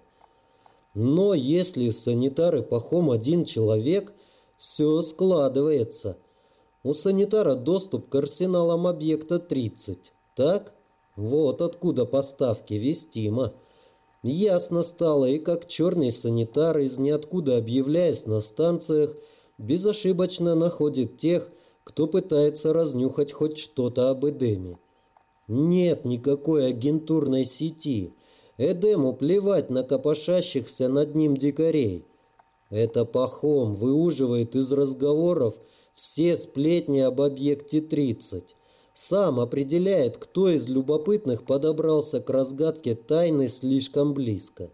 Speaker 1: Но если санитар и Пахом один человек, все складывается. У санитара доступ к арсеналам объекта 30, так? Вот откуда поставки вестимо. Ясно стало, и как черный санитар, из ниоткуда объявляясь на станциях, безошибочно находит тех, кто пытается разнюхать хоть что-то об Эдеме. Нет никакой агентурной сети. Эдему плевать на копошащихся над ним дикарей. Это Пахом выуживает из разговоров все сплетни об объекте 30. Сам определяет, кто из любопытных подобрался к разгадке тайны слишком близко.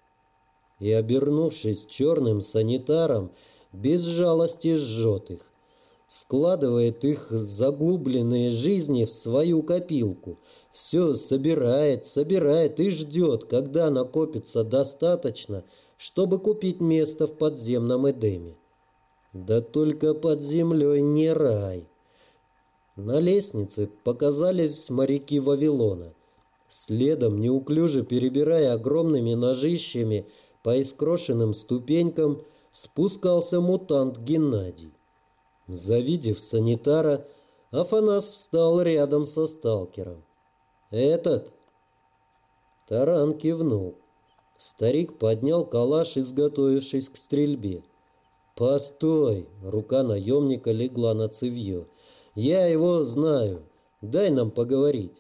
Speaker 1: И, обернувшись черным санитаром, без жалости жжет их. Складывает их загубленные жизни в свою копилку. Все собирает и ждет, когда накопится достаточно, чтобы купить место в подземном Эдеме. Да только под землей не рай. На лестнице показались моряки Вавилона. Следом, неуклюже перебирая огромными ножищами по искрошенным ступенькам, спускался мутант Геннадий. Завидев санитара, Афанас встал рядом со сталкером. «Этот?» Таран кивнул. Старик поднял калаш, изготовившись к стрельбе. «Постой!» — рука наемника легла на цевье. «Я его знаю. Дай нам поговорить».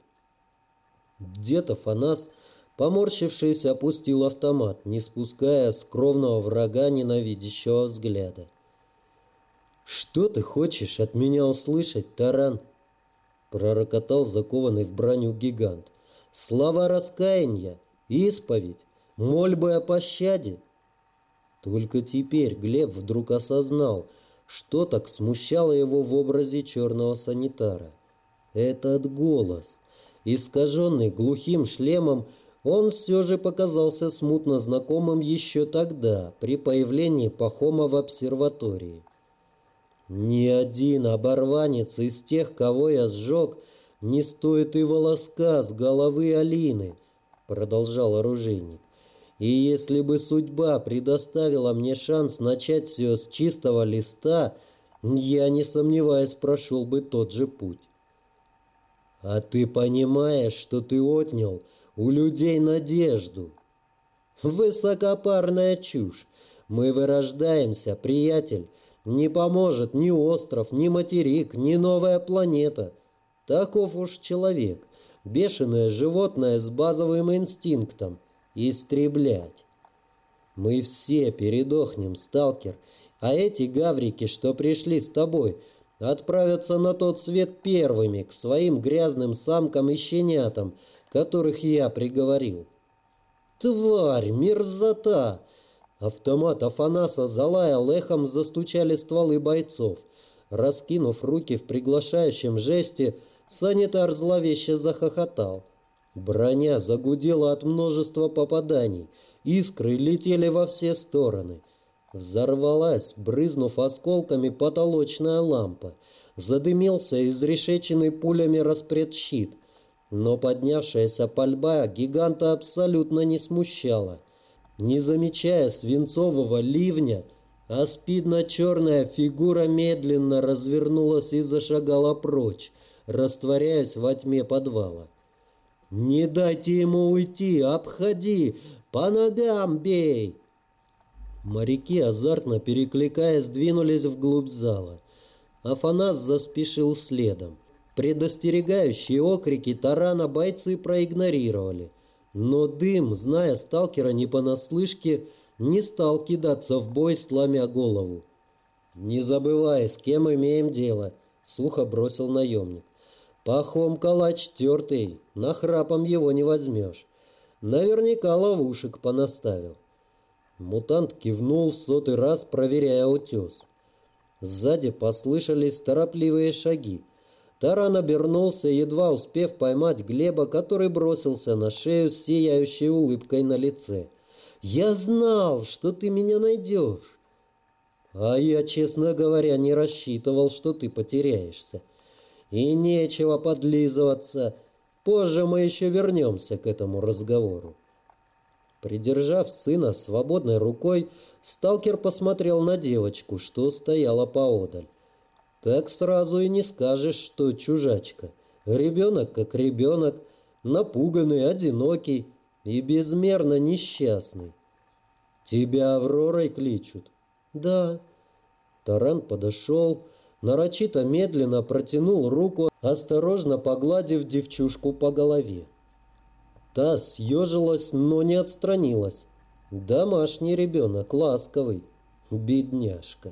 Speaker 1: Дед Афанас, поморщившись, опустил автомат, не спуская с кровного врага ненавидящего взгляда. «Что ты хочешь от меня услышать, Таран?» — пророкотал закованный в броню гигант. «Слова раскаяния, исповедь, мольбы о пощаде?» Только теперь Глеб вдруг осознал, что так смущало его в образе черного санитара. Этот голос, искаженный глухим шлемом, он все же показался смутно знакомым еще тогда, при появлении Пахома в обсерватории. «Ни один оборванец из тех, кого я сжег, не стоит и волоска с головы Алины», — продолжал оружейник. «И если бы судьба предоставила мне шанс начать все с чистого листа, я, не сомневаясь, прошел бы тот же путь». «А ты понимаешь, что ты отнял у людей надежду?» «Высокопарная чушь. Мы вырождаемся, приятель. Не поможет ни остров, ни материк, ни новая планета. Таков уж человек. Бешеное животное с базовым инстинктом – истреблять. Мы все передохнем, сталкер, а эти гаврики, что пришли с тобой, отправятся на тот свет первыми к своим грязным самкам и щенятам, которых я приговорил. Тварь, мерзота! Автомат Афанаса залаял, эхом застучали стволы бойцов. Раскинув руки в приглашающем жесте, санитар зловеще захохотал. Броня загудела от множества попаданий. Искры летели во все стороны. Взорвалась, брызнув осколками, потолочная лампа. Задымился изрешеченный пулями распредщит. Но поднявшаяся пальба гиганта абсолютно не смущала. Не замечая свинцового ливня, аспидно-черная фигура медленно развернулась и зашагала прочь, растворяясь во тьме подвала. «Не дайте ему уйти! Обходи! По ногам бей!» Моряки, азартно перекликаясь, двинулись вглубь зала. Афанас заспешил следом. Предостерегающие окрики тарана бойцы проигнорировали. Но Дым, зная сталкера не понаслышке, не стал кидаться в бой, сломя голову. «Не забывай, с кем имеем дело», — сухо бросил наемник. «Пахом калач тертый, нахрапом его не возьмешь. Наверняка ловушек понаставил». Мутант кивнул в 100-й раз, проверяя утес. Сзади послышались торопливые шаги. Таран обернулся, едва успев поймать Глеба, который бросился на шею с сияющей улыбкой на лице. «Я знал, что ты меня найдешь!» «А я, честно говоря, не рассчитывал, что ты потеряешься. И нечего подлизываться. Позже мы еще вернемся к этому разговору». Придержав сына свободной рукой, сталкер посмотрел на девочку, что стояла поодаль. Так сразу и не скажешь, что чужачка. Ребенок как ребенок, напуганный, одинокий и безмерно несчастный. «Тебя Авророй кличут?» «Да». Таран подошел, нарочито медленно протянул руку, осторожно погладив девчушку по голове. Та съежилась, но не отстранилась. Домашний ребенок, ласковый. Бедняжка.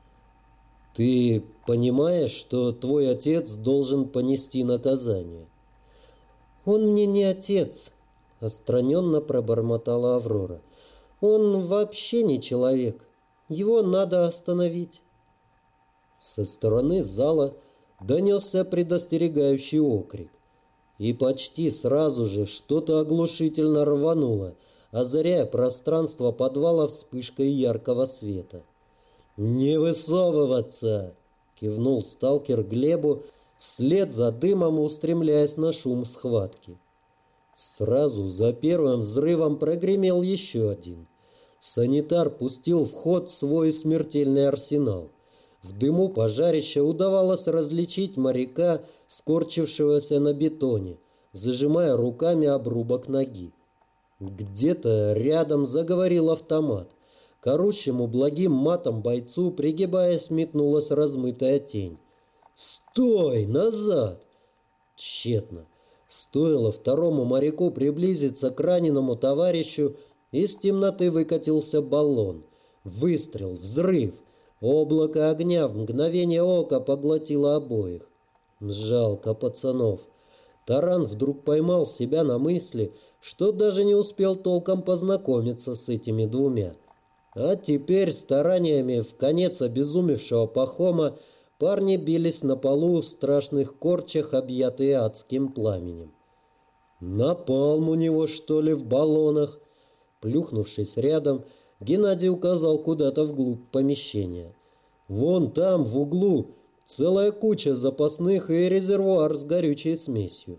Speaker 1: «Ты понимаешь, что твой отец должен понести наказание?» «Он мне не отец», — отстраненно пробормотала Аврора. «Он вообще не человек. Его надо остановить». Со стороны зала донесся предостерегающий окрик. И почти сразу же что-то оглушительно рвануло, озаряя пространство подвала вспышкой яркого света. «Не высовываться!» — кивнул сталкер Глебу, вслед за Дымом устремляясь на шум схватки. Сразу за первым взрывом прогремел еще один. Санитар пустил в ход свой смертельный арсенал. В дыму пожарища удавалось различить моряка, скорчившегося на бетоне, зажимая руками обрубок ноги. Где-то рядом заговорил автомат. К орущему благим матом бойцу, пригибаясь, метнулась размытая тень. «Стой! Назад!» Тщетно. Стоило второму моряку приблизиться к раненому товарищу, из темноты выкатился баллон. Выстрел, взрыв. Облако огня в мгновение ока поглотило обоих. Жалко пацанов. Таран вдруг поймал себя на мысли, что даже не успел толком познакомиться с этими двумя. А теперь стараниями вконец обезумевшего Пахома парни бились на полу в страшных корчах, объятые адским пламенем. «Напалм у него, что ли, в баллонах?» Плюхнувшись рядом, Геннадий указал куда-то вглубь помещения. «Вон там, в углу, целая куча запасных и резервуар с горючей смесью».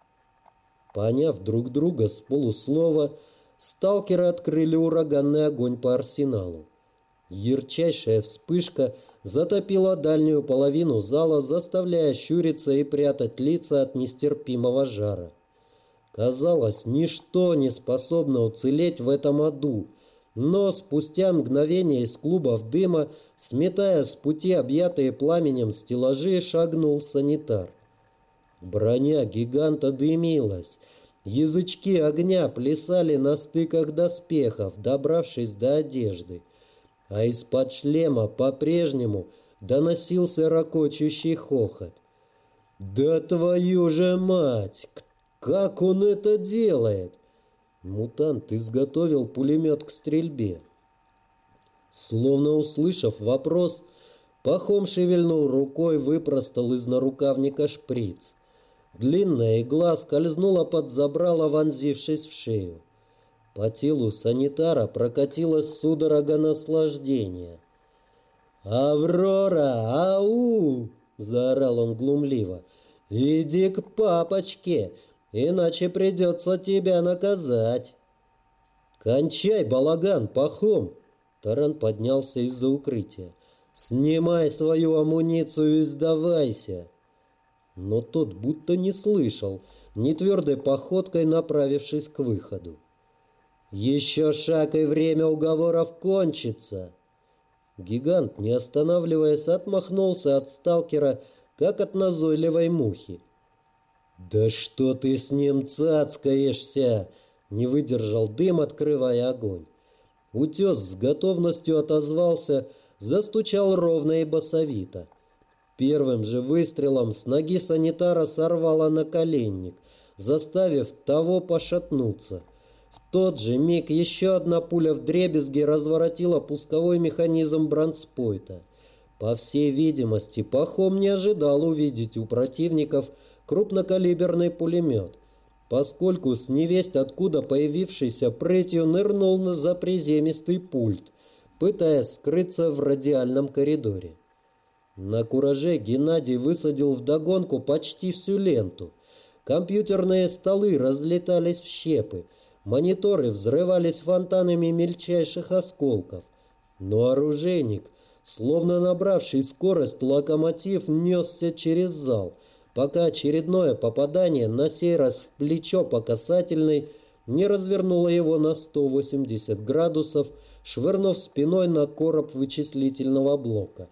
Speaker 1: Поняв друг друга с полуслова, сталкеры открыли ураганный огонь по арсеналу. Ярчайшая вспышка затопила дальнюю половину зала, заставляя щуриться и прятать лица от нестерпимого жара. Казалось, ничто не способно уцелеть в этом аду, но спустя мгновение из клубов дыма, сметая с пути объятые пламенем стеллажи, шагнул санитар. Броня гиганта дымилась. Язычки огня плясали на стыках доспехов, добравшись до одежды. А из-под шлема по-прежнему доносился ракочущий хохот. «Да твою же мать! Как он это делает?» Мутант изготовил пулемет к стрельбе. Словно услышав вопрос, Пахом шевельнул рукой, выпростал из нарукавника шприц. Длинная игла скользнула под забрало, вонзившись в шею. По телу санитара прокатилась судорога наслаждения. «Аврора! Ау!» — заорал он глумливо. «Иди к папочке, иначе придется тебя наказать». «Кончай балаган, Пахом!» Таран поднялся из-за укрытия. «Снимай свою амуницию и сдавайся!» Но тот будто не слышал, нетвердой походкой направившись к выходу. «Еще шаг, и время уговоров кончится!» Гигант, не останавливаясь, отмахнулся от сталкера, как от назойливой мухи. «Да что ты с ним цацкаешься?» — не выдержал дым, открывая огонь. Утес с готовностью отозвался, застучал ровно и басовито. Первым же выстрелом с ноги санитара сорвало наколенник, заставив того пошатнуться. В тот же миг еще одна пуля вдребезги разворотила пусковой механизм бронспойта. По всей видимости, Пахом не ожидал увидеть у противников крупнокалиберный пулемет, поскольку с невесть откуда появившейся прытью нырнул за приземистый пульт, пытаясь скрыться в радиальном коридоре. На кураже Геннадий высадил вдогонку почти всю ленту. Компьютерные столы разлетались в щепы, мониторы взрывались фонтанами мельчайших осколков. Но оружейник, словно набравший скорость локомотив, несся через зал, пока очередное попадание, на сей раз в плечо по касательной, не развернуло его на 180 градусов, швырнув спиной на короб вычислительного блока.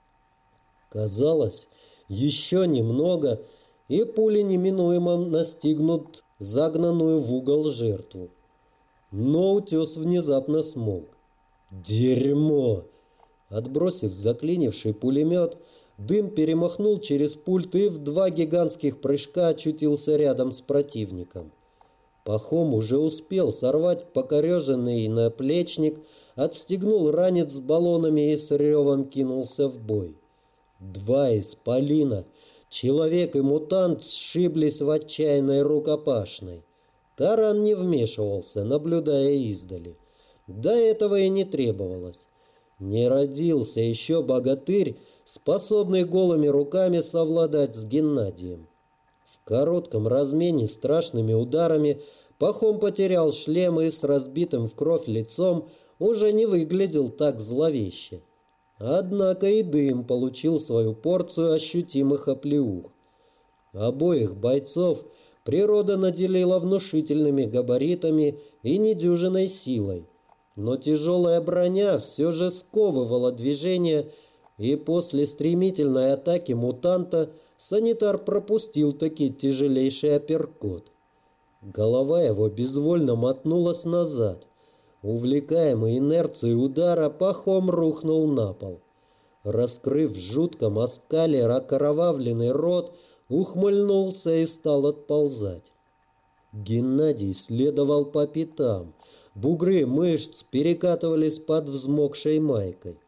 Speaker 1: Казалось, еще немного, и пули неминуемо настигнут загнанную в угол жертву. Но утес внезапно смолк. «Дерьмо!» Отбросив заклинивший пулемет, дым перемахнул через пульт и в 2 гигантских прыжка очутился рядом с противником. Пахом уже успел сорвать покореженный наплечник, отстегнул ранец с баллонами и с ревом кинулся в бой. 2 исполина, человек и мутант, сшиблись в отчаянной рукопашной. Таран не вмешивался, наблюдая издали. До этого и не требовалось. Не родился еще богатырь, способный голыми руками совладать с Геннадием. В коротком размене страшными ударами Пахом потерял шлем и с разбитым в кровь лицом уже не выглядел так зловеще. Однако и дым получил свою порцию ощутимых оплеух. Обоих бойцов природа наделила внушительными габаритами и недюжинной силой. Но тяжелая броня все же сковывала движение, и после стремительной атаки мутанта санитар пропустил таки тяжелейший апперкот. Голова его безвольно мотнулась назад. Увлекаемый инерцией удара, Пахом рухнул на пол. Раскрыв в жутком оскале окровавленный рот, ухмыльнулся и стал отползать. Геннадий следовал по пятам. Бугры мышц перекатывались под взмокшей майкой.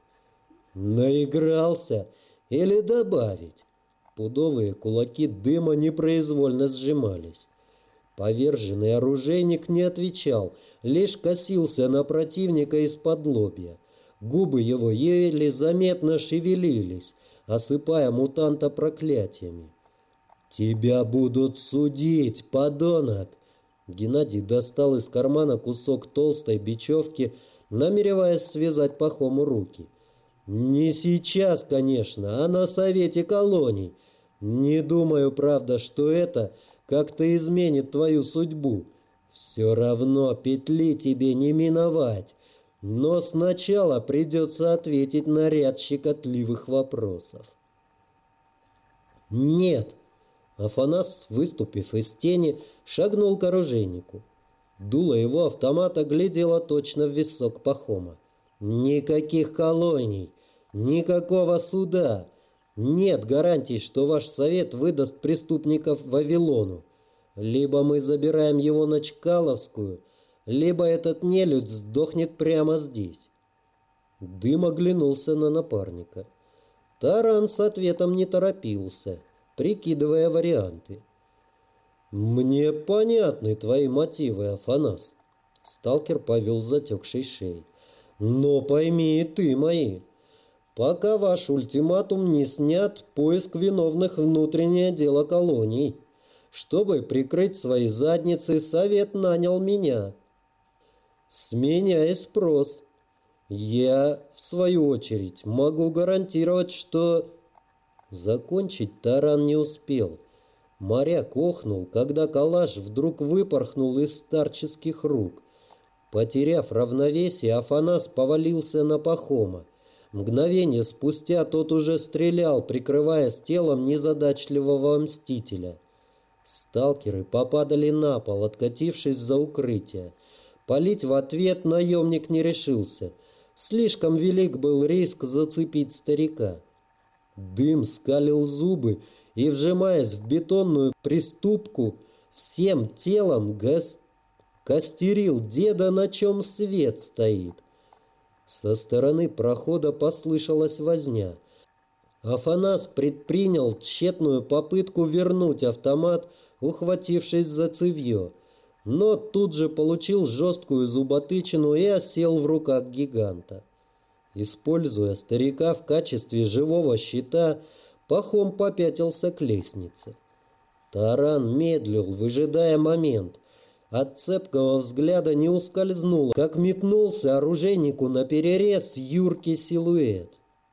Speaker 1: Наигрался или добавить? Пудовые кулаки дыма непроизвольно сжимались. Поверженный оружейник не отвечал, лишь косился на противника из-под лобья. Губы его еле заметно шевелились, осыпая мутанта проклятиями. «Тебя будут судить, подонок!» Геннадий достал из кармана кусок толстой бечевки, намереваясь связать Пахому руки. «Не сейчас, конечно, а на совете колоний. Не думаю, правда, что это как-то изменит твою судьбу. Все равно петли тебе не миновать. Но сначала придется ответить на ряд щекотливых вопросов». «Нет!» Афанас, выступив из тени, шагнул к оружейнику. Дуло его автомата глядело точно в висок Пахома. «Никаких колоний! Никакого суда! Нет гарантий, что ваш совет выдаст преступников Вавилону. Либо мы забираем его на Чкаловскую, либо этот нелюдь сдохнет прямо здесь». Дым оглянулся на напарника. Таран с ответом не торопился, прикидывая варианты. «Мне понятны твои мотивы, Афанас», — сталкер повел затекшей шеей. «Но пойми и ты мои. Пока ваш ультиматум не снят, поиск виновных — внутреннее дело колоний. Чтобы прикрыть свои задницы, совет нанял меня. С меня и спрос. Я, в свою очередь, могу гарантировать, что...» Закончить Таран не успел. Моряк охнул, когда калаш вдруг выпорхнул из старческих рук. Потеряв равновесие, Афанас повалился на Пахома. Мгновение спустя тот уже стрелял, прикрываясь телом незадачливого мстителя. Сталкеры попадали на пол, откатившись за укрытие. Палить в ответ наемник не решился. Слишком велик был риск зацепить старика. Дым скалил зубы и, вжимаясь в бетонную приступку, всем телом костерил деда, на чем свет стоит. Со стороны прохода послышалась возня. Афанас предпринял тщетную попытку вернуть автомат, ухватившись за цевьё, но тут же получил жесткую зуботычину и осел в руках гиганта. Используя старика в качестве живого щита, Пахом попятился к лестнице. Таран медлил, выжидая момент. От цепкого взгляда не ускользнуло, как метнулся оружейнику наперерез юркий силуэт.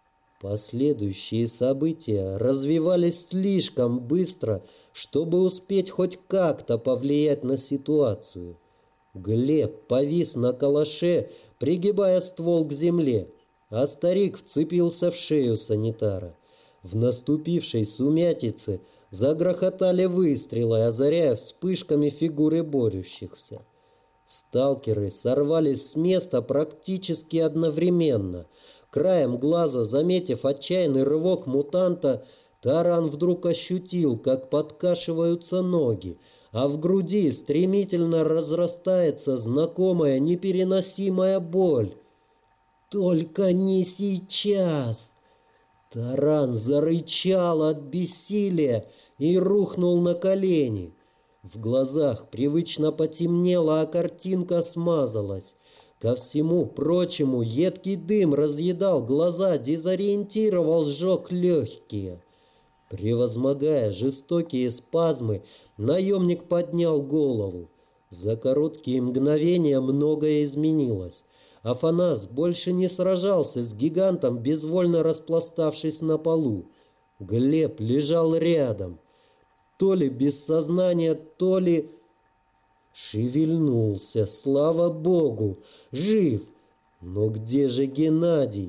Speaker 1: Последующие события развивались слишком быстро, чтобы успеть хоть как-то повлиять на ситуацию. Глеб повис на калаше, пригибая ствол к земле, а старик вцепился в шею санитара. В наступившей сумятице загрохотали выстрелы, озаряя вспышками фигуры борющихся. Сталкеры сорвались с места практически одновременно. Краем глаза, заметив отчаянный рывок мутанта, Таран вдруг ощутил, как подкашиваются ноги, а в груди стремительно разрастается знакомая непереносимая боль. «Только не сейчас!» Таран зарычал от бессилия и рухнул на колени. В глазах привычно потемнело, а картинка смазалась. Ко всему прочему, едкий дым разъедал глаза, дезориентировал, сжег легкие. Превозмогая жестокие спазмы, наемник поднял голову. За короткие мгновения многое изменилось. Афанас больше не сражался с гигантом, безвольно распластавшись на полу. Глеб лежал рядом. То ли без сознания, то ли... Шевельнулся, слава богу, жив. Но где же Геннадий?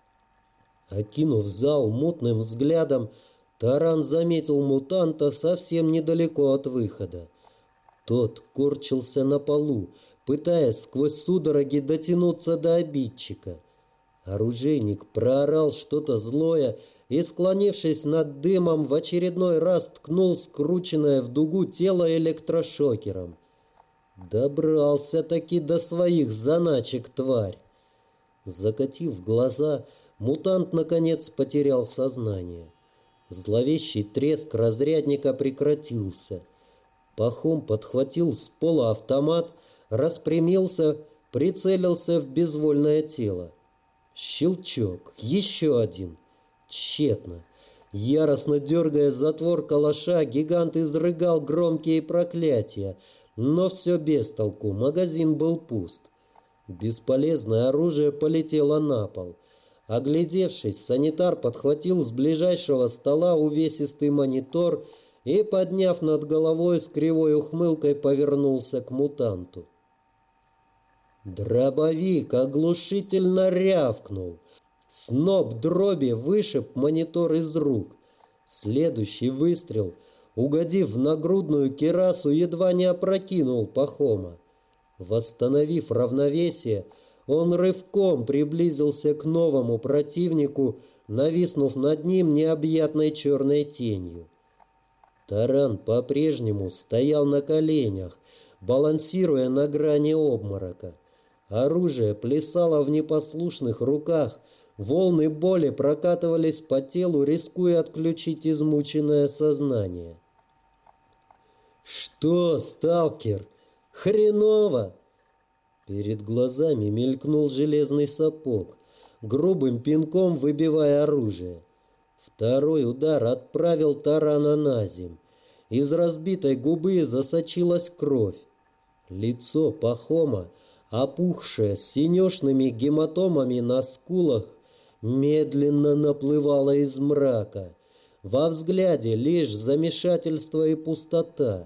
Speaker 1: Окинув зал мутным взглядом, Таран заметил мутанта совсем недалеко от выхода. Тот корчился на полу, пытаясь сквозь судороги дотянуться до обидчика. Оружейник проорал что-то злое и, склонившись над дымом, в очередной раз ткнул скрученное в дугу тело электрошокером. Добрался-таки до своих заначек, тварь. Закатив глаза, мутант наконец потерял сознание. Зловещий треск разрядника прекратился. Пахом подхватил с пола автомат, распрямился, прицелился в безвольное тело. Щелчок, еще один. Тщетно. Яростно дергая затвор калаша, гигант изрыгал громкие проклятия, но все без толку, магазин был пуст. Бесполезное оружие полетело на пол. Оглядевшись, санитар подхватил с ближайшего стола увесистый монитор и, подняв над головой с кривой ухмылкой, повернулся к мутанту. Дробовик оглушительно рявкнул. Сноп дроби вышиб монитор из рук. Следующий выстрел угодив в нагрудную кирасу, едва не опрокинул Пахома. Восстановив равновесие, он рывком приблизился к новому противнику, нависнув над ним необъятной черной тенью. Таран по-прежнему стоял на коленях, балансируя на грани обморока. Оружие плясало в непослушных руках, волны боли прокатывались по телу, рискуя отключить измученное сознание. «Что, сталкер, хреново?» Перед глазами мелькнул железный сапог, грубым пинком выбивая оружие. Второй удар отправил тарана на земь. Из разбитой губы засочилась кровь. Лицо Пахома, опухшее, с синюшными гематомами на скулах, медленно наплывало из мрака. Во взгляде лишь замешательство и пустота.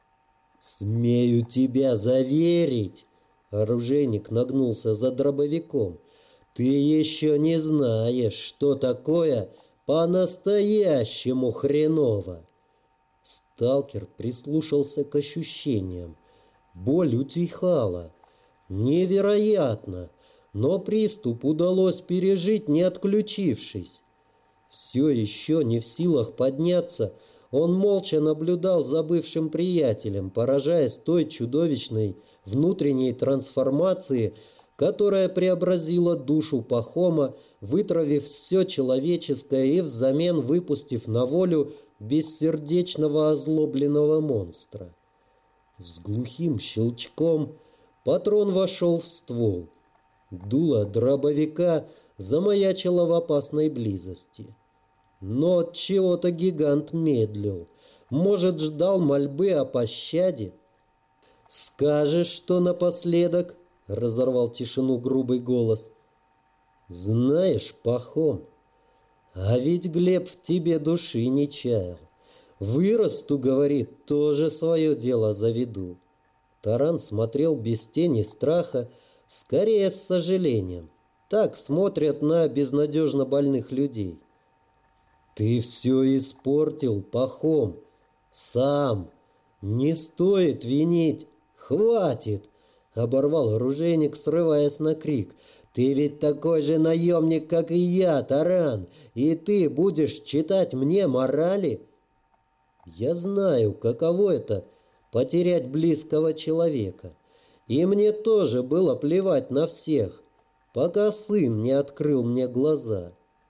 Speaker 1: «Смею тебя заверить!» Оружейник нагнулся за дробовиком. «Ты еще не знаешь, что такое по-настоящему хреново!» Сталкер прислушался к ощущениям. Боль утихала. Невероятно! Но приступ удалось пережить, не отключившись. Все еще не в силах подняться, он молча наблюдал за бывшим приятелем, поражаясь той чудовищной внутренней трансформации, которая преобразила душу Пахома, вытравив все человеческое и взамен выпустив на волю бессердечного озлобленного монстра. С глухим щелчком патрон вошел в ствол. Дуло дробовика замаячило в опасной близости. Но от чего-то гигант медлил. Может, ждал мольбы о пощаде? «Скажешь, что напоследок?» — разорвал тишину грубый голос. «Знаешь, Пахом, а ведь Глеб в тебе души не чаял. Вырасту, говорит, тоже свое дело заведу». Таран смотрел без тени страха, скорее с сожалением. Так смотрят на безнадежно больных людей. «Ты все испортил, Пахом. Сам. Не стоит винить. Хватит!» — оборвал оружейник, срываясь на крик. «Ты ведь такой же наемник, как и я, Таран, и ты будешь читать мне морали?» «Я знаю, каково это — потерять близкого человека. И мне тоже было плевать на всех, пока сын не открыл мне глаза».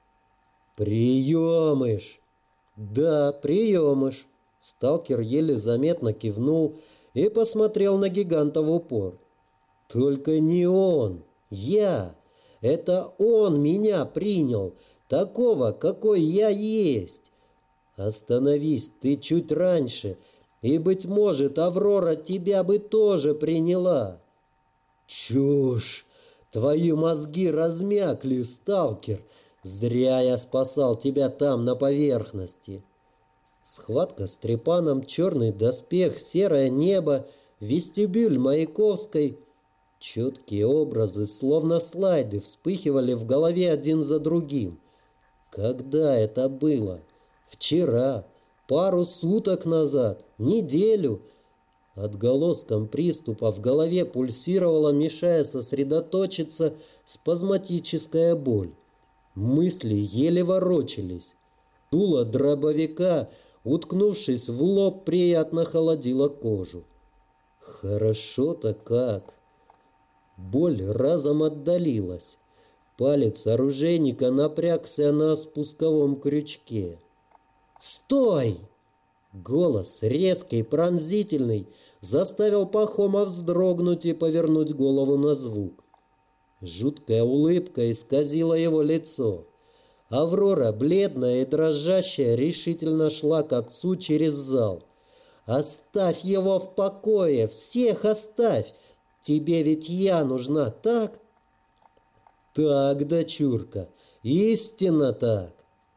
Speaker 1: «Приемыш!» «Да, приемыш!» Сталкер еле заметно кивнул и посмотрел на гиганта в упор. «Только не он, я! Это он меня принял, такого, какой я есть! Остановись ты чуть раньше, и, быть может, Аврора тебя бы тоже приняла!» «Чушь! Твои мозги размякли, сталкер! Зря я спасал тебя там, на поверхности!» Схватка с трепаном, черный доспех, серое небо, вестибюль Маяковской. Четкие образы, словно слайды, вспыхивали в голове один за другим. Когда это было? Вчера? Пару суток назад? Неделю? Отголоском приступа в голове пульсировала, мешая сосредоточиться, спазматическая боль. Мысли еле ворочались. Дуло дробовика, уткнувшись в лоб, приятно холодило кожу. Хорошо-то как! Боль разом отдалилась. Палец оружейника напрягся на спусковом крючке. «Стой!» Голос, резкий, пронзительный, заставил Пахома вздрогнуть и повернуть голову на звук. Жуткая улыбка исказила его лицо. Аврора, бледная и дрожащая, решительно шла к отцу через зал. «Оставь его в покое! Всех оставь! Тебе ведь я нужна, так?» «Так, дочурка, истинно так!»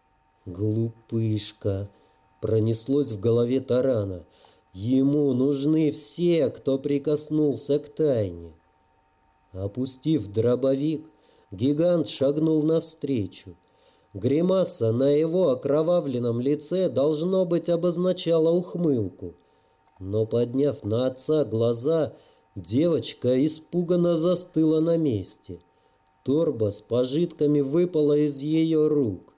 Speaker 1: «Глупышка!» — пронеслось в голове Тарана. «Ему нужны все, кто прикоснулся к тайне!» Опустив дробовик, гигант шагнул навстречу. Гримаса на его окровавленном лице, должно быть, обозначала ухмылку. Но, подняв на отца глаза, девочка испуганно застыла на месте. Торба с пожитками выпала из ее рук.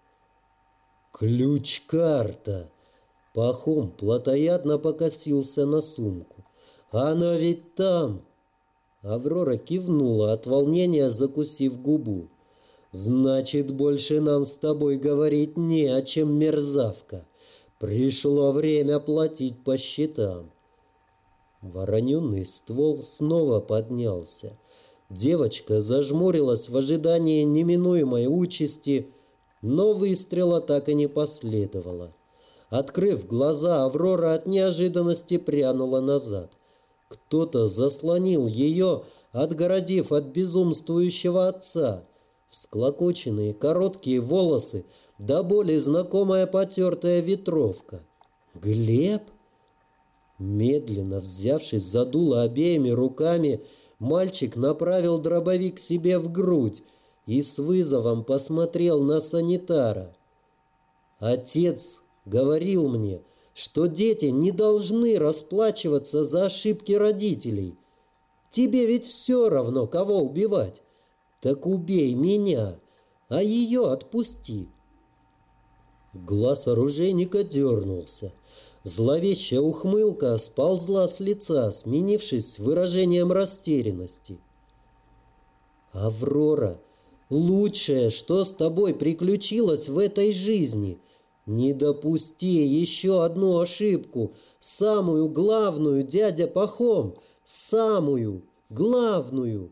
Speaker 1: «Ключ-карта!» Пахом плотоядно покосился на сумку. «Она ведь там!» Аврора кивнула от волнения, закусив губу. «Значит, больше нам с тобой говорить не о чем, мерзавка. Пришло время платить по счетам». Вороненный ствол снова поднялся. Девочка зажмурилась в ожидании неминуемой участи, но выстрела так и не последовало. Открыв глаза, Аврора от неожиданности прянула назад. Кто-то заслонил ее, отгородив от безумствующего отца. Всклокоченные короткие волосы, до боли знакомая потертая ветровка. «Глеб?» Медленно взявшись за дуло обеими руками, мальчик направил дробовик себе в грудь и с вызовом посмотрел на санитара. «Отец говорил мне, что дети не должны расплачиваться за ошибки родителей. Тебе ведь все равно, кого убивать. Так убей меня, а ее отпусти». Глаз оружейника дернулся. Зловещая ухмылка сползла с лица, сменившись выражением растерянности. «Аврора, лучшее, что с тобой приключилось в этой жизни. Не допусти еще одну ошибку, самую главную, дядя Пахом, самую главную».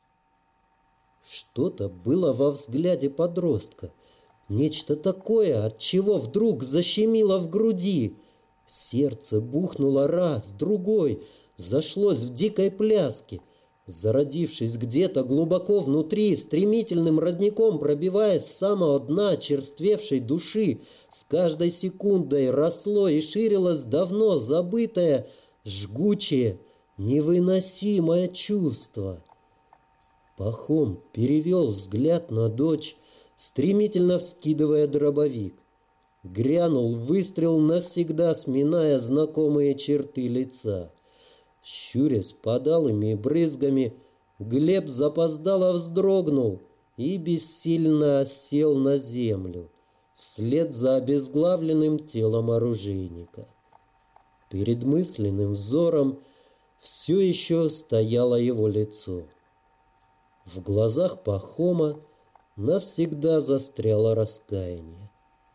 Speaker 1: Что-то было во взгляде подростка. Нечто такое, от чего вдруг защемило в груди. Сердце бухнуло раз, другой, зашлось в дикой пляске. Зародившись где-то глубоко внутри, стремительным родником пробиваясь с самого дна черствевшей души, с каждой секундой росло и ширилось давно забытое, жгучее, невыносимое чувство. Пахом перевел взгляд на дочь, стремительно вскидывая дробовик. Грянул выстрел, навсегда сминая знакомые черты лица. Щурясь под алыми брызгами, Глеб запоздало вздрогнул и бессильно сел на землю, вслед за обезглавленным телом оружейника. Перед мысленным взором все еще стояло его лицо. В глазах Пахома навсегда застряло раскаяние.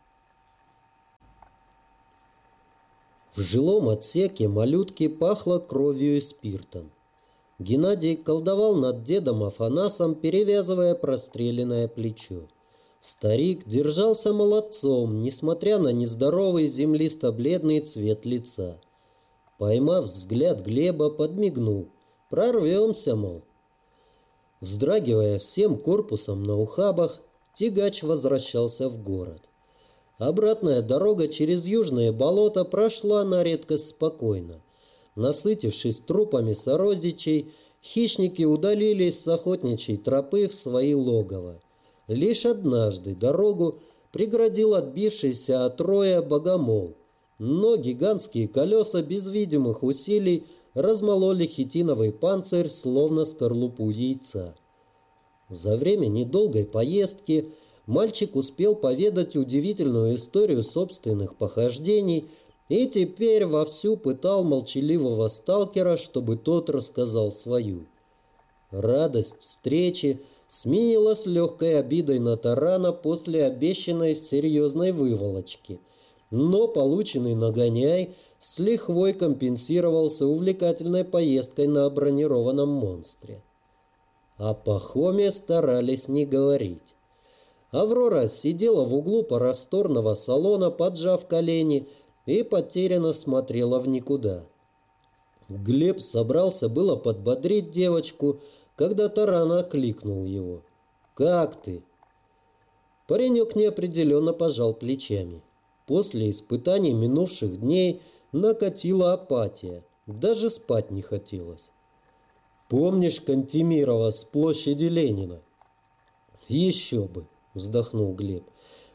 Speaker 1: В жилом отсеке малютки пахло кровью и спиртом. Геннадий колдовал над дедом Афанасом, перевязывая простреленное плечо. Старик держался молодцом, несмотря на нездоровый землисто-бледный цвет лица. Поймав взгляд Глеба, подмигнул. «Прорвемся, мол». Вздрагивая всем корпусом на ухабах, тягач возвращался в город. Обратная дорога через южные болота прошла на редкость спокойно. Насытившись трупами сородичей, хищники удалились с охотничьей тропы в свои логово. Лишь однажды дорогу преградил отбившийся от роя богомол, но гигантские колеса без видимых усилий размололи хитиновый панцирь, словно скорлупу яйца. За время недолгой поездки мальчик успел поведать удивительную историю собственных похождений и теперь вовсю пытал молчаливого сталкера, чтобы тот рассказал свою. Радость встречи сменилась легкой обидой на тарана после обещанной серьезной выволочки, но полученный нагоняй с лихвой компенсировался увлекательной поездкой на бронированном монстре. О Пахоме старались не говорить. Аврора сидела в углу просторного салона, поджав колени, и потерянно смотрела в никуда. Глеб собрался было подбодрить девочку, когда таран окликнул его. «Как ты?» Паренек неопределенно пожал плечами. После испытаний минувших дней накатила апатия, даже спать не хотелось. «Помнишь Кантемирова с площади Ленина?» «Еще бы!» — вздохнул Глеб.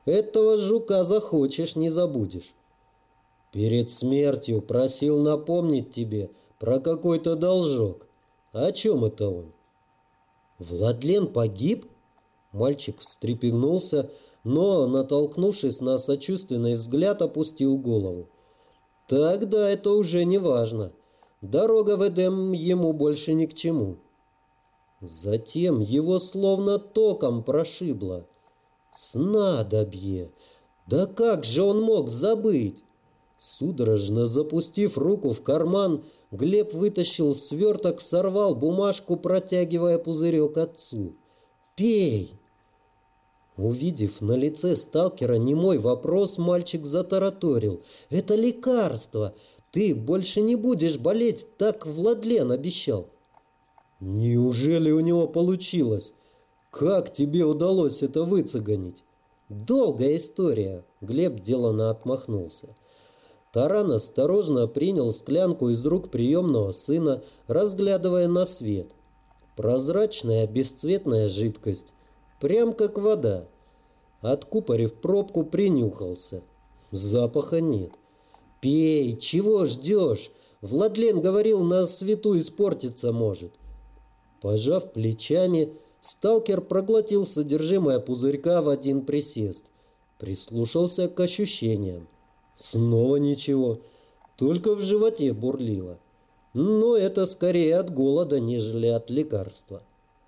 Speaker 1: Этого жука захочешь, не забудешь. Перед смертью просил напомнить тебе про какой-то должок. О чем это он? Владлен погиб? Мальчик встрепенулся, но, натолкнувшись на сочувственный взгляд, опустил голову. Тогда это уже не важно. Дорога в Эдем ему больше ни к чему. Затем его словно током прошибло. Снадобье! Да как же он мог забыть? Судорожно запустив руку в карман, Глеб вытащил сверток, сорвал бумажку, протягивая пузырек отцу. «Пей!» Увидев на лице сталкера немой вопрос, мальчик затараторил. «Это лекарство! Ты больше не будешь болеть, так Владлен обещал!» «Неужели у него получилось? Как тебе удалось это выцегонить?» «Долгая история», — Глеб деланно отмахнулся. Таран осторожно принял склянку из рук приемного сына, разглядывая на свет. Прозрачная бесцветная жидкость, прям как вода. Откупорив пробку, принюхался. Запаха нет. «Пей, чего ждешь? Владлен говорил, на свету испортиться может». Пожав плечами, сталкер проглотил содержимое пузырька в один присест. Прислушался к ощущениям. Снова ничего, только в животе бурлило. Но это скорее от голода, нежели от лекарства.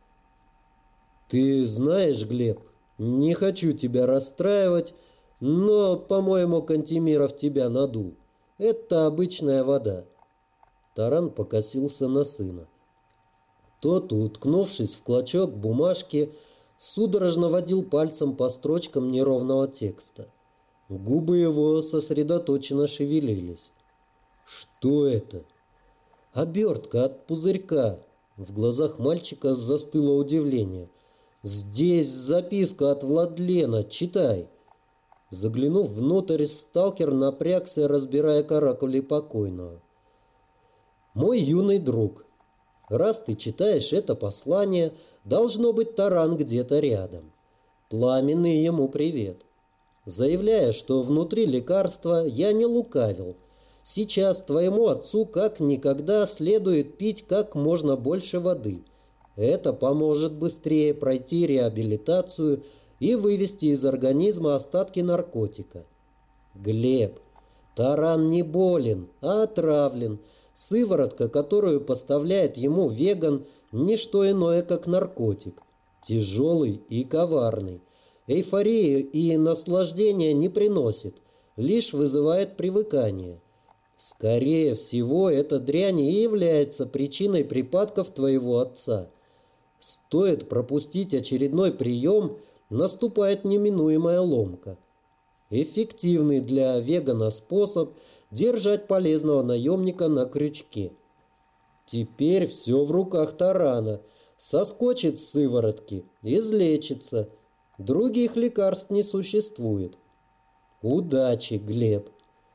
Speaker 1: «Ты знаешь, Глеб, не хочу тебя расстраивать, но, по-моему, Кантемиров тебя надул. Это обычная вода». Таран покосился на сына. Тот, уткнувшись в клочок бумажки, судорожно водил пальцем по строчкам неровного текста. Губы его сосредоточенно шевелились. «Что это?» «Обертка от пузырька». В глазах мальчика застыло удивление. «Здесь записка от Владлена. Читай». Заглянув внутрь, сталкер напрягся, разбирая каракули покойного. «Мой юный друг, раз ты читаешь это послание, должно быть, Таран где-то рядом. Пламенный ему привет. Заявляя, что внутри лекарства, я не лукавил. Сейчас твоему отцу как никогда следует пить как можно больше воды. Это поможет быстрее пройти реабилитацию и вывести из организма остатки наркотика. Глеб, Таран не болен, а отравлен. Сыворотка, которую поставляет ему веган, не что иное, как наркотик. Тяжелый и коварный. Эйфории и наслаждения не приносит, лишь вызывает привыкание. Скорее всего, эта дрянь и является причиной припадков твоего отца. Стоит пропустить очередной прием, наступает неминуемая ломка. Эффективный для вегана способ держать полезного наемника на крючке. Теперь все в руках Тарана. Соскочит с сыворотки, излечится. Других лекарств не существует. Удачи, Глеб.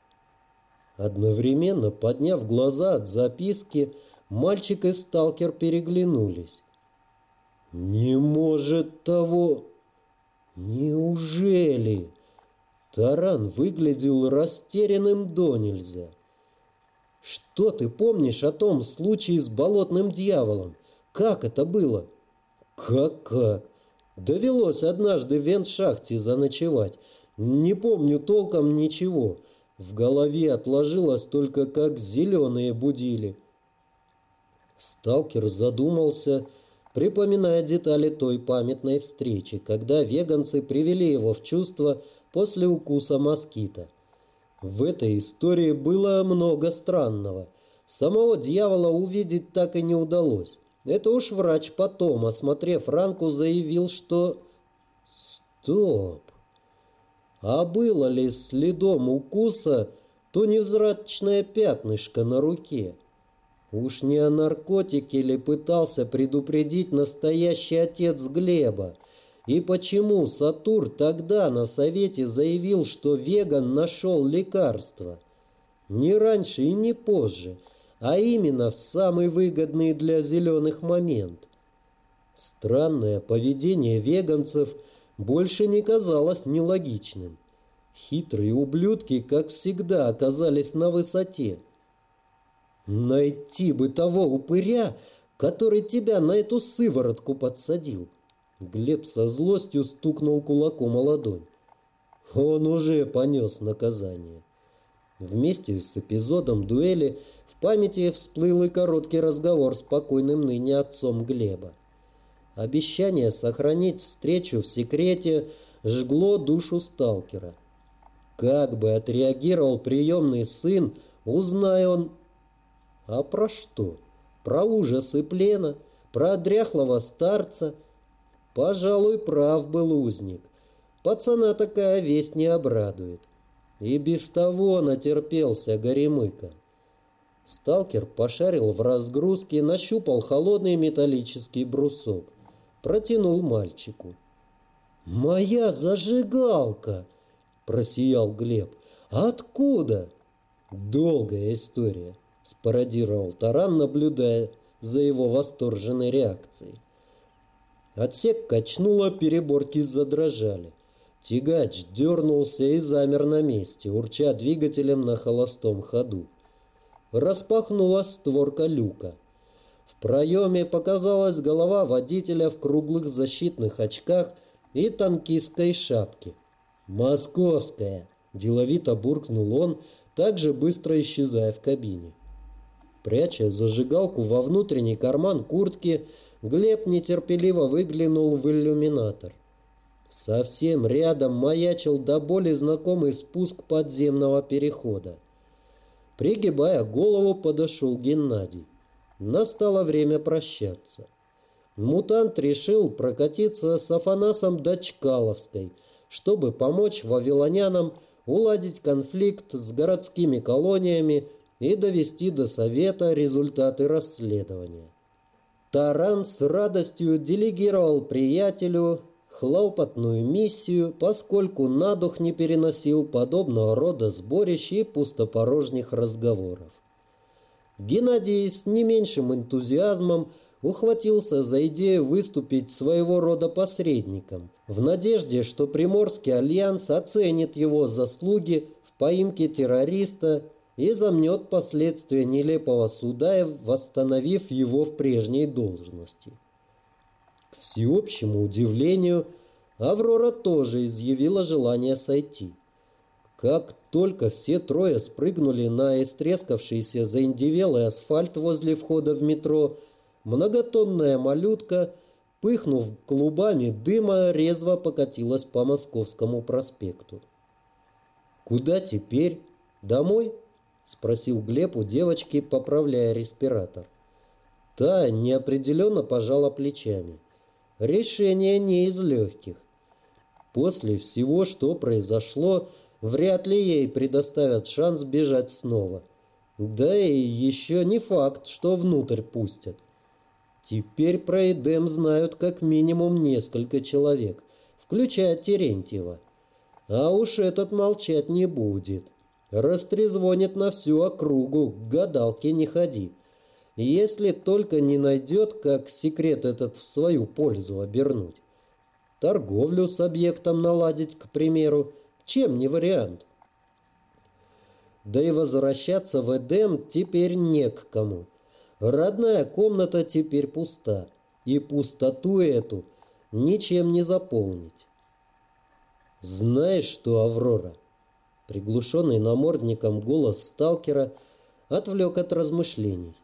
Speaker 1: Одновременно, подняв глаза от записки, мальчик и сталкер переглянулись. «Не может того...» «Неужели?» Таран выглядел растерянным донельзя. «Что ты помнишь о том случае с болотным дьяволом? Как это было?» «Как? Довелось однажды в вентшахте заночевать. Не помню толком ничего. В голове отложилось только, как зеленые будили». Сталкер задумался, припоминая детали той памятной встречи, когда веганцы привели его в чувство после укуса москита. В этой истории было много странного. Самого дьявола увидеть так и не удалось. Это уж врач потом, осмотрев ранку, заявил, что... Стоп! А было ли следом укуса то невзрачное пятнышко на руке? Уж не о наркотике ли пытался предупредить настоящий отец Глеба? И почему Сатур тогда на совете заявил, что веган нашел лекарство? Не раньше и не позже, а именно в самый выгодный для зеленых момент. Странное поведение веганцев больше не казалось нелогичным. Хитрые ублюдки, как всегда, оказались на высоте. «Найти бы того упыря, который тебя на эту сыворотку подсадил!» Глеб со злостью стукнул кулаком о ладонь. Он уже понес наказание. Вместе с эпизодом дуэли в памяти всплыл и короткий разговор с покойным ныне отцом Глеба. Обещание сохранить встречу в секрете жгло душу сталкера. Как бы отреагировал приемный сын, узнай он... А про что? Про ужасы плена? Про дряхлого старца? Пожалуй, прав был узник. Пацана такая весть не обрадует. И без того натерпелся Горемыка. Сталкер пошарил в разгрузке, нащупал холодный металлический брусок. Протянул мальчику. «Моя зажигалка!» — просиял Глеб. «Откуда?» «Долгая история», — спародировал Таран, наблюдая за его восторженной реакцией. Отсек качнуло, переборки задрожали. Тягач дернулся и замер на месте, урча двигателем на холостом ходу. Распахнулась створка люка. В проеме показалась голова водителя в круглых защитных очках и танкистской шапке. «Московская!» – деловито буркнул он, так же быстро исчезая в кабине. Пряча зажигалку во внутренний карман куртки, Глеб нетерпеливо выглянул в иллюминатор. Совсем рядом маячил до боли знакомый спуск подземного перехода. Пригибая голову, подошел Геннадий. Настало время прощаться. Мутант решил прокатиться с Афанасом до Чкаловской, чтобы помочь вавилонянам уладить конфликт с городскими колониями и довести до совета результаты расследования. Таран с радостью делегировал приятелю хлопотную миссию, поскольку на дух не переносил подобного рода сборищ и пустопорожних разговоров. Геннадий с не меньшим энтузиазмом ухватился за идею выступить своего рода посредником, в надежде, что Приморский альянс оценит его заслуги в поимке террориста и замнет последствия нелепого суда, восстановив его в прежней должности. К всеобщему удивлению, Аврора тоже изъявила желание сойти. Как только все трое спрыгнули на истрескавшийся заиндевелый асфальт возле входа в метро, многотонная малютка, пыхнув клубами дыма, резво покатилась по Московскому проспекту. «Куда теперь? Домой?» — спросил Глеб у девочки, поправляя респиратор. Та неопределенно пожала плечами. Решение не из легких. После всего, что произошло, вряд ли ей предоставят шанс бежать снова. Да и еще не факт, что внутрь пустят. Теперь про Эдем знают как минимум несколько человек, включая Терентьева. А уж этот молчать не будет. Растрезвонит на всю округу, к гадалке не ходи. Если только не найдет, как секрет этот в свою пользу обернуть. Торговлю с объектом наладить, к примеру, чем не вариант. Да и возвращаться в Эдем теперь не к кому. Родная комната теперь пуста, и пустоту эту ничем не заполнить. «Знаешь что, Аврора?» Приглушенный намордником голос сталкера отвлек от размышлений.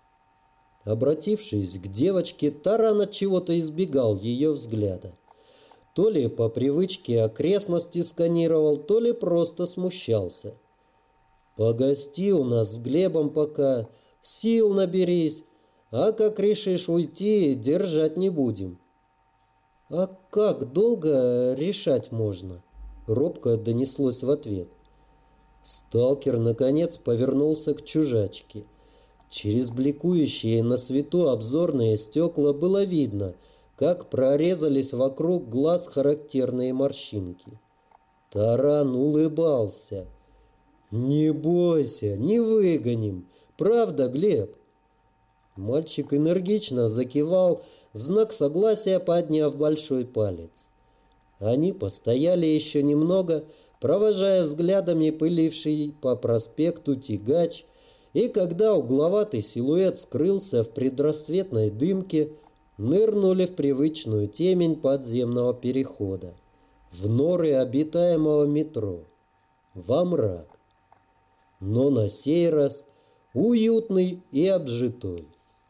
Speaker 1: Обратившись к девочке, Таран от чего-то избегал ее взгляда. То ли по привычке окрестности сканировал, то ли просто смущался. «Погости у нас с Глебом пока, сил наберись, а как решишь уйти, держать не будем». «А как долго решать можно?» — робко донеслось в ответ. Сталкер, наконец, повернулся к чужачке. Через бликующие на свету обзорные стекла было видно, как прорезались вокруг глаз характерные морщинки. Таран улыбался. «Не бойся, не выгоним. Правда, Глеб?» Мальчик энергично закивал, в знак согласия подняв большой палец. Они постояли еще немного, провожая взглядами пыливший по проспекту тягач, и когда угловатый силуэт скрылся в предрассветной дымке, нырнули в привычную темень подземного перехода, в норы обитаемого метро, во мрак. Но на сей раз уютный и обжитой.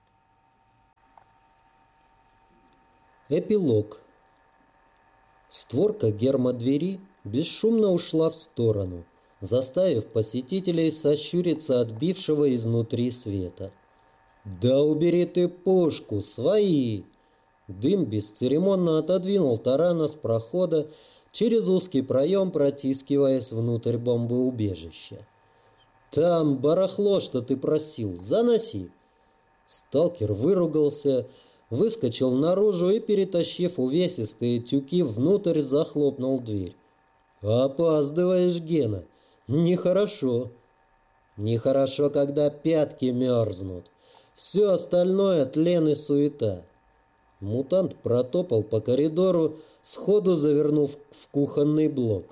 Speaker 1: Эпилог. Створка гермодвери бесшумно ушла в сторону, заставив посетителей сощуриться от бившего изнутри света. «Да убери ты пушку! Свои!» Дым бесцеремонно отодвинул тарана с прохода, через узкий проем протискиваясь внутрь бомбоубежища. «Там барахло, что ты просил. Заноси!» Сталкер выругался, выскочил наружу и, перетащив увесистые тюки, внутрь захлопнул дверь. «Опаздываешь, Гена. Нехорошо». «Нехорошо, когда пятки мерзнут. Все остальное тлен и суета». Мутант протопал по коридору, сходу завернув в кухонный блок.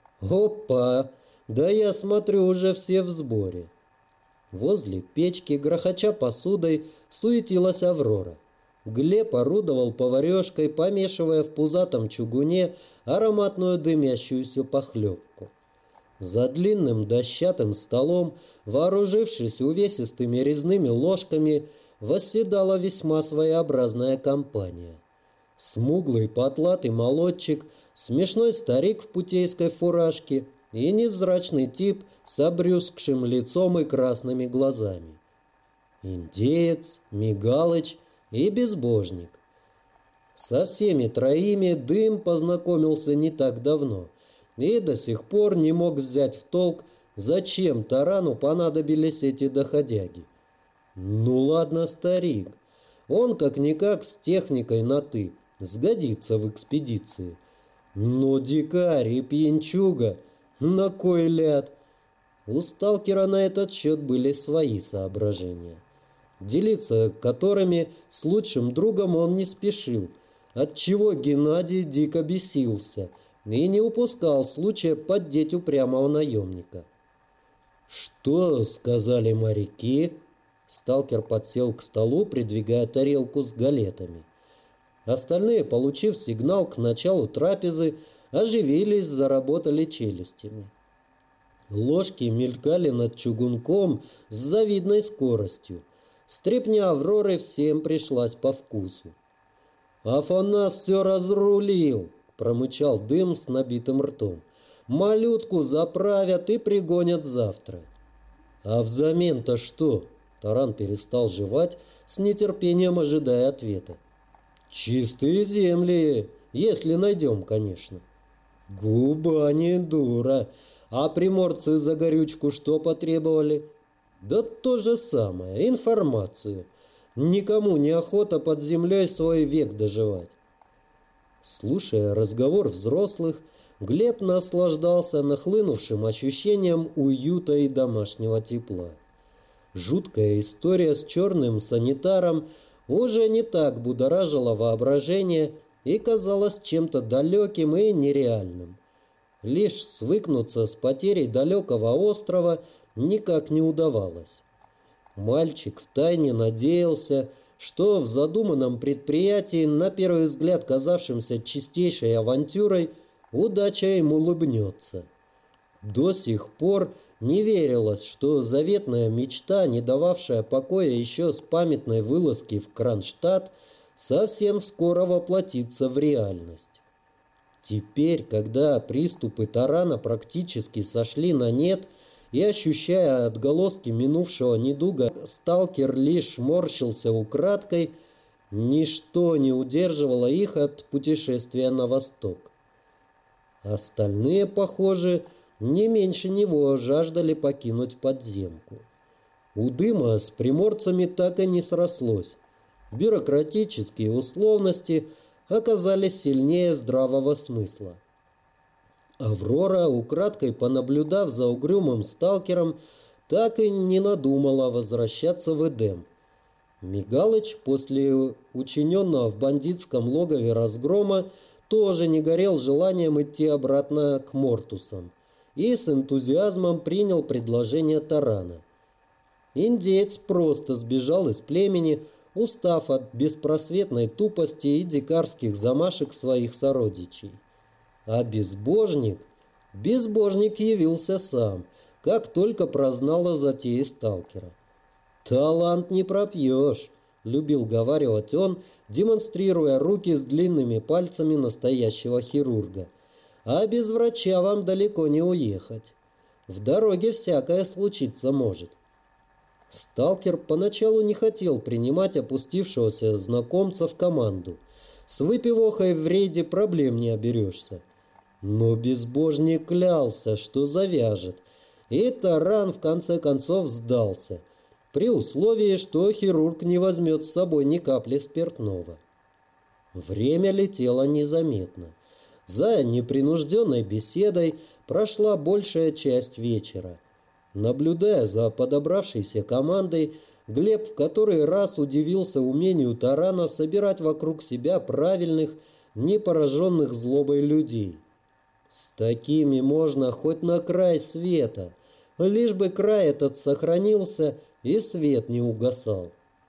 Speaker 1: «Опа! Да я смотрю, уже все в сборе». Возле печки, грохоча посудой, суетилась Аврора. Глеб орудовал поварешкой, помешивая в пузатом чугуне ароматную дымящуюся похлебку. За длинным дощатым столом, вооружившись увесистыми резными ложками, восседала весьма своеобразная компания. Смуглый потлатый молодчик, смешной старик в путейской фуражке и невзрачный тип с обрюзгшим лицом и красными глазами. Индеец, Мигалыч и безбожник. Со всеми троими Дым познакомился не так давно и до сих пор не мог взять в толк, зачем тарану понадобились эти доходяги. Ну ладно, старик, он как-никак с техникой на «ты», сгодится в экспедиции. Но дикарь и пьянчуга, на кой ляд? У сталкера на этот счет были свои соображения, делиться которыми с лучшим другом он не спешил, отчего Геннадий дико бесился и не упускал случая поддеть упрямого наемника. «Что сказали моряки?» Сталкер подсел к столу, придвигая тарелку с галетами. Остальные, получив сигнал к началу трапезы, оживились, заработали челюстями. Ложки мелькали над чугунком с завидной скоростью. Стряпня Авроры всем пришлась по вкусу. «Афанас все разрулил!» — промычал Дым с набитым ртом. «Малютку заправят и пригонят завтра». «А взамен-то что?» Таран перестал жевать, с нетерпением ожидая ответа. «Чистые земли, если найдем, конечно». «Губа не дура. А приморцы за горючку что потребовали?» «Да то же самое, информацию. Никому не охота под землей свой век доживать». Слушая разговор взрослых, Глеб наслаждался нахлынувшим ощущением уюта и домашнего тепла. Жуткая история с черным санитаром уже не так будоражила воображение и казалась чем-то далеким и нереальным. Лишь свыкнуться с потерей далекого острова никак не удавалось. Мальчик втайне надеялся, что в задуманном предприятии, на первый взгляд казавшемся чистейшей авантюрой, удача ему улыбнется. До сих пор не верилось, что заветная мечта, не дававшая покоя еще с памятной вылазки в Кронштадт, совсем скоро воплотится в реальность. Теперь, когда приступы тарана практически сошли на нет, и, ощущая отголоски минувшего недуга, сталкер лишь морщился украдкой, ничто не удерживало их от путешествия на восток. Остальные, похоже, не меньше него жаждали покинуть подземку. У Дыма с приморцами так и не срослось. Бюрократические условности оказались сильнее здравого смысла. Аврора, украдкой понаблюдав за угрюмым сталкером, так и не надумала возвращаться в Эдем. Мигалыч после учиненного в бандитском логове разгрома тоже не горел желанием идти обратно к Мортусам и с энтузиазмом принял предложение Тарана. Индеец просто сбежал из племени, устав от беспросветной тупости и дикарских замашек своих сородичей. А безбожник явился сам, как только прознал о затее сталкера. «Талант не пропьешь», — любил говаривать он, демонстрируя руки с длинными пальцами настоящего хирурга. «А без врача вам далеко не уехать. В дороге всякое случиться может». Сталкер поначалу не хотел принимать опустившегося знакомца в команду. С выпивохой в рейде проблем не оберешься. Но безбожник клялся, что завяжет, и Таран в конце концов сдался, при условии, что хирург не возьмет с собой ни капли спиртного. Время летело незаметно. За непринужденной беседой прошла большая часть вечера. Наблюдая за подобравшейся командой, Глеб в который раз удивился умению Тарана собирать вокруг себя правильных, не пораженных злобой людей. С такими можно хоть на край света, лишь бы край этот сохранился и свет не угасал.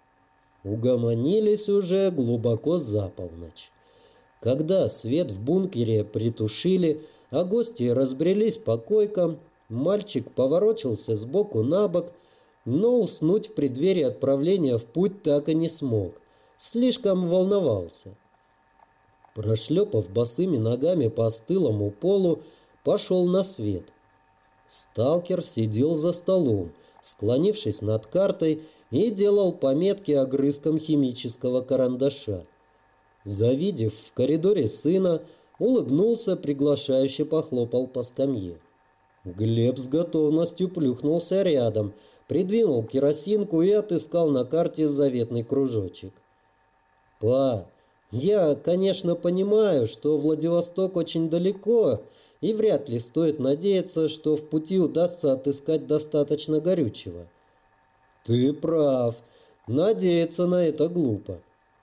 Speaker 1: Угомонились уже глубоко за полночь. Когда свет в бункере притушили, а гости разбрелись по койкам, мальчик поворочился сбоку на бок, но уснуть в преддверии отправления в путь так и не смог. Слишком волновался. Прошлепав босыми ногами по стылому полу, пошел на свет. Сталкер сидел за столом, склонившись над картой, и делал пометки огрызком химического карандаша. Завидев в коридоре сына, улыбнулся, приглашающе похлопал по скамье. Глеб с готовностью плюхнулся рядом, придвинул керосинку и отыскал на карте заветный кружочек. «Па, я, конечно, понимаю, что Владивосток очень далеко, и вряд ли стоит надеяться, что в пути удастся отыскать достаточно горючего». «Ты прав. Надеяться на это глупо».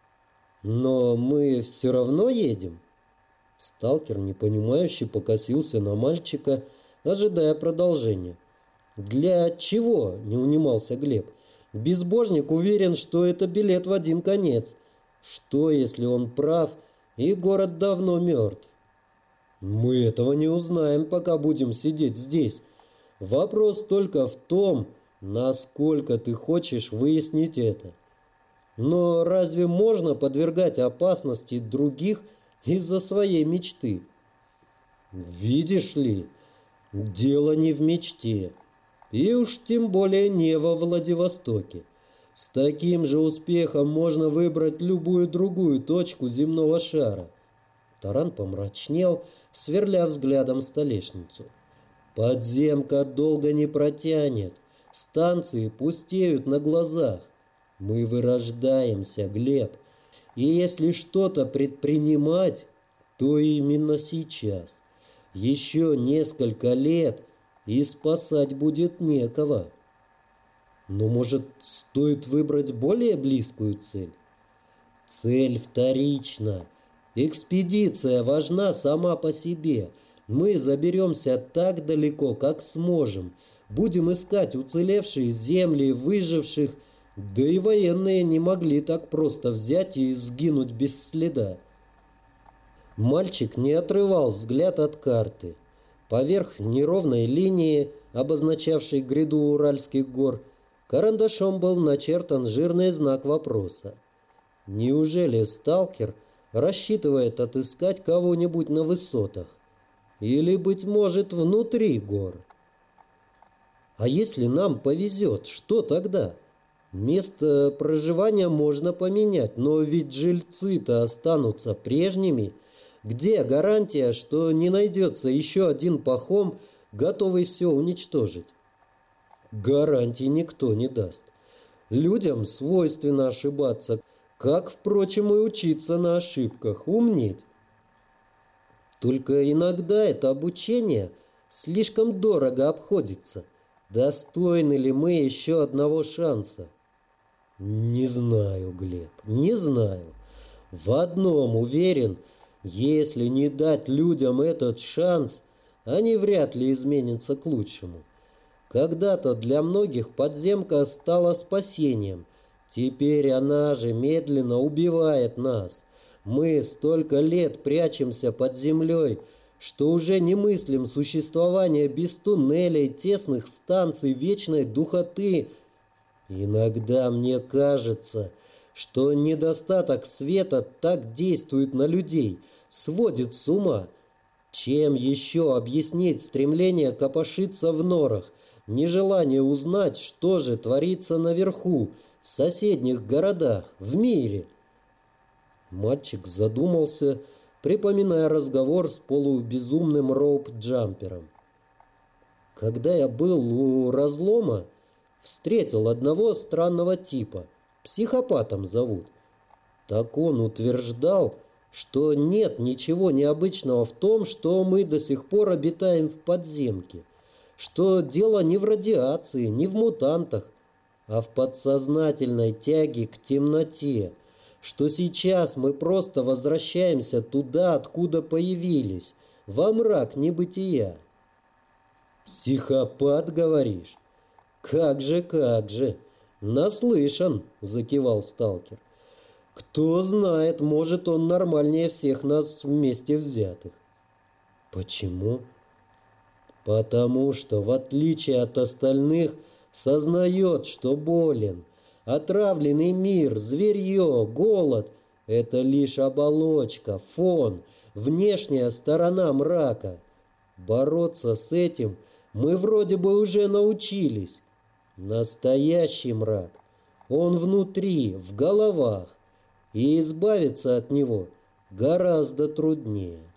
Speaker 1: «Но мы все равно едем?» Сталкер непонимающе покосился на мальчика, ожидая продолжения. «Для чего?» — не унимался Глеб. «Безбожник уверен, что это билет в один конец. Что, если он прав, и город давно мертв?» «Мы этого не узнаем, пока будем сидеть здесь. Вопрос только в том, насколько ты хочешь выяснить это. Но разве можно подвергать опасности других из-за своей мечты? Видишь ли, дело не в мечте, и уж тем более не во Владивостоке. С таким же успехом можно выбрать любую другую точку земного шара». Таран помрачнел, сверля взглядом столешницу. «Подземка долго не протянет. Станции пустеют на глазах. Мы вырождаемся, Глеб. И если что-то предпринимать, то именно сейчас. Еще несколько лет, и спасать будет некого. Но, может, стоит выбрать более близкую цель? Цель вторична. Экспедиция важна сама по себе. Мы заберемся так далеко, как сможем. Будем искать уцелевшие земли, выживших, да и военные не могли так просто взять и сгинуть без следа. Мальчик не отрывал взгляд от карты. Поверх неровной линии, обозначавшей гряду Уральских гор, карандашом был начертан жирный знак вопроса. Неужели сталкер рассчитывает отыскать кого-нибудь на высотах? Или, быть может, внутри гор? А если нам повезет, что тогда? Место проживания можно поменять, но ведь жильцы-то останутся прежними. Где гарантия, что не найдется еще один пахом, готовый все уничтожить? Гарантий никто не даст. Людям свойственно ошибаться, как, впрочем, и учиться на ошибках, умнеть. Только иногда это обучение слишком дорого обходится. Достойны ли мы еще одного шанса? Не знаю, Глеб, не знаю. В одном уверен, Если не дать людям этот шанс, они вряд ли изменятся к лучшему. Когда-то для многих подземка стала спасением. Теперь она же медленно убивает нас. Мы столько лет прячемся под землей, что уже не мыслим существование без туннелей, тесных станций, вечной духоты. Иногда мне кажется, что недостаток света так действует на людей, сводит с ума. Чем еще объяснить стремление копошиться в норах, нежелание узнать, что же творится наверху, в соседних городах, в мире? Мальчик задумался, припоминая разговор с полубезумным роуп-джампером. Когда я был у разлома, встретил одного странного типа, психопатом зовут. Так он утверждал, что нет ничего необычного в том, что мы до сих пор обитаем в подземке, что дело не в радиации, не в мутантах, а в подсознательной тяге к темноте, что сейчас мы просто возвращаемся туда, откуда появились, во мрак небытия. «Психопат, говоришь?» «Как же, как же! Наслышан!» — закивал сталкер. «Кто знает, может, он нормальнее всех нас вместе взятых». «Почему?» «Потому что, в отличие от остальных, сознает, что болен. Отравленный мир, зверье, голод — это лишь оболочка, фон, внешняя сторона мрака. Бороться с этим мы вроде бы уже научились. Настоящий мрак, он внутри, в головах, и избавиться от него гораздо труднее».